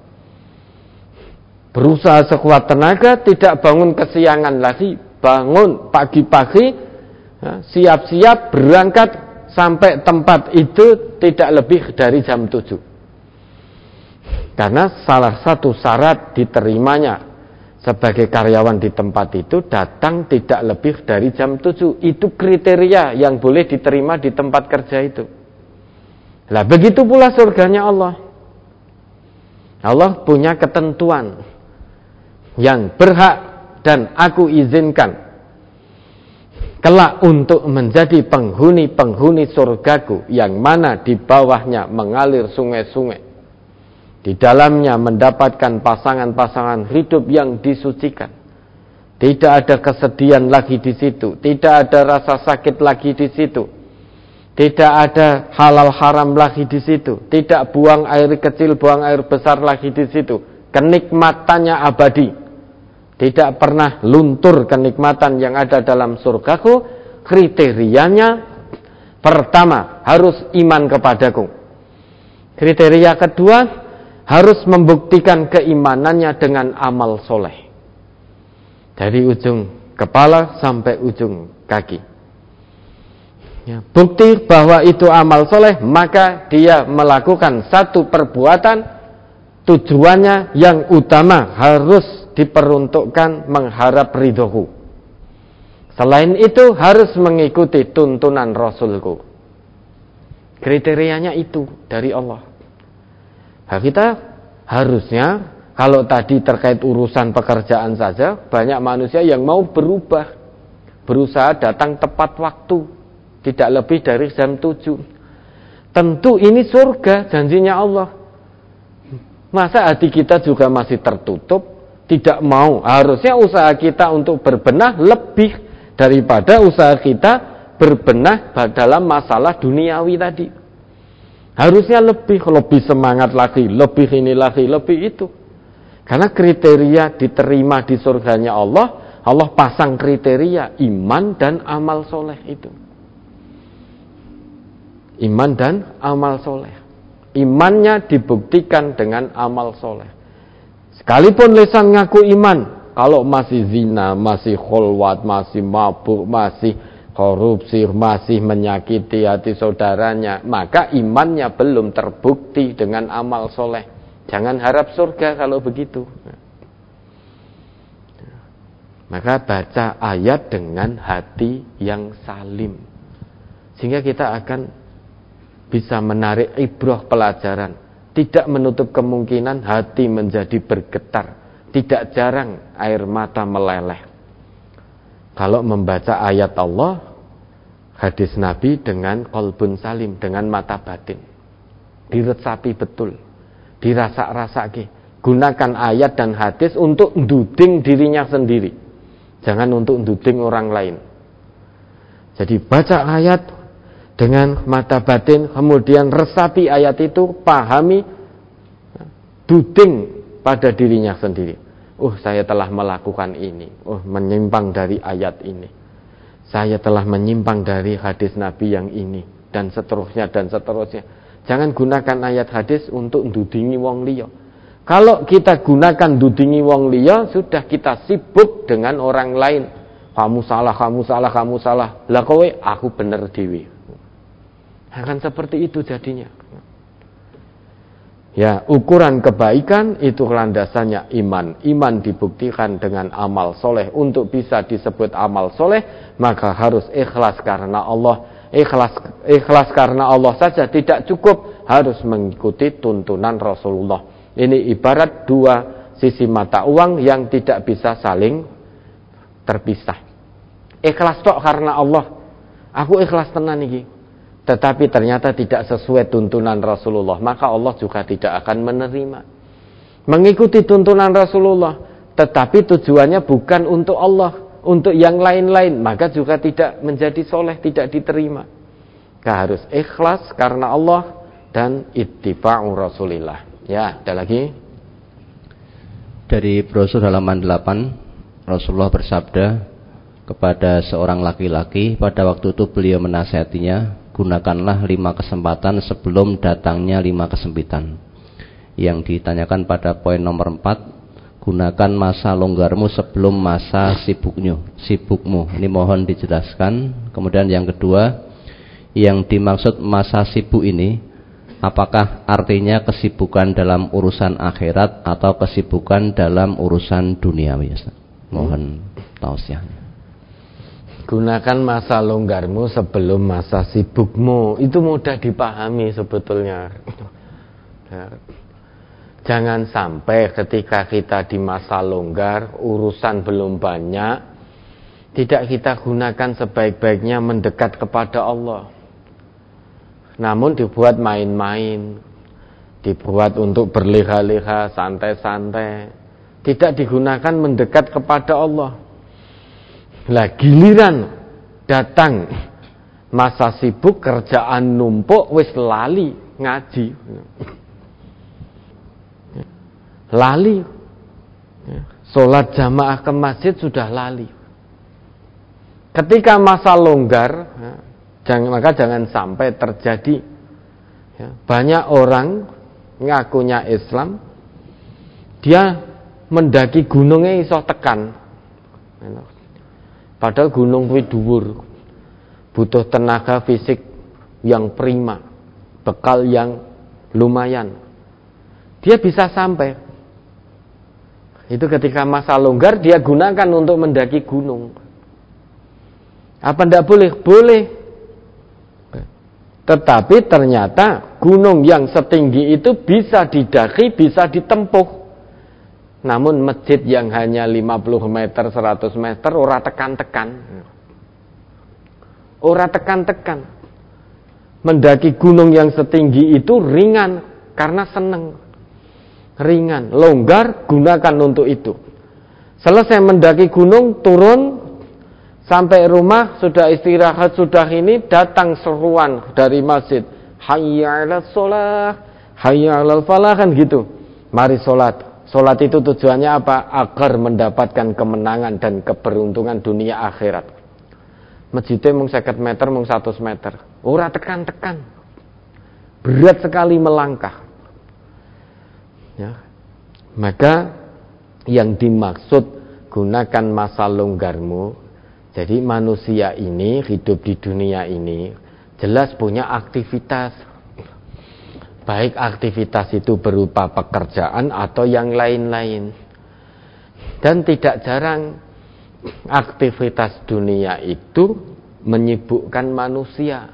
Berusaha sekuat tenaga, tidak bangun kesiangan lagi, bangun pagi-pagi, ya, siap-siap berangkat sampai tempat itu tidak lebih dari jam 7. Karena salah satu syarat diterimanya sebagai karyawan di tempat itu datang tidak lebih dari jam 7. Itu kriteria yang boleh diterima di tempat kerja itu. Lah begitu pula surganya Allah. Allah punya ketentuan yang berhak dan aku izinkan kelak untuk menjadi penghuni-penghuni surgaku, yang mana di bawahnya mengalir sungai-sungai. Di dalamnya mendapatkan pasangan-pasangan hidup yang disucikan. Tidak ada kesedihan lagi di situ, tidak ada rasa sakit lagi di situ. Tidak ada halal haram lagi di situ, tidak buang air kecil, buang air besar lagi di situ. Kenikmatannya abadi. Tidak pernah luntur kenikmatan yang ada dalam surgaku. Kriterianya pertama, harus iman kepadaku. Kriteria kedua, harus membuktikan keimanannya dengan amal soleh. Dari ujung kepala sampai ujung kaki. Ya, bukti bahwa itu amal soleh, maka dia melakukan satu perbuatan, tujuannya yang utama harus diperuntukkan mengharap ridhoku. Selain itu harus mengikuti tuntunan Rasulku. Kriterianya itu dari Allah. Nah, kita harusnya, kalau tadi terkait urusan pekerjaan saja, banyak manusia yang mau berubah, berusaha datang tepat waktu, tidak lebih dari jam 7. Tentu ini surga, janjinya Allah. Masa hati kita juga masih tertutup, tidak mau? Harusnya usaha kita untuk berbenah lebih daripada usaha kita berbenah dalam masalah duniawi tadi. Harusnya lebih semangat lagi, lebih ini lagi, lebih itu. Karena kriteria diterima di surganya Allah, Allah pasang kriteria iman dan amal soleh itu. Iman dan amal soleh. Imannya dibuktikan dengan amal soleh. Sekalipun lisan ngaku iman, kalau masih zina, masih kholwat, masih mabuk, masih korupsi, masih menyakiti hati saudaranya, maka imannya belum terbukti dengan amal soleh. Jangan harap surga kalau begitu. Maka baca ayat dengan hati yang salim, sehingga kita akan bisa menarik ibrah pelajaran. Tidak menutup kemungkinan hati menjadi bergetar. Tidak jarang air mata meleleh kalau membaca ayat Allah, hadis Nabi dengan qalbun salim, dengan mata batin. Diresapi betul, dirasak-rasaki. Gunakan ayat dan hadis untuk nduding dirinya sendiri, jangan untuk nduding orang lain. Jadi baca ayat dengan mata batin, kemudian resapi ayat itu, pahami, duding pada dirinya sendiri. Saya telah melakukan ini. Menyimpang dari ayat ini. Saya telah menyimpang dari hadis Nabi yang ini, dan seterusnya dan seterusnya. Jangan gunakan ayat hadis untuk ndudingi wong liya. Kalau kita gunakan ndudingi wong liya, sudah kita sibuk dengan orang lain. Kamu salah, kamu salah, kamu salah. Lah kowe, aku bener dewe. Akan seperti itu jadinya. Ya, ukuran kebaikan itu landasannya iman. Iman dibuktikan dengan amal soleh. Untuk bisa disebut amal soleh, maka harus ikhlas karena Allah. Ikhlas karena Allah saja tidak cukup, harus mengikuti tuntunan Rasulullah. Ini ibarat dua sisi mata uang yang tidak bisa saling terpisah. Ikhlas tok karena Allah. Aku ikhlas tenan iki. Tetapi ternyata tidak sesuai tuntunan Rasulullah, maka Allah juga tidak akan menerima. Mengikuti tuntunan Rasulullah, tetapi tujuannya bukan untuk Allah, untuk yang lain-lain, maka juga tidak menjadi soleh, tidak diterima. Harus ikhlas karena Allah dan ittiba'u Rasulillah. Ya, ada lagi. Dari brosur halaman 8, Rasulullah bersabda kepada seorang laki-laki, pada waktu itu beliau menasihatinya, gunakanlah 5 kesempatan sebelum datangnya 5 kesempitan. Yang ditanyakan pada poin nomor 4, gunakan masa longgarmu sebelum masa sibukmu. Ini mohon dijelaskan. Kemudian yang kedua, yang dimaksud masa sibuk ini, apakah artinya kesibukan dalam urusan akhirat atau kesibukan dalam urusan duniawi? Mohon tausiahnya. Gunakan masa longgarmu sebelum masa sibukmu. Itu mudah dipahami sebetulnya. Jangan sampai ketika kita di masa longgar, urusan belum banyak, tidak kita gunakan sebaik-baiknya mendekat kepada Allah. Namun dibuat main-main, dibuat untuk berleha-leha, santai-santai, tidak digunakan mendekat kepada Allah. Lah giliran datang masa sibuk, kerjaan numpuk, wis lali ngaji, lali sholat jamaah ke masjid sudah lali. Ketika masa longgar, maka jangan sampai terjadi banyak orang ngakunya Islam, dia mendaki gunungnya iso tekan. Padahal gunung kuwi dhuwur, butuh tenaga fisik yang prima, bekal yang lumayan. Dia bisa sampai. Itu ketika masa longgar dia gunakan untuk mendaki gunung. Apa tidak boleh? Boleh. Tetapi ternyata gunung yang setinggi itu bisa didaki, bisa ditempuh. Namun masjid yang hanya 50 meter, 100 meter, ora tekan-tekan. Ora tekan-tekan. Mendaki gunung yang setinggi itu ringan, karena seneng. Ringan, longgar, gunakan untuk itu. Selesai mendaki gunung, turun, sampai rumah, sudah istirahat, sudah ini, datang seruan dari masjid. Hayya 'alas shalah, hayya 'alal falah, kan gitu. Mari sholat. Sholat itu tujuannya apa? Agar mendapatkan kemenangan dan keberuntungan dunia akhirat. Masjidnya mung 50 meter, mung 100 meter. Ora tekan-tekan. Berat sekali melangkah. Ya. Maka yang dimaksud gunakan masa longgarmu. Jadi manusia ini hidup di dunia ini jelas punya aktivitas. Baik aktivitas itu berupa pekerjaan atau yang lain-lain. Dan tidak jarang aktivitas dunia itu menyibukkan manusia.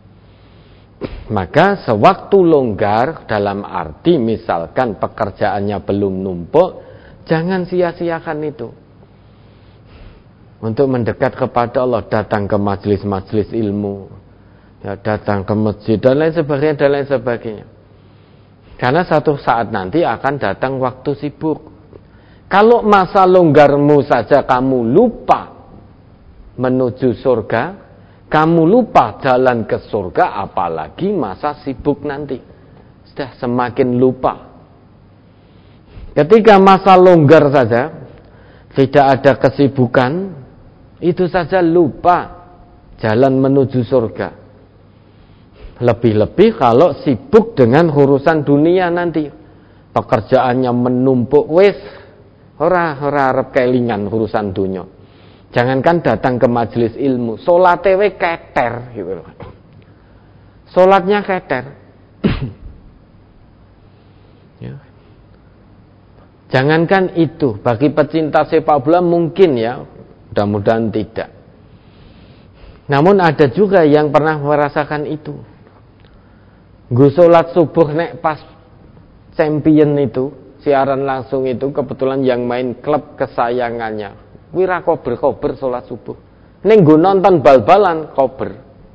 Maka sewaktu longgar, dalam arti misalkan pekerjaannya belum numpuk, jangan sia-siakan itu. Untuk mendekat kepada Allah, datang ke majelis-majelis ilmu, ya, datang ke masjid dan lain sebagainya. Karena satu saat nanti akan datang waktu sibuk. Kalau masa longgarmu saja kamu lupa menuju surga, kamu lupa jalan ke surga, apalagi masa sibuk nanti. Sudah semakin lupa. Ketika masa longgar saja, tidak ada kesibukan, itu saja lupa jalan menuju surga. Lebih-lebih kalau sibuk dengan urusan dunia nanti. Pekerjaannya menumpuk, wis ora arep kelingan urusan dunia. Jangankan datang ke majelis ilmu, salate we keter gitu loh. Salatnya keter. Jangankan itu, bagi pecinta sepak bola mungkin ya, mudah-mudahan tidak. Namun ada juga yang pernah merasakan itu. Gue sholat subuh nek pas champion itu, siaran langsung itu, kebetulan yang main klub kesayangannya. Wira kober sholat subuh. Ning gue nonton bal-balan kober.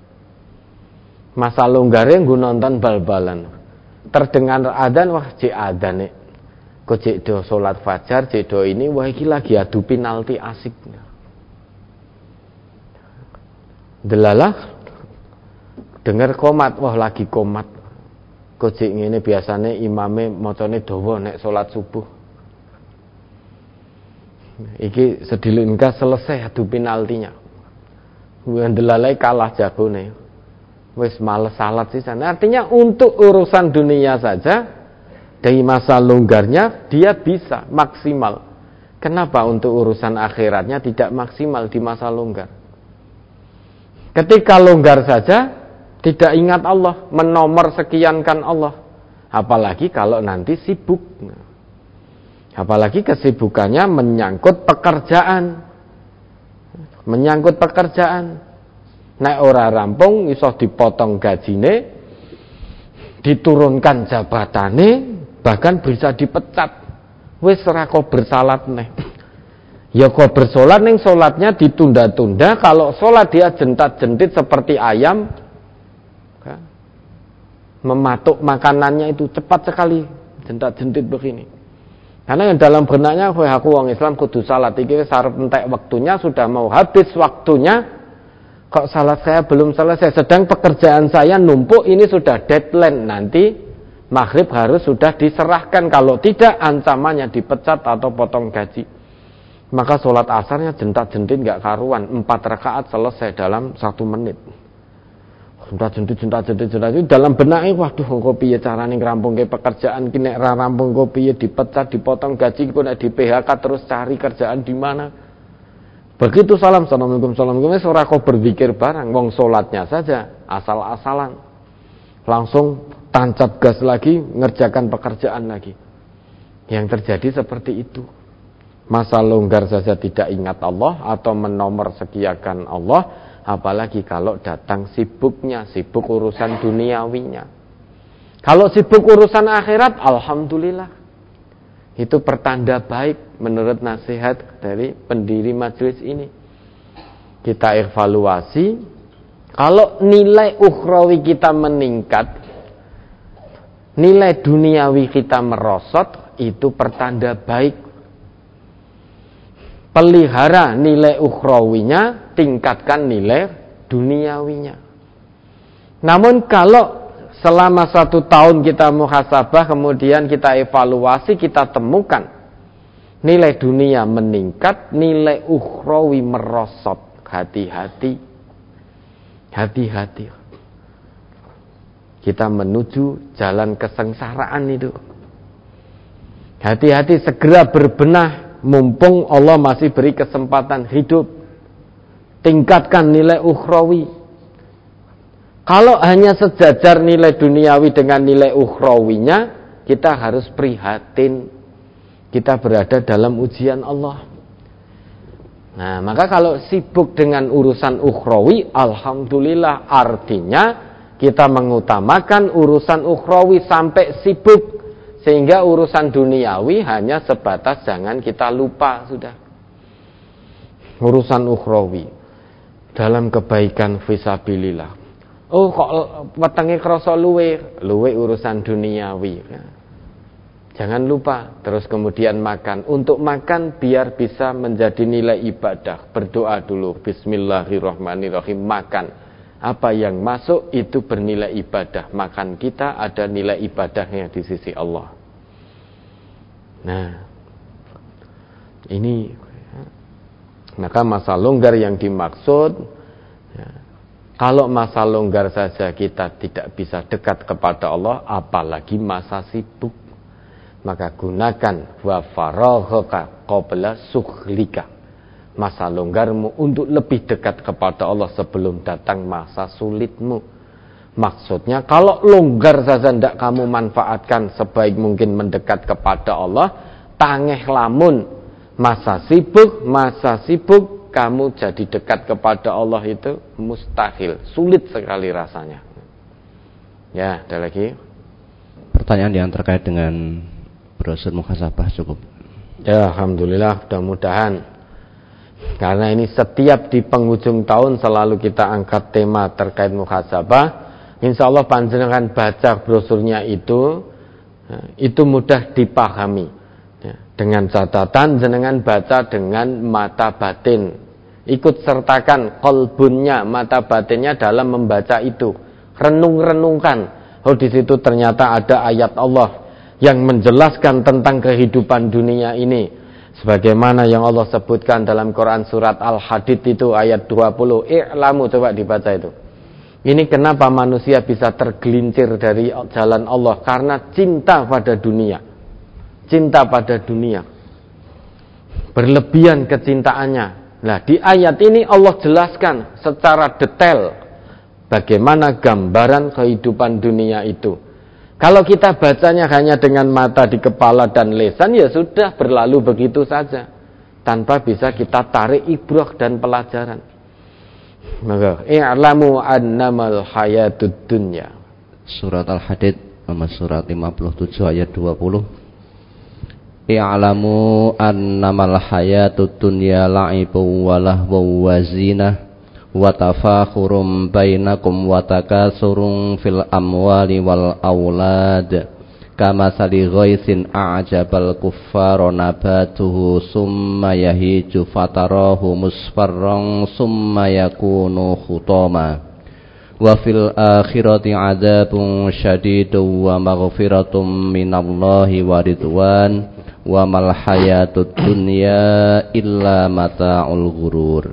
Masa longgarnya gue nonton bal-balan. Terdengar adzan, wah cek adzan nek. Kok cek do sholat fajar, cek do ini, wah iki lagi adu penalti asik. Delalah dengar komat, wah lagi komat. Kok cek ngene biasane imame macane dawa nek sholat subuh. Iki sedilingkas selesai adu penaltinya. Delalai kalah jagone. Wis males salat sih sana. Artinya untuk urusan dunia saja dari masa longgarnya dia bisa maksimal. Kenapa untuk urusan akhiratnya tidak maksimal di masa longgar? Ketika longgar saja tidak ingat Allah, menomor sekiankan Allah. Apalagi kalau nanti sibuk. Apalagi kesibukannya menyangkut pekerjaan. Menyangkut pekerjaan. Nek ora rampung iso dipotong gajine, diturunkan jabatane, bahkan bisa dipecat. Wis ora kok bersalat neh. Ya kok bersolat ning salatnya ditunda-tunda, kalau salat dia jentat-jentit seperti ayam. Mematuk makanannya itu cepat sekali, jentat-jentit begini. Karena yang dalam benaknya, aku wong Islam kudu salat iki wis arep entek waktunya, sudah mau habis waktunya. Kok salat saya belum selesai, sedang pekerjaan saya numpuk, ini sudah deadline, nanti maghrib harus sudah diserahkan, kalau tidak ancamannya dipecat atau potong gaji. Maka sholat asarnya jentat-jentit gak karuan, 4 rakaat selesai dalam 1 menit. Jentat-jentit dalam benaknya, waduh engko piye carane ngrampungke pekerjaan ki, nek ra rampung engko piye dipecat, dipotong gaji, kok nek di PHK terus cari kerjaan di mana. Begitu assalamualaikum ora kok berzikir barang, wong salatnya saja asal-asalan. Langsung tancap gas lagi, ngerjakan pekerjaan lagi. Yang terjadi seperti itu. Masa longgar saja tidak ingat Allah atau menomor sekiakan Allah, apalagi kalau datang sibuknya, sibuk urusan duniawinya. Kalau sibuk urusan akhirat, alhamdulillah. Itu pertanda baik menurut nasihat dari pendiri majelis ini. Kita evaluasi, kalau nilai ukhrawi kita meningkat, nilai duniawi kita merosot, itu pertanda baik. Pelihara nilai ukhrawinya, tingkatkan nilai duniawinya. Namun kalau selama 1 tahun kita muhasabah, kemudian kita evaluasi, kita temukan nilai dunia meningkat, nilai ukhrawi merosot. Hati-hati. Hati-hati. Kita menuju jalan kesengsaraan itu. Hati-hati, segera berbenah, mumpung Allah masih beri kesempatan hidup. Tingkatkan nilai ukhrawi. Kalau hanya sejajar nilai duniawi dengan nilai ukhrawinya, kita harus prihatin. Kita berada dalam ujian Allah. Nah, maka kalau sibuk dengan urusan ukhrawi, alhamdulillah, artinya kita mengutamakan urusan ukhrawi sampai sibuk. Sehingga urusan duniawi hanya sebatas jangan kita lupa sudah. Urusan ukhrawi dalam kebaikan fisabilillah. Oh kok wetenge krasa luwe urusan duniawi. Jangan lupa terus kemudian makan. Untuk makan biar bisa menjadi nilai ibadah. Berdoa dulu, bismillahirrahmanirrahim, makan. Apa yang masuk itu bernilai ibadah. Makan kita ada nilai ibadahnya di sisi Allah. Nah, ini maka masa longgar yang dimaksud ya, kalau masa longgar saja kita tidak bisa dekat kepada Allah, apalagi masa sibuk. Maka gunakan wa faraghaka qabla sughlika, masa longgarmu untuk lebih dekat kepada Allah sebelum datang masa sulitmu. Maksudnya kalau longgar saja tidak kamu manfaatkan sebaik mungkin mendekat kepada Allah, tangeh lamun masa sibuk kamu jadi dekat kepada Allah itu mustahil, sulit sekali rasanya. Ya, ada lagi pertanyaan yang terkait dengan brosur muhasabah cukup. Ya, alhamdulillah, mudah-mudahan. Karena ini setiap di penghujung tahun selalu kita angkat tema terkait muhasabah. Insya Allah panjenengan baca brosurnya itu mudah dipahami. Dengan catatan jenengan baca dengan mata batin. Ikut sertakan kolbunnya, mata batinnya dalam membaca itu. Renung-renungkan. Oh, di situ ternyata ada ayat Allah yang menjelaskan tentang kehidupan dunia ini. Sebagaimana yang Allah sebutkan dalam Quran surat Al-Hadid itu ayat 20. I'lamu, coba dibaca itu. Ini kenapa manusia bisa tergelincir dari jalan Allah? Karena cinta pada dunia. Cinta pada dunia. Berlebihan kecintaannya. Nah, di ayat ini Allah jelaskan secara detail bagaimana gambaran kehidupan dunia itu. Kalau kita bacanya hanya dengan mata di kepala dan lisan, ya sudah berlalu begitu saja. Tanpa bisa kita tarik ibrah dan pelajaran. Maka i'lamu annamal hayatud dunya. Surat Al-Hadid nomor surat 57 ayat 20. I'lamu annamal hayatud dunya la'ibun wa lahwun wa zinah wa tafakhurum bainakum wa takasurun fil amwali wal aulad kama sali ghaisin a'jabal kuffara nabatuhu summa yahiju fatarahu musfarran summa yakunu khutama wa fil akhirati adzabun syadidun wa maghfiratun minallahi wa ridwan wa mal hayatud dunya illa mata'ul ghurur.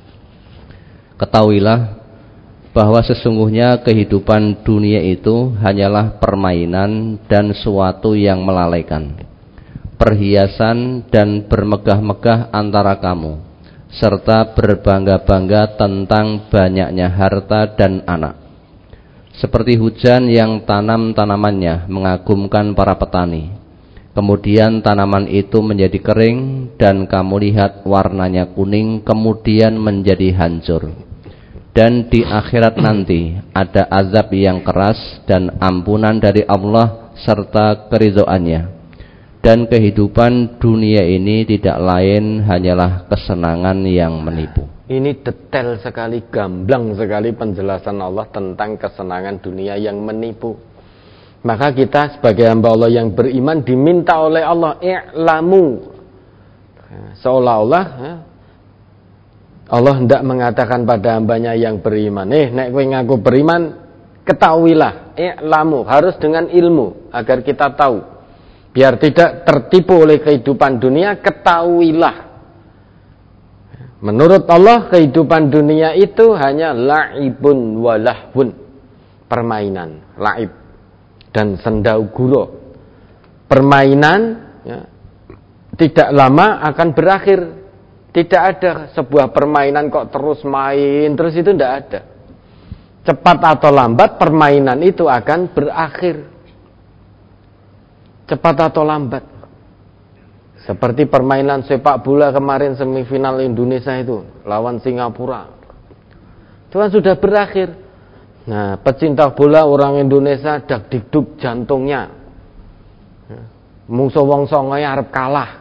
Ketahuilah bahwa sesungguhnya kehidupan dunia itu hanyalah permainan dan suatu yang melalaikan, perhiasan dan bermegah-megah antara kamu, serta berbangga-bangga tentang banyaknya harta dan anak. Seperti hujan yang tanam-tanamannya mengagumkan para petani. Kemudian tanaman itu menjadi kering dan kamu lihat warnanya kuning kemudian menjadi hancur. Dan di akhirat nanti ada azab yang keras dan ampunan dari Allah serta keridhoannya. Dan kehidupan dunia ini tidak lain hanyalah kesenangan yang menipu. Ini detail sekali, gamblang sekali penjelasan Allah tentang kesenangan dunia yang menipu. Maka kita sebagai hamba Allah yang beriman diminta oleh Allah i'lamu. Seolah-olah Allah hendak mengatakan pada hambanya yang beriman, nek kowe ngaku beriman, ketahuilah, i'lamu, harus dengan ilmu agar kita tahu. Biar tidak tertipu oleh kehidupan dunia, ketahuilah. Menurut Allah kehidupan dunia itu hanya la'ibun wa lahwun, permainan, la'ib dan sendau guro. Permainan ya, tidak lama akan berakhir. Tidak ada sebuah permainan kok terus main, terus itu tidak ada. Cepat atau lambat permainan itu akan berakhir. Cepat atau lambat. Seperti permainan sepak bola kemarin semifinal Indonesia itu lawan Singapura. Itu kan sudah berakhir. Nah, pecinta bola orang Indonesia dak-dikduk jantungnya. Musuh wong songoe arep kalah.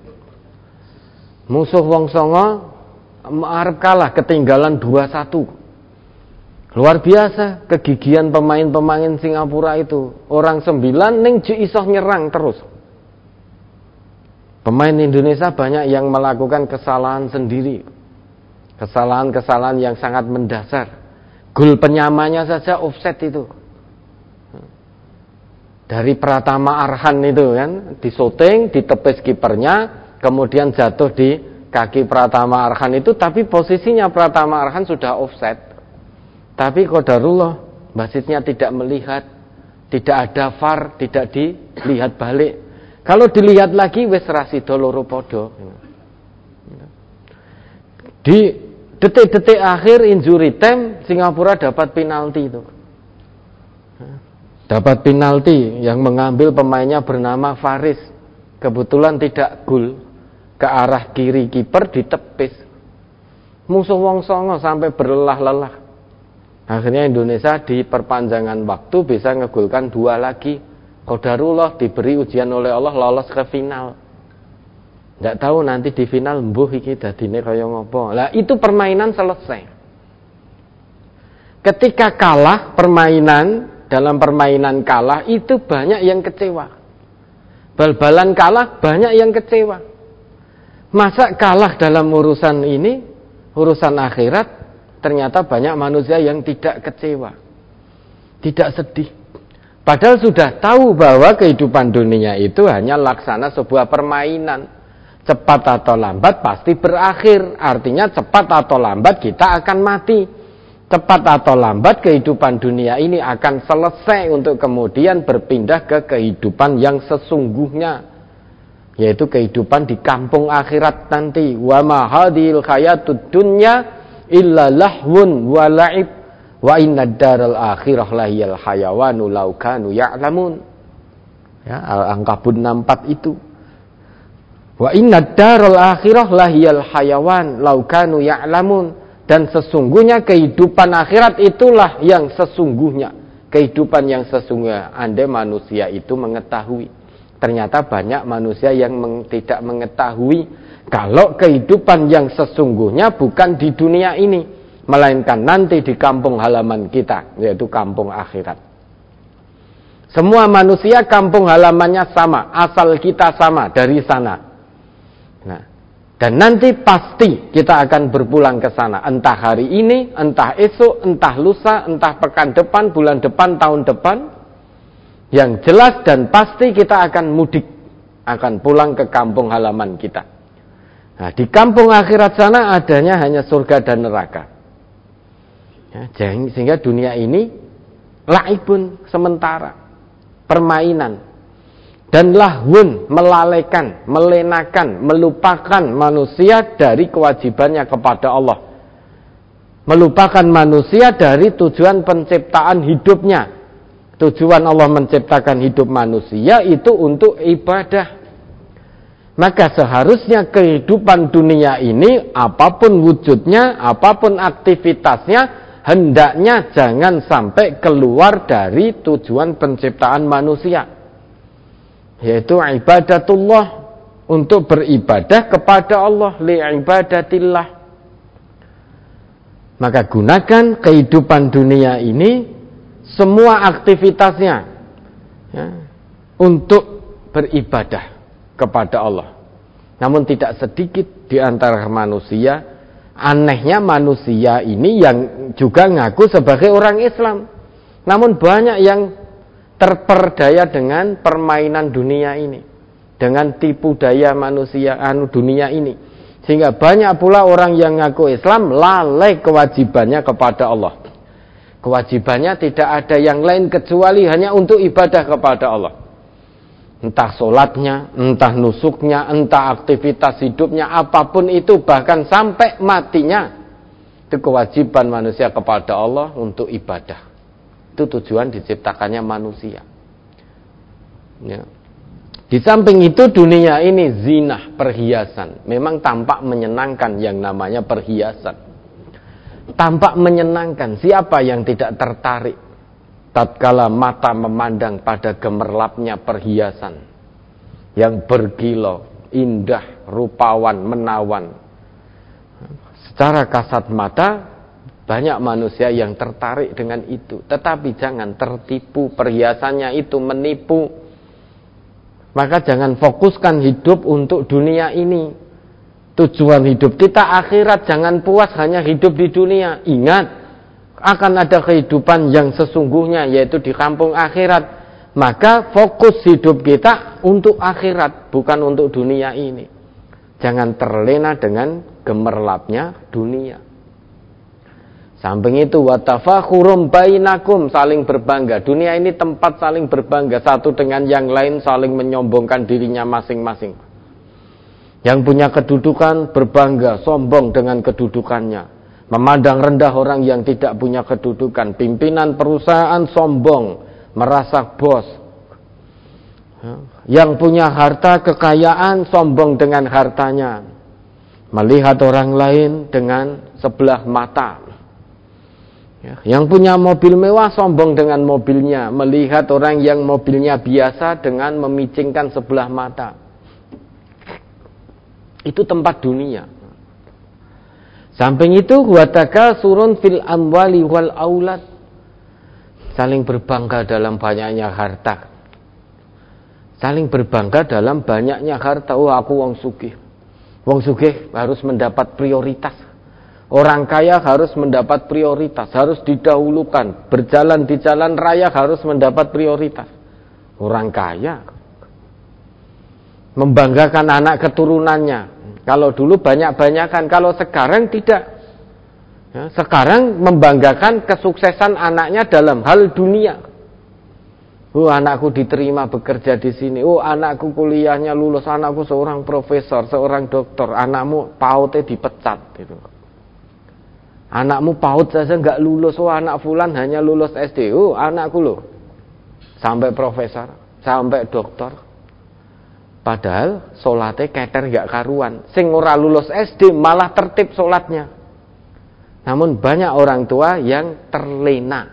Musuh wong songo arep kalah, ketinggalan 2-1. Luar biasa kegigihan pemain-pemain Singapura itu. Orang 9 ning iso nyerang terus. Pemain Indonesia banyak yang melakukan kesalahan sendiri. Kesalahan-kesalahan yang sangat mendasar. Gol penyamanya saja offset itu. Dari Pratama Arhan itu kan, disoting, ditepis kipernya, kemudian jatuh di kaki Pratama Arhan itu, tapi posisinya Pratama Arhan sudah offset. Tapi qadarullah, wasitnya tidak melihat, tidak ada VAR, tidak dilihat balik. Kalau dilihat lagi wis rasido loro podo. Di detik-detik akhir injury time Singapura dapat penalti itu. Dapat penalti yang mengambil pemainnya bernama Faris. Kebetulan tidak gol, ke arah kiri kiper ditepis. Musuh wong songo sampai berlelah-lelah. Akhirnya Indonesia di perpanjangan waktu bisa ngegolkan 2 lagi. Qadarullah, diberi ujian oleh Allah, lolos ke final. Nggak tahu nanti di final mbuh iki dadine kaya ngopo. Lah itu permainan selesai. Ketika kalah permainan, dalam permainan kalah itu banyak yang kecewa. Bal-balan kalah banyak yang kecewa. Masa kalah dalam urusan ini, urusan akhirat, ternyata banyak manusia yang tidak kecewa, tidak sedih. Padahal sudah tahu bahwa kehidupan dunia itu hanya laksana sebuah permainan. Cepat atau lambat pasti berakhir. Artinya cepat atau lambat kita akan mati. Cepat atau lambat kehidupan dunia ini akan selesai untuk kemudian berpindah ke kehidupan yang sesungguhnya, yaitu kehidupan di kampung akhirat nanti. Wa ma hadhil hayatud dunya illa lahwun wa la'ib wa innad daral akhirah lahiyal hayawanu law kanu ya'lamun. Ya, Al-Ankabut 64 itu. Wa innad daral akhirah lahiyal hayawan law kanu ya'lamun. Dan sesungguhnya kehidupan akhirat itulah yang sesungguhnya. Kehidupan yang sesungguhnya. Andai manusia itu mengetahui. Ternyata banyak manusia yang tidak mengetahui kalau kehidupan yang sesungguhnya bukan di dunia ini, melainkan nanti di kampung halaman kita, yaitu kampung akhirat. Semua manusia kampung halamannya sama, asal kita sama dari sana. Nah, dan nanti pasti kita akan berpulang ke sana, entah hari ini, entah esok, entah lusa, entah pekan depan, bulan depan, tahun depan. Yang jelas dan pasti kita akan mudik, akan pulang ke kampung halaman kita. Nah, di kampung akhirat sana adanya hanya surga dan neraka. Ya, sehingga dunia ini laibun, sementara, permainan. Dan lahwun, melalaikan, melenakan, melupakan manusia dari kewajibannya kepada Allah. Melupakan manusia dari tujuan penciptaan hidupnya. Tujuan Allah menciptakan hidup manusia itu untuk ibadah. Maka seharusnya kehidupan dunia ini, apapun wujudnya, apapun aktivitasnya, hendaknya jangan sampai keluar dari tujuan penciptaan manusia, yaitu ibadatullah, untuk beribadah kepada Allah, li'ibadatillah. Maka gunakan kehidupan dunia ini, semua aktivitasnya, ya, untuk beribadah kepada Allah. Namun tidak sedikit di antara manusia, anehnya manusia ini yang juga ngaku sebagai orang Islam, namun banyak yang terperdaya dengan permainan dunia ini, dengan tipu daya manusia dunia ini, sehingga banyak pula orang yang ngaku Islam lalai kewajibannya kepada Allah. Kewajibannya tidak ada yang lain kecuali hanya untuk ibadah kepada Allah. Entah sholatnya, entah nusuknya, entah aktivitas hidupnya, apapun itu, bahkan sampai matinya, itu kewajiban manusia kepada Allah untuk ibadah. Itu tujuan diciptakannya manusia. Ya. Di samping itu dunia ini zinah, perhiasan. Memang tampak menyenangkan yang namanya perhiasan. Tampak menyenangkan, siapa yang tidak tertarik tatkala mata memandang pada gemerlapnya perhiasan yang berkilau, indah, rupawan, menawan. Secara kasat mata banyak manusia yang tertarik dengan itu, tetapi jangan tertipu, perhiasannya itu menipu. Maka jangan fokuskan hidup untuk dunia ini. Tujuan hidup kita akhirat, jangan puas hanya hidup di dunia. Ingat, akan ada kehidupan yang sesungguhnya, yaitu di kampung akhirat. Maka fokus hidup kita untuk akhirat, bukan untuk dunia ini. Jangan terlena dengan gemerlapnya dunia. Samping itu, watafakhurum bainakum, saling berbangga. Dunia ini tempat saling berbangga, satu dengan yang lain saling menyombongkan dirinya masing-masing. Yang punya kedudukan berbangga, sombong dengan kedudukannya. Memandang rendah orang yang tidak punya kedudukan. Pimpinan perusahaan sombong, merasa bos. Yang punya harta, kekayaan, sombong dengan hartanya. Melihat orang lain dengan sebelah mata. Yang punya mobil mewah sombong dengan mobilnya, melihat orang yang mobilnya biasa dengan memicingkan sebelah mata. Itu tempat dunia. Samping itu wataka surun fil amwali wal aulad, saling berbangga dalam banyaknya harta. Saling berbangga dalam banyaknya harta. Oh, aku wong sugih. Wong sugih harus mendapat prioritas. Orang kaya harus mendapat prioritas, harus didahulukan. Berjalan di jalan raya harus mendapat prioritas. Orang kaya membanggakan anak keturunannya. Kalau dulu banyak-banyakan, kalau sekarang tidak. Ya, sekarang membanggakan kesuksesan anaknya dalam hal dunia. Oh, anakku diterima bekerja di sini. Oh, anakku kuliahnya lulus. Anakku seorang profesor, seorang doktor. Anakmu PAUD-nya dipecat gitu. Anakmu PAUD saja nggak lulus. Oh, anak fulan hanya lulus SD. Oh, anakku loh sampai profesor, sampai doktor. Padahal sholatnya keter nggak karuan. Sing ora lulus SD malah tertib sholatnya. Namun banyak orang tua yang terlena.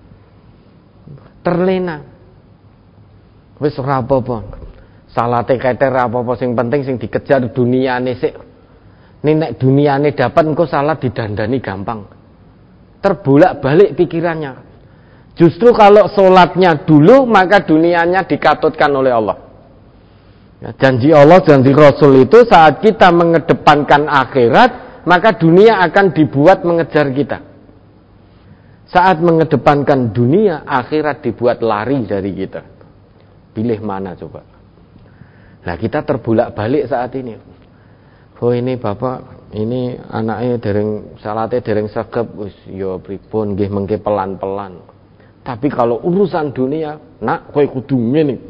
Wis ora apa-apa. Salate keter apa-apa, sing penting sing dikejar duniane sik. Nek duniane dapat engko salat didandani gampang. Terbolak-balik pikirannya. Justru kalau sholatnya dulu, maka dunianya dikatutkan oleh Allah. Ya, janji Allah, janji Rasul itu saat kita mengedepankan akhirat, maka dunia akan dibuat mengejar kita. Saat mengedepankan dunia, akhirat dibuat lari dari kita. Pilih mana coba? Nah, kita terbolak-balik saat ini. Oh, ini bapak, ini anaknya dereng salate dereng segep, wis ya pripun nggih mengke pelan-pelan. Tapi kalau urusan dunia, nak kowe kudu ngene.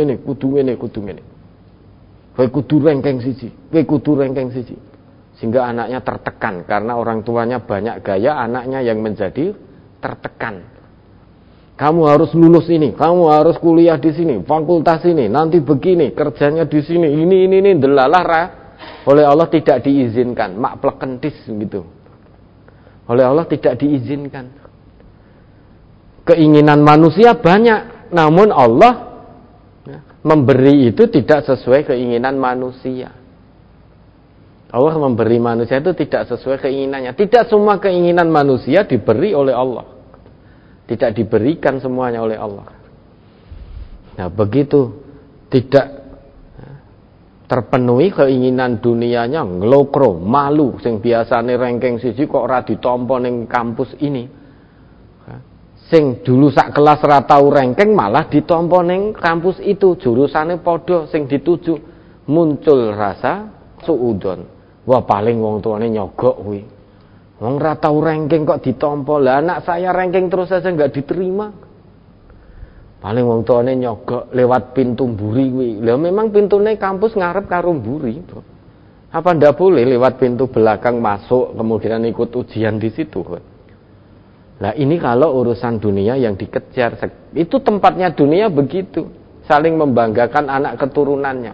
Kowe kudu ranking siji. Sehingga anaknya tertekan karena orang tuanya banyak gaya, anaknya yang menjadi tertekan. Kamu harus lulus ini, kamu harus kuliah di sini, fakultas ini, nanti begini, kerjanya di sini, ini delalah. Oleh Allah tidak diizinkan, mak plekentis gitu. Oleh Allah tidak diizinkan. Keinginan manusia banyak, namun Allah memberi itu tidak sesuai keinginan manusia. Allah memberi manusia itu tidak sesuai keinginannya. Tidak semua keinginan manusia diberi oleh Allah. Tidak diberikan semuanya oleh Allah. Nah, begitu tidak terpenuhi keinginan dunianya, nglokro, malu, sing biasane ranking siji kok ora ditampa ning kampus ini. Sing dulu sak kelas ora tau ranking malah ditampa ning kampus itu, jurusane padha sing dituju. Muncul rasa suudon. Wah, paling wong tuane nyogok kuwi. Wong ora tau ranking kok ditampa. Lah anak saya ranking terus saja enggak diterima. Paling wong tuane nyogok lewat pintu mburi kuwi. Lah memang pintune kampus ngarep karo mburi. Apa ndak boleh lewat pintu belakang masuk kemudian ikut ujian di situ? Lah ini kalau urusan dunia yang dikejar, itu tempatnya dunia begitu, saling membanggakan anak keturunannya.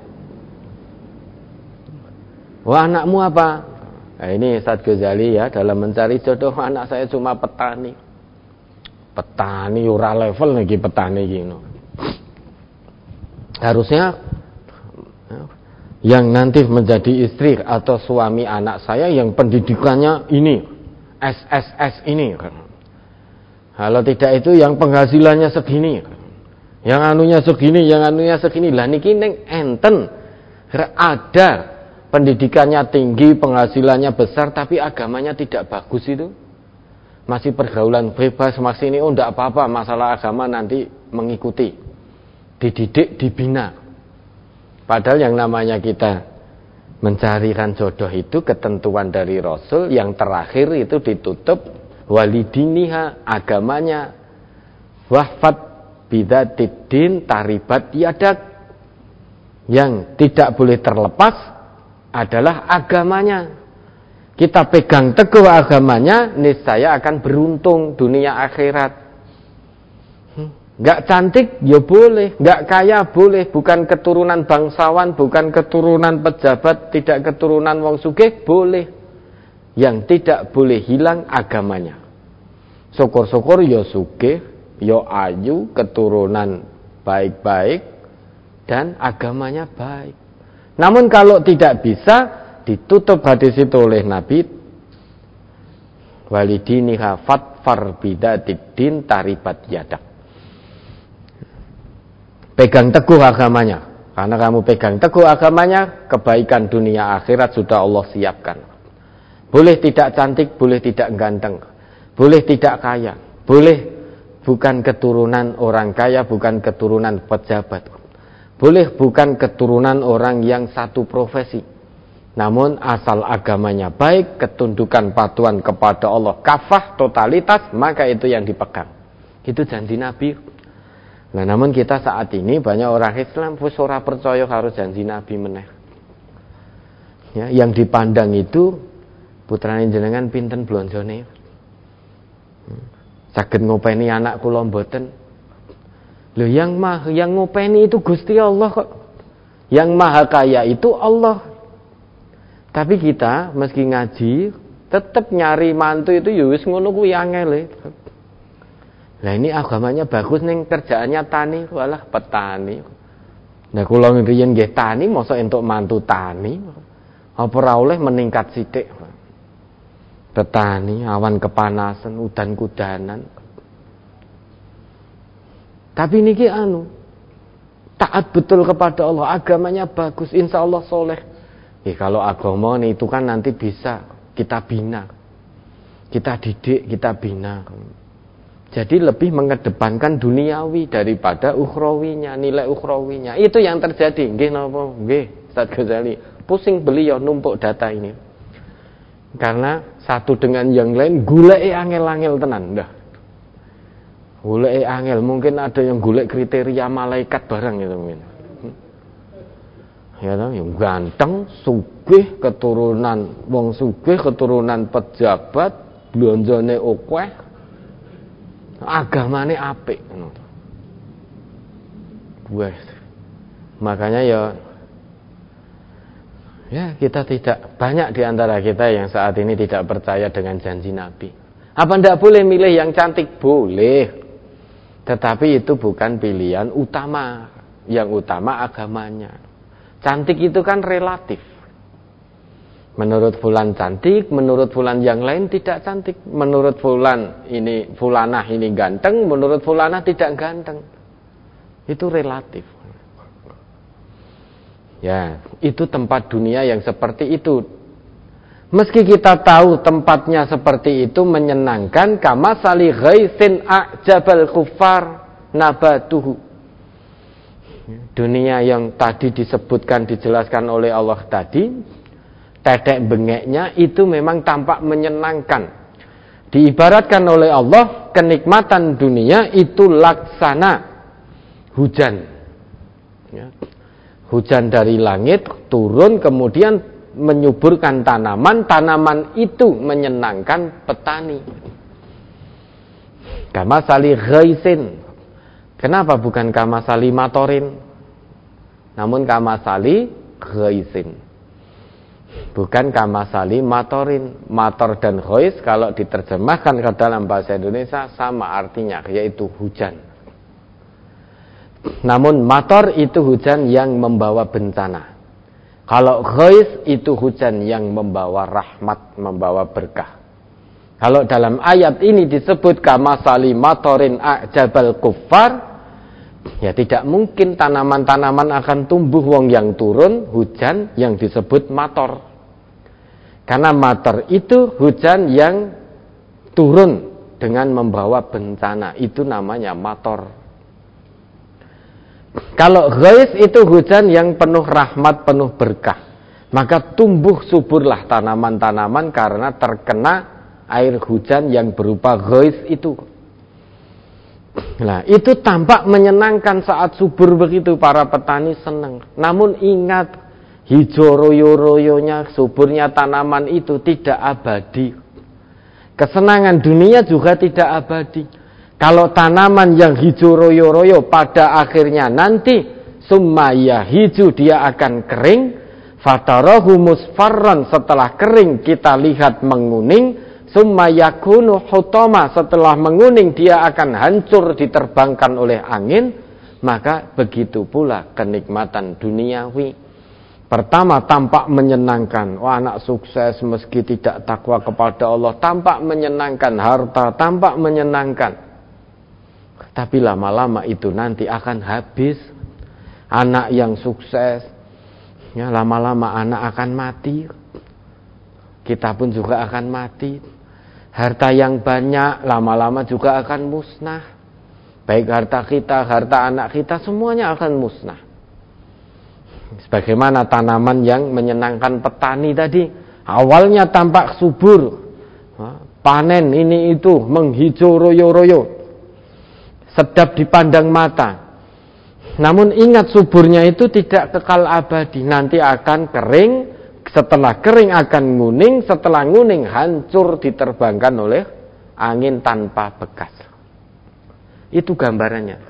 Wah, anakmu apa? Nah, ini Ustaz Ghazali ya, dalam mencari jodoh, anak saya cuma petani. Petani ora level lagi petani gini. Harusnya yang nanti menjadi istri atau suami anak saya yang pendidikannya ini SSS ini. Kalau tidak itu yang penghasilannya segini. Yang anunya segini. Lah niki ning enten ada pendidikannya tinggi, penghasilannya besar tapi agamanya tidak bagus itu. Masih pergaulan bebas, masih ini ndak apa-apa, masalah agama nanti mengikuti. Dididik, dibina. Padahal yang namanya kita mencarikan jodoh itu ketentuan dari Rasul, yang terakhir itu ditutup walidiniha, agamanya. Wahfat bidatid taribat yadak. Yang tidak boleh terlepas adalah agamanya. Kita pegang teguh agamanya, niscaya akan beruntung dunia akhirat. Nggak cantik ya boleh, nggak kaya boleh, bukan keturunan bangsawan, bukan keturunan pejabat, tidak keturunan wong sugih boleh. Yang tidak boleh hilang agamanya. Syukur-syukur ya sugih, ya ayu, keturunan baik-baik dan agamanya baik. Namun kalau tidak bisa, ditutup hadis itu oleh Nabi, walidiniha fatfar bidatid-din taribat yadak. Pegang teguh agamanya. Karena kamu pegang teguh agamanya, kebaikan dunia akhirat sudah Allah siapkan. Boleh tidak cantik, boleh tidak ganteng, boleh tidak kaya, boleh bukan keturunan orang kaya, bukan keturunan pejabat, boleh bukan keturunan orang yang satu profesi. Namun asal agamanya baik, ketundukan patuhan kepada Allah kafah totalitas, maka itu yang dipegang. Itu janji Nabi. Nah, namun kita saat ini banyak orang Islam wis ora percaya karo janji Nabi meneh. Ya, yang dipandang itu putrane jenengan pinten blonjone. Saged ngopeni anak kula mboten. Lho yang ngopeni itu Gusti Allah kok. Yang maha kaya itu Allah. Tapi kita meski ngaji tetap nyari mantu itu ya wis ngono kuwi angel. Nah ini agamanya bagus ning kerjaannya tani, walah petani. Nah kula riyen nggih tani mosok entuk mantu tani. Apa ora oleh meningkat sithik. Petani awan kepanasan, udan kudanan. Tapi niki taat betul kepada Allah, agamanya bagus, insya Allah soleh. Kalau agama itu kan nanti bisa kita bina, kita didik, kita bina. Jadi lebih mengedepankan duniawi daripada ukhrawinya, nilai ukhrawinya. Itu yang terjadi. Nggih napa? Nggih, Ustaz Ghazali. Pusing beliau numpuk data ini. Karena satu dengan yang lain goleke angel-angel tenan. Dah. Goleke angel, mungkin ada yang golek kriteria malaikat barang gitu mungkin. Ya toh, yang ganteng, sugih, keturunan wong sugih, keturunan pejabat, blonjone akeh. Agamane apik ngono. Wes. Makanya ya kita tidak banyak di antara kita yang saat ini tidak percaya dengan janji Nabi. Apa ndak boleh milih yang cantik? Boleh. Tetapi itu bukan pilihan utama. Yang utama agamanya. Cantik itu kan relatif. Menurut fulan cantik, menurut fulan yang lain tidak cantik. Menurut fulan ini, fulanah ini ganteng, menurut fulanah tidak ganteng. Itu relatif. Ya, itu tempat dunia yang seperti itu. Meski kita tahu tempatnya seperti itu menyenangkan, kama sali ghaisin a'jabal kuffar nabatuhu. Dunia yang tadi disebutkan, dijelaskan oleh Allah tadi, tetek bengeknya itu memang tampak menyenangkan. Diibaratkan oleh Allah, kenikmatan dunia itu laksana hujan. Ya. Hujan dari langit turun kemudian menyuburkan tanaman. Tanaman itu menyenangkan petani. Kamasali ghaisin. Kenapa bukan kamasali matorin? Namun kamasali ghaisin. Bukan kamasali matorin. Mator dan ghais kalau diterjemahkan ke dalam bahasa Indonesia sama artinya, yaitu hujan. Namun mator itu hujan yang membawa bencana. Kalau ghais itu hujan yang membawa rahmat, membawa berkah. Kalau dalam ayat ini disebut kamasali matorin a'jabal kuffar, ya tidak mungkin tanaman-tanaman akan tumbuh wong yang turun hujan yang disebut mator. Karena mator itu hujan yang turun dengan membawa bencana, itu namanya mator. Kalau ghais itu hujan yang penuh rahmat, penuh berkah, maka tumbuh suburlah tanaman-tanaman karena terkena air hujan yang berupa ghais itu. Nah, itu tampak menyenangkan saat subur begitu, para petani senang. Namun ingat, hijau royo-royonya, suburnya tanaman itu tidak abadi. Kesenangan dunia juga tidak abadi. Kalau tanaman yang hijau royo-royo pada akhirnya nanti summa yahiju, dia akan kering, fatarahu musfarran, setelah kering kita lihat menguning, summa yakunu hutama, setelah menguning dia akan hancur diterbangkan oleh angin. Maka begitu pula kenikmatan duniawi. Pertama tampak menyenangkan, anak sukses meski tidak takwa kepada Allah, tampak menyenangkan, harta tampak menyenangkan. Tapi lama-lama itu nanti akan habis. Anak yang sukses, ya lama-lama anak akan mati. Kita pun juga akan mati. Harta yang banyak lama-lama juga akan musnah. Baik harta kita, harta anak kita, semuanya akan musnah. Sebagaimana tanaman yang menyenangkan petani tadi, awalnya tampak subur, panen ini itu, menghijau royo-royo, sedap dipandang mata. Namun ingat, suburnya itu tidak kekal abadi, nanti akan kering, setelah kering akan nguning, setelah nguning hancur diterbangkan oleh angin tanpa bekas. Itu gambarannya.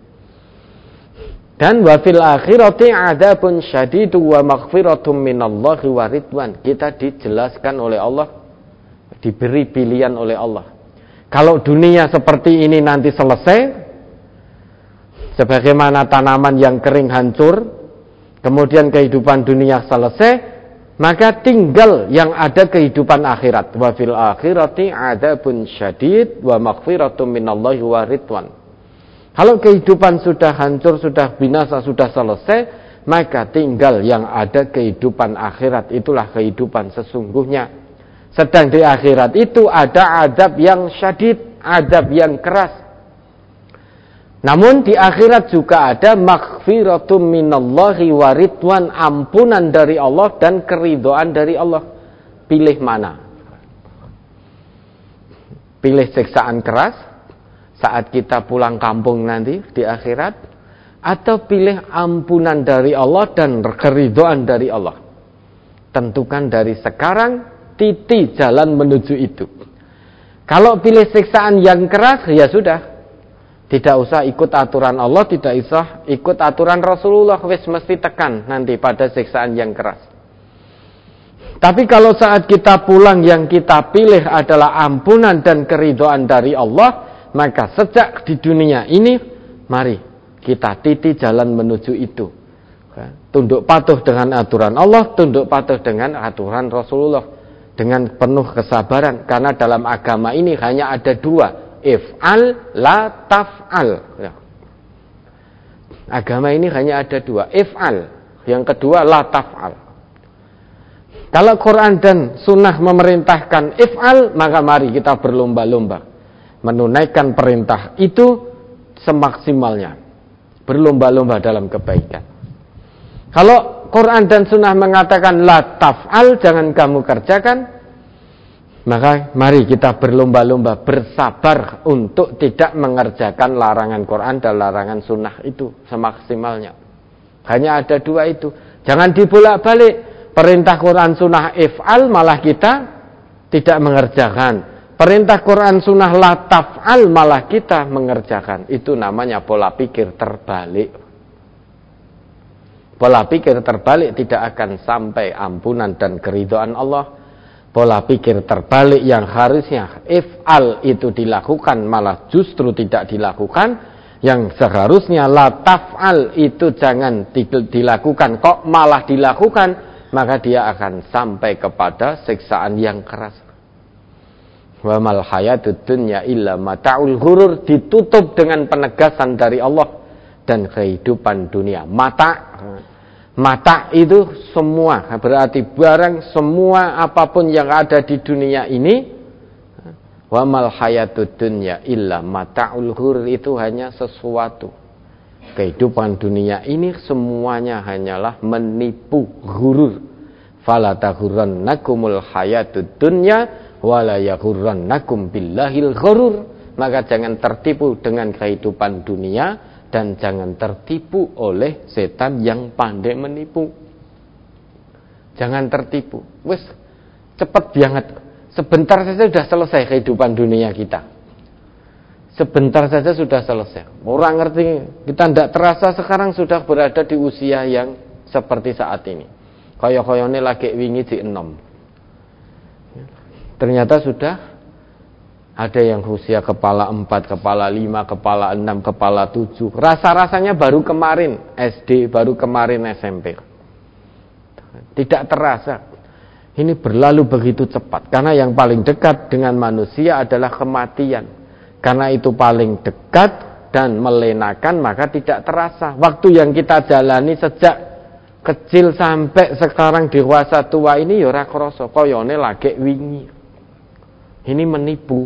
Dan wa fil akhirati adzabun syadidu wa maghfiratum minallahi wa ridwan. Kita dijelaskan oleh Allah, diberi pilihan oleh Allah. Kalau dunia seperti ini nanti selesai, sebagaimana tanaman yang kering hancur, kemudian kehidupan dunia selesai, maka tinggal yang ada kehidupan akhirat. Wa fil akhirati adzabun syadid wa maghfiratum minallahi wa ridwan. Kalau kehidupan sudah hancur, sudah binasa, sudah selesai, maka tinggal yang ada kehidupan akhirat. Itulah kehidupan sesungguhnya. Sedang di akhirat itu ada azab yang syadid, azab yang keras. Namun di akhirat juga ada maghfiratum minallahi wa ridwan, ampunan dari Allah dan keridhaan dari Allah. Pilih mana? Pilih siksaan keras saat kita pulang kampung nanti di akhirat, atau pilih ampunan dari Allah dan keridhaan dari Allah. Tentukan dari sekarang, titi jalan menuju itu. Kalau pilih siksaan yang keras, ya sudah, tidak usah ikut aturan Allah, tidak usah ikut aturan Rasulullah, wis mesti tekan nanti pada siksaan yang keras. Tapi kalau saat kita pulang yang kita pilih adalah ampunan dan keridhaan dari Allah, maka sejak di dunia ini, mari kita titi jalan menuju itu. Tunduk patuh dengan aturan Allah, tunduk patuh dengan aturan Rasulullah, dengan penuh kesabaran. Karena dalam agama ini hanya ada dua, if'al, la taf'al. Agama ini hanya ada dua, if'al, yang kedua la taf'al. Kalau Quran dan Sunnah memerintahkan if'al, maka mari kita berlomba-lomba menunaikan perintah itu semaksimalnya, berlomba-lomba dalam kebaikan. Kalau Quran dan Sunnah mengatakan la taf'al, jangan kamu kerjakan, maka mari kita berlomba-lomba bersabar untuk tidak mengerjakan larangan Quran dan larangan Sunnah itu semaksimalnya. Hanya ada dua itu. Jangan dibolak-balik, perintah Quran Sunnah if'al malah kita tidak mengerjakan. Perintah Quran Sunnah la taf'al malah kita mengerjakan. Itu namanya pola pikir terbalik. Pola pikir terbalik tidak akan sampai ampunan dan keridhaan Allah. Pola pikir terbalik yang harusnya if'al itu dilakukan malah justru tidak dilakukan. Yang seharusnya la taf'al itu jangan dilakukan kok malah dilakukan, maka dia akan sampai kepada siksaan yang keras. Wa mal hayatud dunya illa mata'ul ghurur, ditutup dengan penegasan dari Allah, dan kehidupan dunia mata itu semua, berarti barang semua apapun yang ada di dunia ini. Wa mal hayatud dunya illa mata'ul ghurur, itu hanya sesuatu. Kehidupan dunia ini semuanya hanyalah menipu, ghurur. Fala taghurrannakumul hayatud dunya wala yaghurrannakum billahil ghurur. Maka jangan tertipu dengan kehidupan dunia, dan jangan tertipu oleh setan yang pandai menipu. Jangan tertipu. Wes cepet banget, sebentar saja sudah selesai kehidupan dunia kita. sebentar saja sudah selesai. Orang ngerti, kita tidak terasa sekarang sudah berada di usia yang seperti saat ini. Koyo-koyone lagi wingi di 6. Ternyata sudah ada yang usia kepala 4, kepala 5, kepala 6, kepala 7. Rasa-rasanya baru kemarin SD, baru kemarin SMP. Tidak terasa. Ini berlalu begitu cepat. Karena yang paling dekat dengan manusia adalah kematian. Karena itu paling dekat dan melenakan, maka tidak terasa. Waktu yang kita jalani sejak kecil sampai sekarang dewasa tua ini ya ora krasa, koyone lagi wingi. Ini menipu.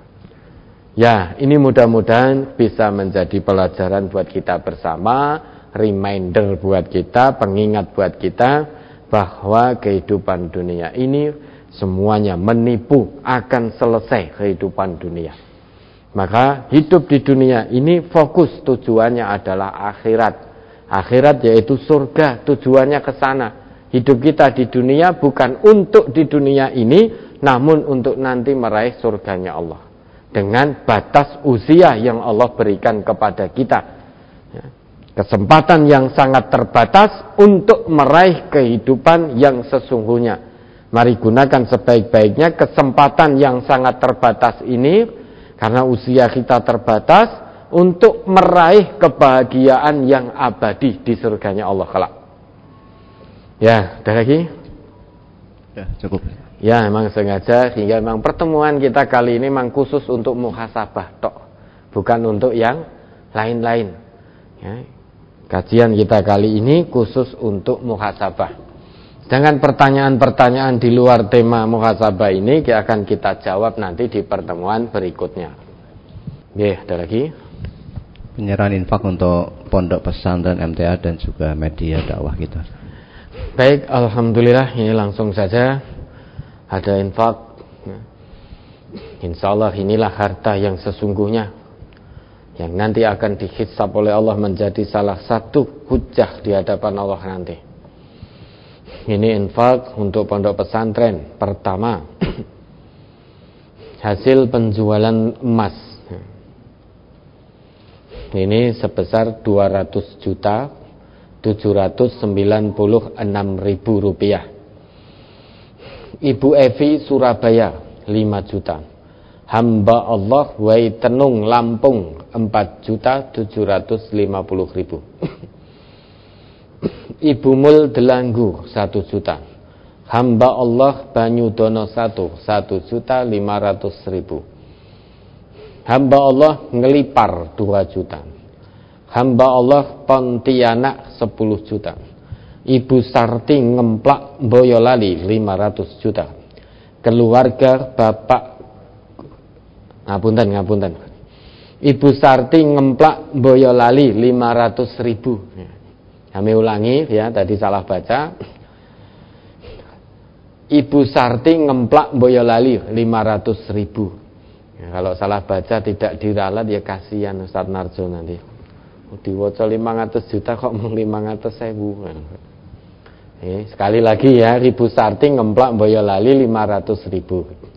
Ya, ini mudah-mudahan bisa menjadi pelajaran buat kita bersama, reminder buat kita, pengingat buat kita bahwa kehidupan dunia ini semuanya menipu, akan selesai kehidupan dunia. Maka hidup di dunia ini fokus tujuannya adalah akhirat. Akhirat yaitu surga, tujuannya ke sana. Hidup kita di dunia bukan untuk di dunia ini, namun untuk nanti meraih surganya Allah. Dengan batas usia yang Allah berikan kepada kita. Kesempatan yang sangat terbatas untuk meraih kehidupan yang sesungguhnya. Mari gunakan sebaik-baiknya kesempatan yang sangat terbatas ini, karena usia kita terbatas, untuk meraih kebahagiaan yang abadi di surganya Allah kelak. Ya, ada lagi? Ya, cukup. Ya, memang sengaja, sehingga memang pertemuan kita kali ini memang khusus untuk muhasabah tok, bukan untuk yang lain-lain. Ya. Kajian kita kali ini khusus untuk muhasabah. Dengan pertanyaan-pertanyaan di luar tema muhasabah ini akan kita jawab nanti di pertemuan berikutnya. Oke, ada lagi? Penyerahan infak untuk pondok pesantren MTA dan juga media dakwah kita. Baik, alhamdulillah, ini langsung saja ada infak. Insya Allah inilah harta yang sesungguhnya, yang nanti akan dihisab oleh Allah menjadi salah satu hujjah di hadapan Allah nanti. Ini infak untuk pondok pesantren. Pertama, hasil penjualan emas. Ini sebesar 200.796.000 rupiah. Ibu Evi Surabaya 5 juta. Hamba Allah Wai Tenung Lampung 4.750.000. Ibu Mul Delanggu 1 juta. Hamba Allah Banyudono 1 1.500.000. Hamba Allah Ngelipar 2 juta. Hamba Allah Pontianak 10 juta. Ibu Sarti Ngemplak Boyolali 500 juta. Keluarga Bapak Ngapunten. Ibu Sarti Ngemplak Boyolali 500.000. Kami ulangi ya, tadi salah baca. Ibu Sarti Ngemplak Boyolali 500.000. Ya, kalau salah baca tidak diralat ya kasihan Ustaz Narjo nanti. Diwaca 500 juta kok mau 500.000. Sekali lagi ya, Ibu Sarti Ngemplak Boyolali 500.000.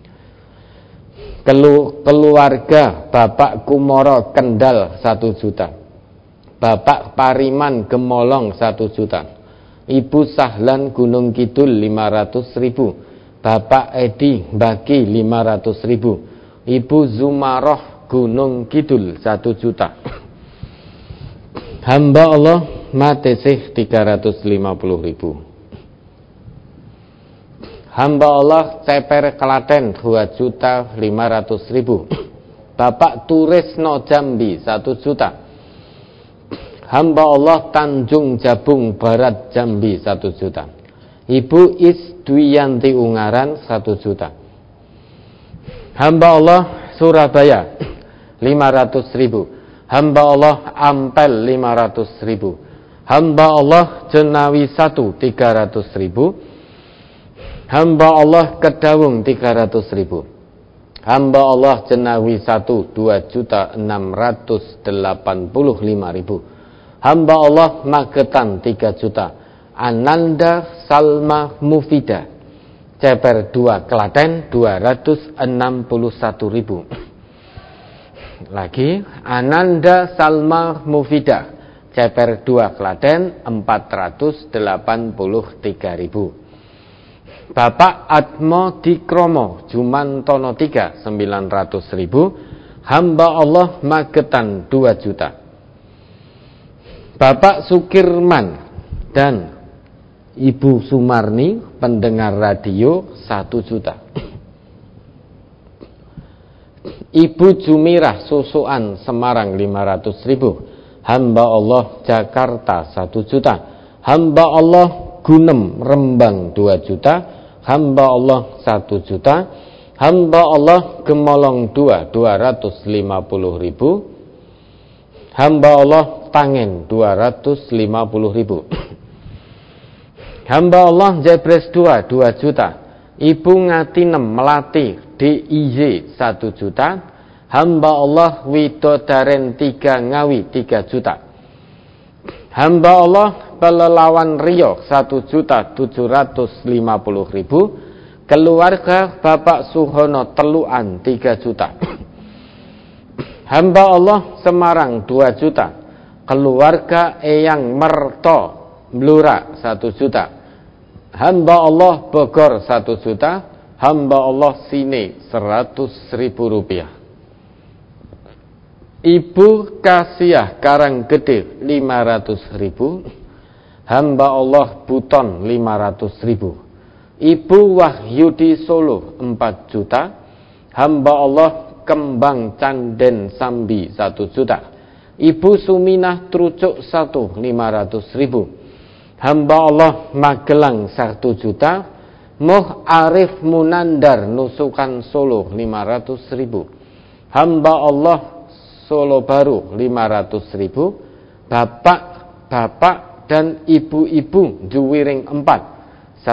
Keluarga Bapak Kumoro Kendal 1 juta. Bapak Pariman Gemolong 1 juta. Ibu Sahlan Gunung Kidul 500.000. Bapak Edi Baki 500.000. Ibu Zumaroh Gunung Kidul 1 juta. Hamba Allah Matesih 350.000. Hamba Allah Ceper Klaten 2.500.000. Bapak Turisno Jambi 1 juta. Hamba Allah Tanjung Jabung Barat Jambi 1 juta. Ibu Isdwiyanti Ungaran 1 juta. Hamba Allah Surabaya 500.000. Hamba Allah Ampel 500.000. Hamba Allah Jenawi 1 300.000. Hamba Allah Kedawung 300.000. Hamba Allah Jenawi 1 2.685.000. Hamba Allah Magetan 3 juta. Ananda Salma Mufida Ceper 2 Klaten 261.000. lagi, Ananda Salma Mufidah, Ceper 2 Klaten 483.000. Bapak Atmo Dikromo Jumantono 3 900.000. Hamba Allah Magetan 2 juta. Bapak Sukirman dan Ibu Sumarni pendengar radio 1 juta. Ibu Jumirah Susuan Semarang 500.000. Hamba Allah Jakarta 1 juta. Hamba Allah Gunem Rembang 2 juta. Hamba Allah 1 juta. Hamba Allah Gemolong 2 250.000. Hamba Allah Tangen 250.000. Hamba Allah Jebres 2 juta. Ibu Ngatinem Melati DIY 1 juta. Hamba Allah Widodaren 3 Ngawi 3 juta. Hamba Allah Pelelawan Rio 1.750.000. Keluarga Bapak Suhono Teluan 3 juta. Hamba Allah Semarang 2 juta. Keluarga Eyang Merto Blura 1 juta. Hamba Allah Bogor 1 juta. Hamba Allah Sine 100.000 rupiah. Ibu Kasiah Karanggede 500.000. Hamba Allah Buton 500.000. Ibu Wahyudi Solo 4 juta. Hamba Allah Kembang Canden Sambi 1 juta. Ibu Suminah Trucuk 1 500.000. Hamba Allah Magelang 1 juta. Muh Arif Munandar Nusukan Solo 500.000. Hamba Allah Solo Baru 500.000. Bapak dan ibu-ibu Juwiring 4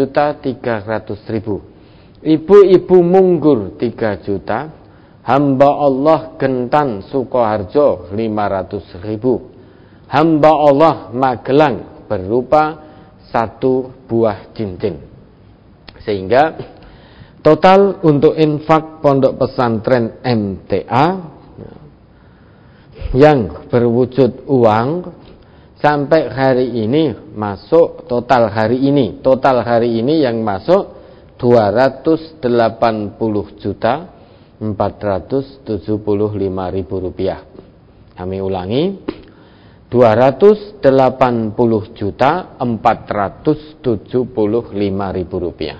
1.300.000. Ibu-ibu Munggur 3 juta. Hamba Allah Gentan Sukoharjo 500.000. Hamba Allah Magelang berupa 1 buah cincin. Sehingga total untuk infak pondok pesantren MTA yang berwujud uang sampai hari ini masuk total hari ini yang masuk 280.475.000 rupiah. Kami ulangi, 280.475.000 rupiah.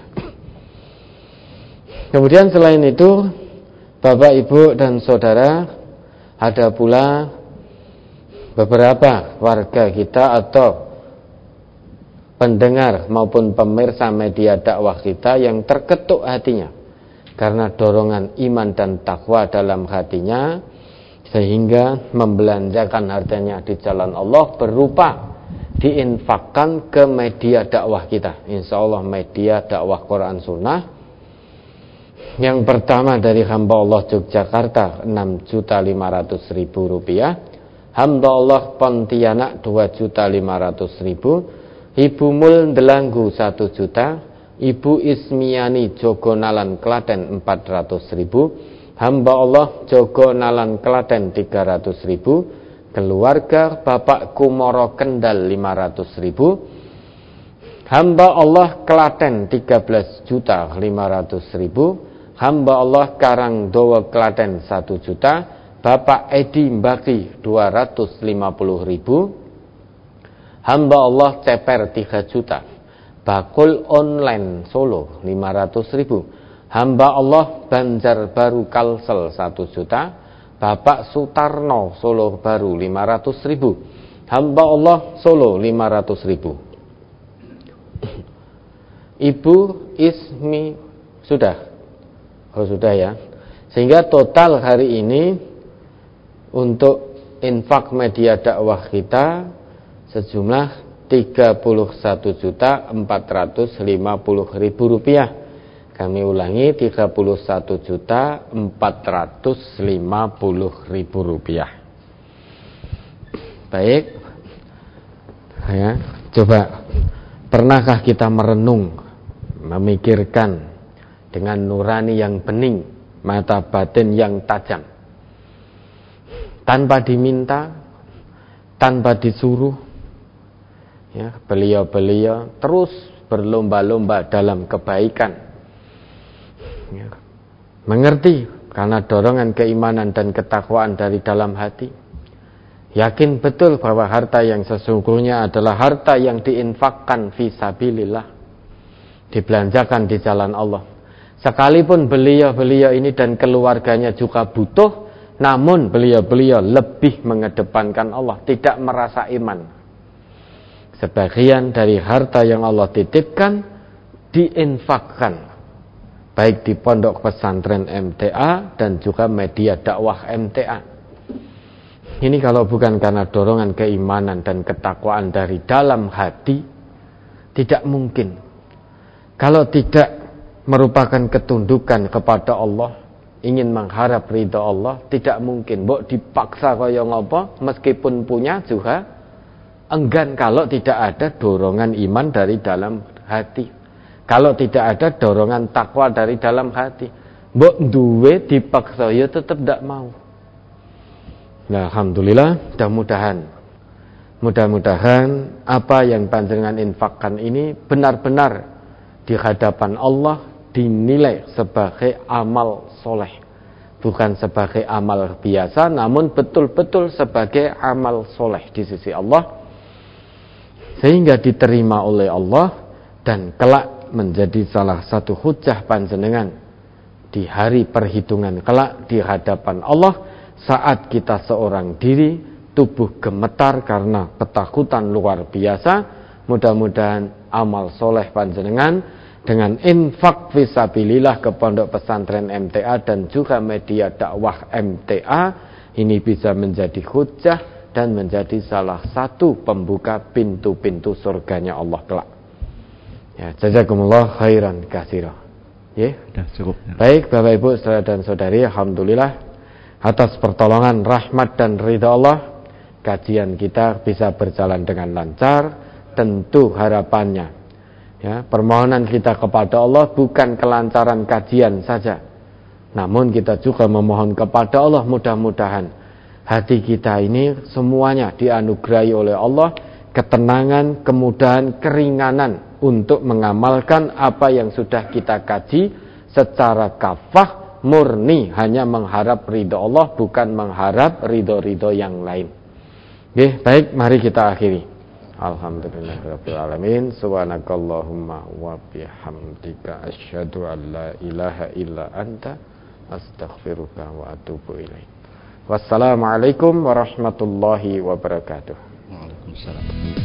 Kemudian selain itu, Bapak, Ibu, dan Saudara, ada pula beberapa warga kita atau pendengar maupun pemirsa media dakwah kita yang terketuk hatinya karena dorongan iman dan takwa dalam hatinya, sehingga membelanjakan hartanya di jalan Allah berupa diinfakkan ke media dakwah kita. Insya Allah media dakwah Quran Sunnah. Yang pertama dari hamba Allah Yogyakarta 6.500.000 rupiah. Hamba Allah Pontianak 2.500.000. Ibu Mul Delanggu 1 juta. Ibu Ismiani Jogonalan Klaten 400.000. Hamba Allah Jogonalan Klaten 300.000. Keluarga Bapak Kumoro Kendal 500.000. Hamba Allah Klaten 13.500.000. Hamba Allah Karangdowo Klaten 1 juta. Bapak Edi Mbaki 250.000. Hamba Allah Ceper 3 juta. Bakul Online Solo 500.000. Hamba Allah Banjarbaru Kalsel 1 juta. Bapak Sutarno Solo Baru 500.000. Hamba Allah Solo 500.000. Ibu Ismi sudah. Oh sudah ya. Sehingga total hari ini untuk infak media dakwah kita sejumlah 31.450.000 rupiah. Kami ulangi, 31.450.000 rupiah. Baik ya, coba pernahkah kita merenung, memikirkan dengan nurani yang bening, mata batin yang tajam, tanpa diminta, tanpa disuruh. Ya, beliau-beliau terus berlomba-lomba dalam kebaikan. Ya, mengerti karena dorongan keimanan dan ketakwaan dari dalam hati. Yakin betul bahwa harta yang sesungguhnya adalah harta yang diinfakkan fi sabilillah, dibelanjakan di jalan Allah. Sekalipun beliau-beliau ini dan keluarganya juga butuh, namun beliau-beliau lebih mengedepankan Allah, tidak merasa iman. Sebagian dari harta yang Allah titipkan diinfakkan, baik di pondok pesantren MTA dan juga media dakwah MTA. Ini kalau bukan karena dorongan keimanan dan ketakwaan dari dalam hati, tidak mungkin. Kalau tidak merupakan ketundukan kepada Allah, ingin mengharap ridha Allah, tidak mungkin. Mbok dipaksa kaya ngapa, meskipun punya juga enggan kalau tidak ada dorongan iman dari dalam hati. Kalau tidak ada dorongan takwa dari dalam hati, mbok duwe dipaksa ya tetap tidak mau. Nah, alhamdulillah, mudah-mudahan apa yang panjenengan infakkan ini benar-benar di hadapan Allah dinilai sebagai amal soleh, bukan sebagai amal biasa, namun betul-betul sebagai amal soleh di sisi Allah, sehingga diterima oleh Allah dan kelak menjadi salah satu hujjah panjenengan di hari perhitungan kelak di hadapan Allah. Saat kita seorang diri, tubuh gemetar karena ketakutan luar biasa, mudah-mudahan amal soleh panjenengan dengan infak fisabilillah ke pondok pesantren MTA dan juga media dakwah MTA ini bisa menjadi hujjah dan menjadi salah satu pembuka pintu-pintu surganya Allah kelak. Ya, jazakumullah khairan katsira. Ya, sudah cukup. Baik Bapak Ibu saudara dan saudari, alhamdulillah atas pertolongan, rahmat dan ridha Allah, kajian kita bisa berjalan dengan lancar. Tentu harapannya, ya, permohonan kita kepada Allah bukan kelancaran kajian saja, namun kita juga memohon kepada Allah mudah-mudahan hati kita ini semuanya dianugerahi oleh Allah ketenangan, kemudahan, keringanan untuk mengamalkan apa yang sudah kita kaji secara kafah, murni hanya mengharap ridho Allah, bukan mengharap ridho-ridho yang lain. Oke, baik, mari kita akhiri. Alhamdulillahirabbil alamin. Subhanakallahumma wa bihamdika asyhadu an la ilaha illa anta astaghfiruka wa atubu ilaik. Wassalamualaikum warahmatullahi wabarakatuh. Waalaikumsalam.